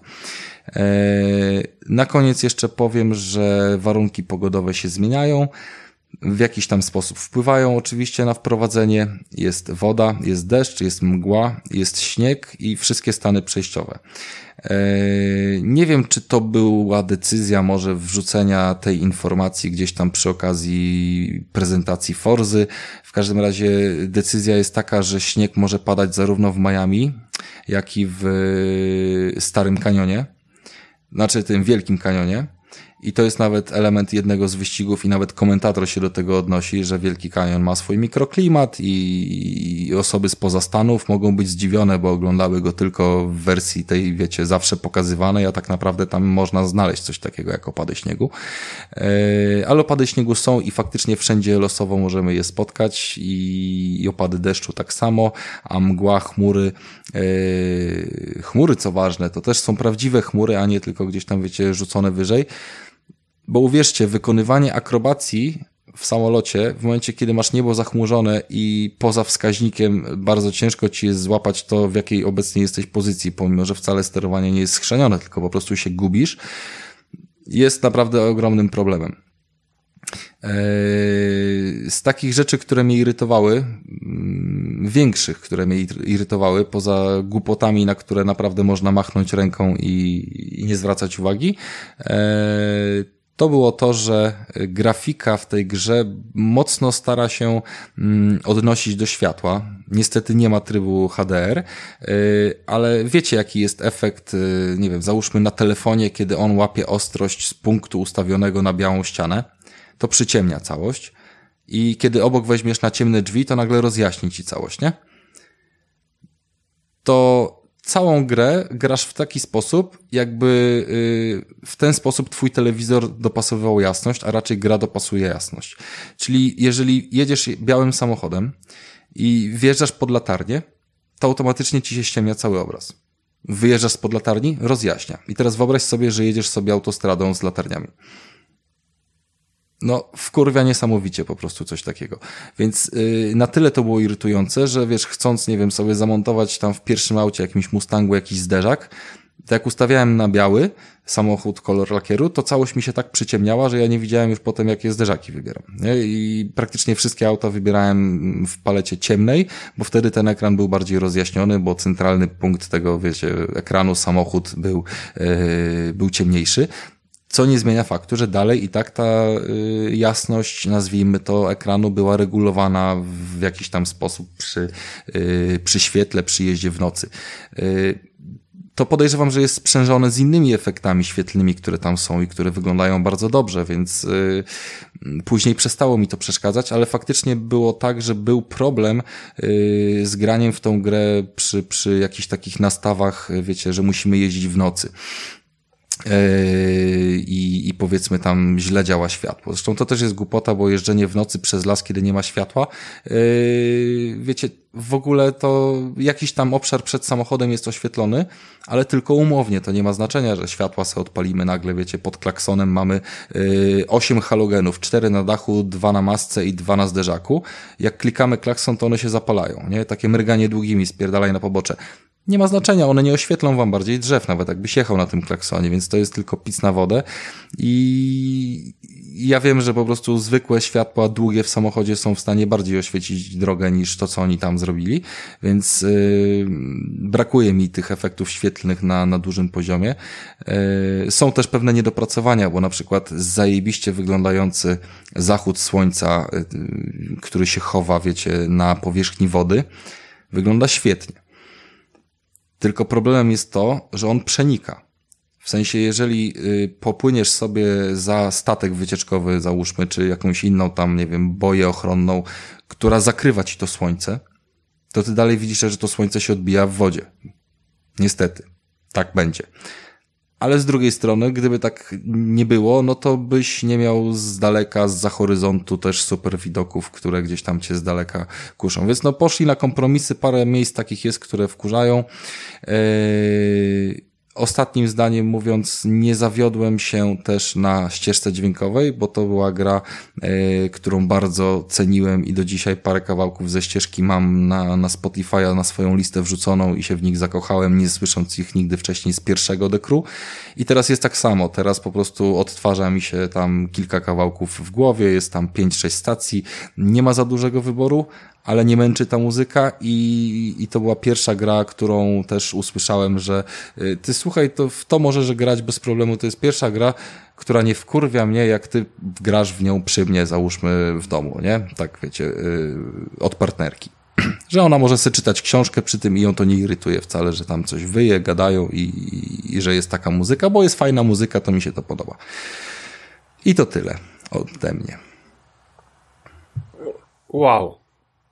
Speaker 2: Na koniec jeszcze powiem, że warunki pogodowe się zmieniają. W jakiś tam sposób wpływają oczywiście na wprowadzenie. Jest woda, jest deszcz, jest mgła, jest śnieg i wszystkie stany przejściowe. Nie wiem, czy to była decyzja może wrzucenia tej informacji gdzieś tam przy okazji prezentacji Forzy. W każdym razie decyzja jest taka, że śnieg może padać zarówno w Miami, jak i w Starym Kanionie. Znaczy tym Wielkim Kanionie. I to jest nawet element jednego z wyścigów i nawet komentator się do tego odnosi, że Wielki Kanion ma swój mikroklimat i, i osoby spoza Stanów mogą być zdziwione, bo oglądały go tylko w wersji tej, wiecie, zawsze pokazywanej, a tak naprawdę tam można znaleźć coś takiego jak opady śniegu. Yy, ale opady śniegu są i faktycznie wszędzie losowo możemy je spotkać i, i opady deszczu tak samo, a mgła, chmury, yy, chmury co ważne, to też są prawdziwe chmury, a nie tylko gdzieś tam, wiecie, rzucone wyżej. Bo uwierzcie, wykonywanie akrobacji w samolocie, w momencie, kiedy masz niebo zachmurzone i poza wskaźnikiem bardzo ciężko ci jest złapać to, w jakiej obecnie jesteś pozycji, pomimo że wcale sterowanie nie jest schrzanione, tylko po prostu się gubisz, jest naprawdę ogromnym problemem. Z takich rzeczy, które mnie irytowały, większych, które mnie irytowały, poza głupotami, na które naprawdę można machnąć ręką i, i nie zwracać uwagi, to było to, że grafika w tej grze mocno stara się odnosić do światła. Niestety nie ma trybu H D R, ale wiecie, jaki jest efekt, nie wiem, załóżmy na telefonie, kiedy on łapie ostrość z punktu ustawionego na białą ścianę, to przyciemnia całość i kiedy obok weźmiesz na ciemne drzwi, to nagle rozjaśni ci całość, nie? To całą grę grasz w taki sposób, jakby yy, w ten sposób twój telewizor dopasowywał jasność, a raczej gra dopasuje jasność. Czyli jeżeli jedziesz białym samochodem i wjeżdżasz pod latarnię, to automatycznie ci się ściemnia cały obraz. Wyjeżdżasz spod latarni, rozjaśnia. I teraz wyobraź sobie, że jedziesz sobie autostradą z latarniami. No, wkurwia niesamowicie po prostu coś takiego. Więc yy, na tyle to było irytujące, że wiesz, chcąc, nie wiem, sobie zamontować tam w pierwszym aucie jakimś Mustangu jakiś zderzak, to jak ustawiałem na biały samochód kolor lakieru, to całość mi się tak przyciemniała, że ja nie widziałem już potem, jakie zderzaki wybieram. Nie? I praktycznie wszystkie auta wybierałem w palecie ciemnej, bo wtedy ten ekran był bardziej rozjaśniony, bo centralny punkt tego, wiecie, ekranu samochód był, yy, był ciemniejszy. Co nie zmienia faktu, że dalej i tak ta y, jasność, nazwijmy to, ekranu była regulowana w jakiś tam sposób przy, y, przy świetle, przy jeździe w nocy. Y, to podejrzewam, że jest sprzężone z innymi efektami świetlnymi, które tam są i które wyglądają bardzo dobrze, więc yy, później przestało mi to przeszkadzać, ale faktycznie było tak, że był problem yy, z graniem w tą grę przy, przy jakichś takich nastawach, wiecie, że musimy jeździć w nocy. I, i powiedzmy tam źle działa światło. Zresztą to też jest głupota, bo jeżdżenie w nocy przez las, kiedy nie ma światła, yy, wiecie, w ogóle to jakiś tam obszar przed samochodem jest oświetlony, ale tylko umownie, to nie ma znaczenia, że światła sobie odpalimy nagle, wiecie, pod klaksonem mamy yy, osiem halogenów, cztery na dachu, dwa na masce i dwa na zderzaku. Jak klikamy klakson, to one się zapalają, nie? Takie mryganie długimi, spierdalaj na pobocze. Nie ma znaczenia, one nie oświetlą wam bardziej drzew, nawet jakbyś jechał na tym klaksonie, więc to jest tylko pic na wodę i ja wiem, że po prostu zwykłe światła długie w samochodzie są w stanie bardziej oświecić drogę niż to, co oni tam zrobili, więc yy, brakuje mi tych efektów świetlnych na, na dużym poziomie. Yy, są też pewne niedopracowania, bo na przykład zajebiście wyglądający zachód słońca, yy, który się chowa, wiecie, na powierzchni wody, wygląda świetnie. Tylko problemem jest to, że on przenika. W sensie, jeżeli y, popłyniesz sobie za statek wycieczkowy, załóżmy, czy jakąś inną tam, nie wiem, boję ochronną, która zakrywa ci to słońce, to ty dalej widzisz, że to słońce się odbija w wodzie. Niestety. Tak będzie. Ale z drugiej strony, gdyby tak nie było, no to byś nie miał z daleka, zza horyzontu też super widoków, które gdzieś tam cię z daleka kuszą. Więc no poszli na kompromisy, parę miejsc takich jest, które wkurzają. Yy... Ostatnim zdaniem mówiąc, nie zawiodłem się też na ścieżce dźwiękowej, bo to była gra, yy, którą bardzo ceniłem i do dzisiaj parę kawałków ze ścieżki mam na, na Spotify'a, na swoją listę wrzuconą i się w nich zakochałem, nie słysząc ich nigdy wcześniej z pierwszego The Crew. I teraz jest tak samo, teraz po prostu odtwarza mi się tam kilka kawałków w głowie, jest tam pięć sześć stacji, nie ma za dużego wyboru, ale nie męczy ta muzyka i, i to była pierwsza gra, którą też usłyszałem, że y, ty słuchaj, to w to możesz grać bez problemu, to jest pierwsza gra, która nie wkurwia mnie, jak ty grasz w nią przy mnie, załóżmy w domu, nie? Tak wiecie, y, od partnerki. Że ona może sobie czytać książkę przy tym i ją to nie irytuje wcale, że tam coś wyje, gadają i, i, i że jest taka muzyka, bo jest fajna muzyka, to mi się to podoba. I to tyle ode mnie.
Speaker 1: Wow.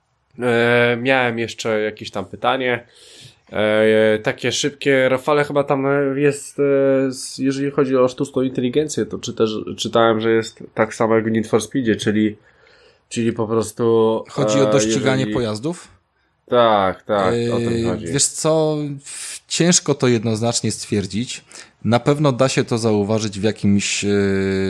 Speaker 1: E, miałem jeszcze jakieś tam pytanie. E, takie szybkie. Rafale, chyba tam jest, e, jeżeli chodzi o sztuczną inteligencję, to czy też czytałem, że jest tak samo jak w Need for Speedzie, czyli, czyli po prostu...
Speaker 2: Chodzi o dościganie
Speaker 1: jeżeli...
Speaker 2: pojazdów?
Speaker 1: Tak, tak, e, o tym chodzi.
Speaker 2: Wiesz co, ciężko to jednoznacznie stwierdzić. Na pewno da się to zauważyć w jakimś, e,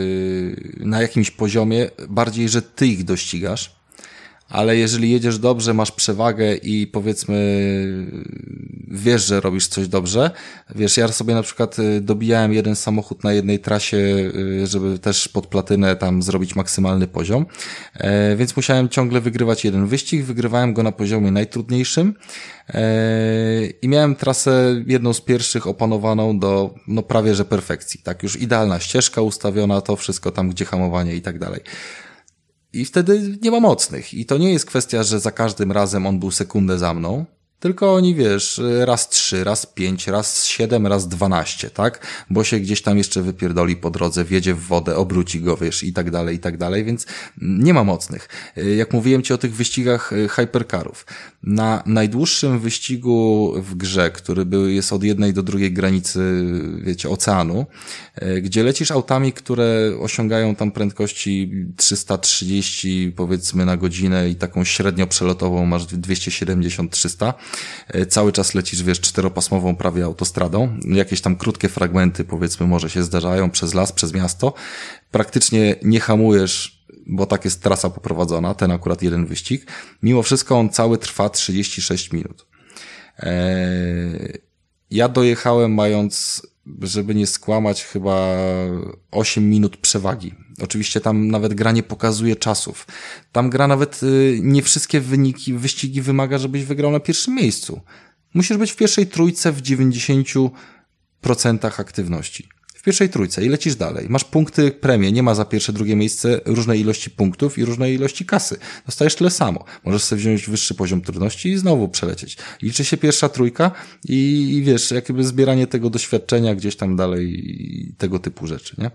Speaker 2: na jakimś poziomie, bardziej, że ty ich dościgasz. Ale jeżeli jedziesz dobrze, masz przewagę i powiedzmy wiesz, że robisz coś dobrze, wiesz, ja sobie na przykład dobijałem jeden samochód na jednej trasie, żeby też pod platynę tam zrobić maksymalny poziom, więc musiałem ciągle wygrywać jeden wyścig, wygrywałem go na poziomie najtrudniejszym i miałem trasę jedną z pierwszych opanowaną do no prawie że perfekcji, tak, już idealna ścieżka ustawiona, to wszystko tam, gdzie hamowanie i tak dalej. I wtedy nie ma mocnych. I to nie jest kwestia, że za każdym razem on był sekundę za mną, tylko oni, wiesz, raz trzy, raz pięć, raz siedem, raz dwanaście, tak? Bo się gdzieś tam jeszcze wypierdoli po drodze, wjedzie w wodę, obróci go, wiesz, i tak dalej, i tak dalej, więc nie ma mocnych. Jak mówiłem ci o tych wyścigach hypercarów, na najdłuższym wyścigu w grze, który był, jest od jednej do drugiej granicy, wiecie, oceanu, gdzie lecisz autami, które osiągają tam prędkości trzysta trzydzieści, powiedzmy, na godzinę i taką średnio przelotową masz dwieście siedemdziesiąt trzysta, cały czas lecisz, wiesz, czteropasmową prawie autostradą, jakieś tam krótkie fragmenty, powiedzmy, może się zdarzają przez las, przez miasto, praktycznie nie hamujesz, bo tak jest trasa poprowadzona, ten akurat jeden wyścig, mimo wszystko on cały trwa trzydzieści sześć minut. Eee, ja dojechałem mając, żeby nie skłamać, chyba osiem minut przewagi. Oczywiście tam nawet gra nie pokazuje czasów. Tam gra nawet y, nie wszystkie wyniki, wyścigi wymaga, żebyś wygrał na pierwszym miejscu. Musisz być w pierwszej trójce w dziewięćdziesięciu procentach aktywności. w pierwszej trójce i lecisz dalej. Masz punkty, premie, nie ma za pierwsze, drugie miejsce różnej ilości punktów i różnej ilości kasy. Dostajesz tyle samo. Możesz sobie wziąć wyższy poziom trudności i znowu przelecieć. Liczy się pierwsza trójka i, i wiesz, jakby zbieranie tego doświadczenia gdzieś tam dalej i tego typu rzeczy, nie?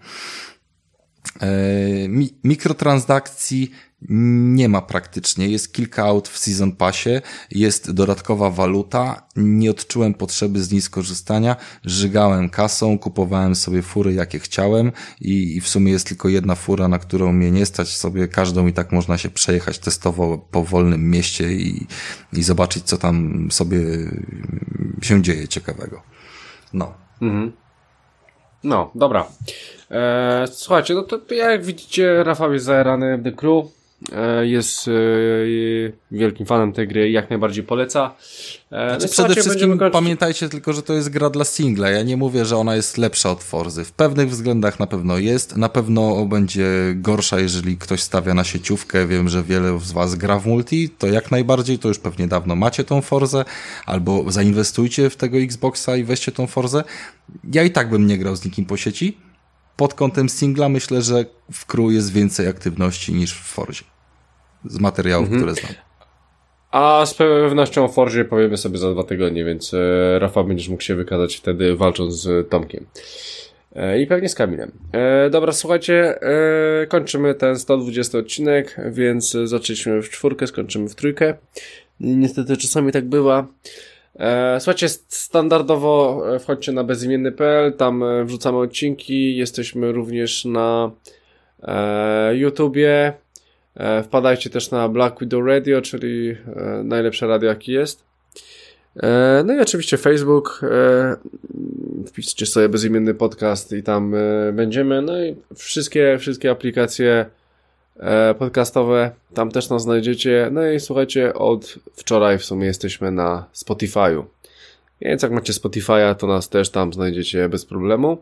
Speaker 2: E, mi, mikrotransakcji nie ma praktycznie. Jest kilka aut w Season Passie, jest dodatkowa waluta. Nie odczułem potrzeby z niej skorzystania. Żygałem kasą, kupowałem sobie fury jakie chciałem i, i w sumie jest tylko jedna fura, na którą mnie nie stać, sobie każdą i tak można się przejechać testowo po wolnym mieście i, i zobaczyć, co tam sobie się dzieje ciekawego. No. Mhm.
Speaker 1: No, dobra. Eee, słuchajcie, no to jak widzicie, Rafał jest zajarany The Crew. Jest wielkim fanem tej gry, jak najbardziej poleca.
Speaker 2: Znaczy, przede wszystkim kończyć... pamiętajcie tylko, że to jest gra dla singla. Ja nie mówię, że ona jest lepsza od Forzy. W pewnych względach na pewno jest. Na pewno będzie gorsza, jeżeli ktoś stawia na sieciówkę. Wiem, że wiele z was gra w multi. To jak najbardziej, to już pewnie dawno macie tą Forzę. Albo zainwestujcie w tego Xboxa i weźcie tą Forzę. Ja i tak bym nie grał z nikim po sieci. Pod kątem singla myślę, że w Crew jest więcej aktywności niż w Forzie. Z materiałów, mhm. które znam.
Speaker 1: A z pewnością o Forzie powiemy sobie za dwa tygodnie, więc e, Rafał będziesz mógł się wykazać wtedy walcząc z Tomkiem. E, I pewnie z Kamilem. E, dobra, słuchajcie, e, kończymy ten sto dwudziesty odcinek, więc zaczęliśmy w czwórkę, skończymy w trójkę. Niestety czasami tak bywa. E, słuchajcie, standardowo wchodźcie na bezimienny kropka p l, tam wrzucamy odcinki, jesteśmy również na e, YouTubie, e, wpadajcie też na Black Widow Radio, czyli e, najlepsze radio jaki jest. E, no i oczywiście Facebook, e, wpiszcie sobie bezimienny podcast i tam e, będziemy, no i wszystkie, wszystkie aplikacje e, podcastowe, tam też nas znajdziecie. No i słuchajcie, od wczoraj w sumie jesteśmy na Spotify'u. Więc jak macie Spotify'a, to nas też tam znajdziecie bez problemu.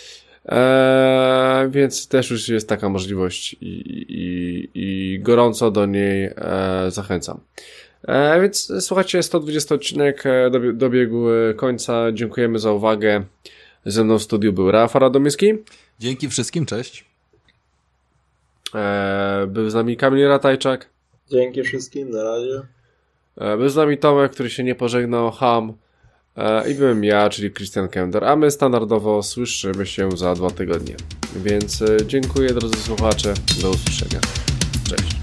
Speaker 1: Eee, więc też już jest taka możliwość i, i, i gorąco do niej e, zachęcam. E, więc słuchajcie, sto dwudziesty odcinek dobiegł końca. Dziękujemy za uwagę. Ze mną w studiu był Rafał Radomyski.
Speaker 2: Dzięki wszystkim, cześć.
Speaker 1: E, był z nami Kamil Ratajczak.
Speaker 4: Dzięki wszystkim, na razie.
Speaker 1: E, był z nami Tomek, który się nie pożegnał, Ham. I byłem ja, czyli Christian Kender, a my standardowo słyszymy się za dwa tygodnie. Więc dziękuję, drodzy słuchacze, do usłyszenia. Cześć.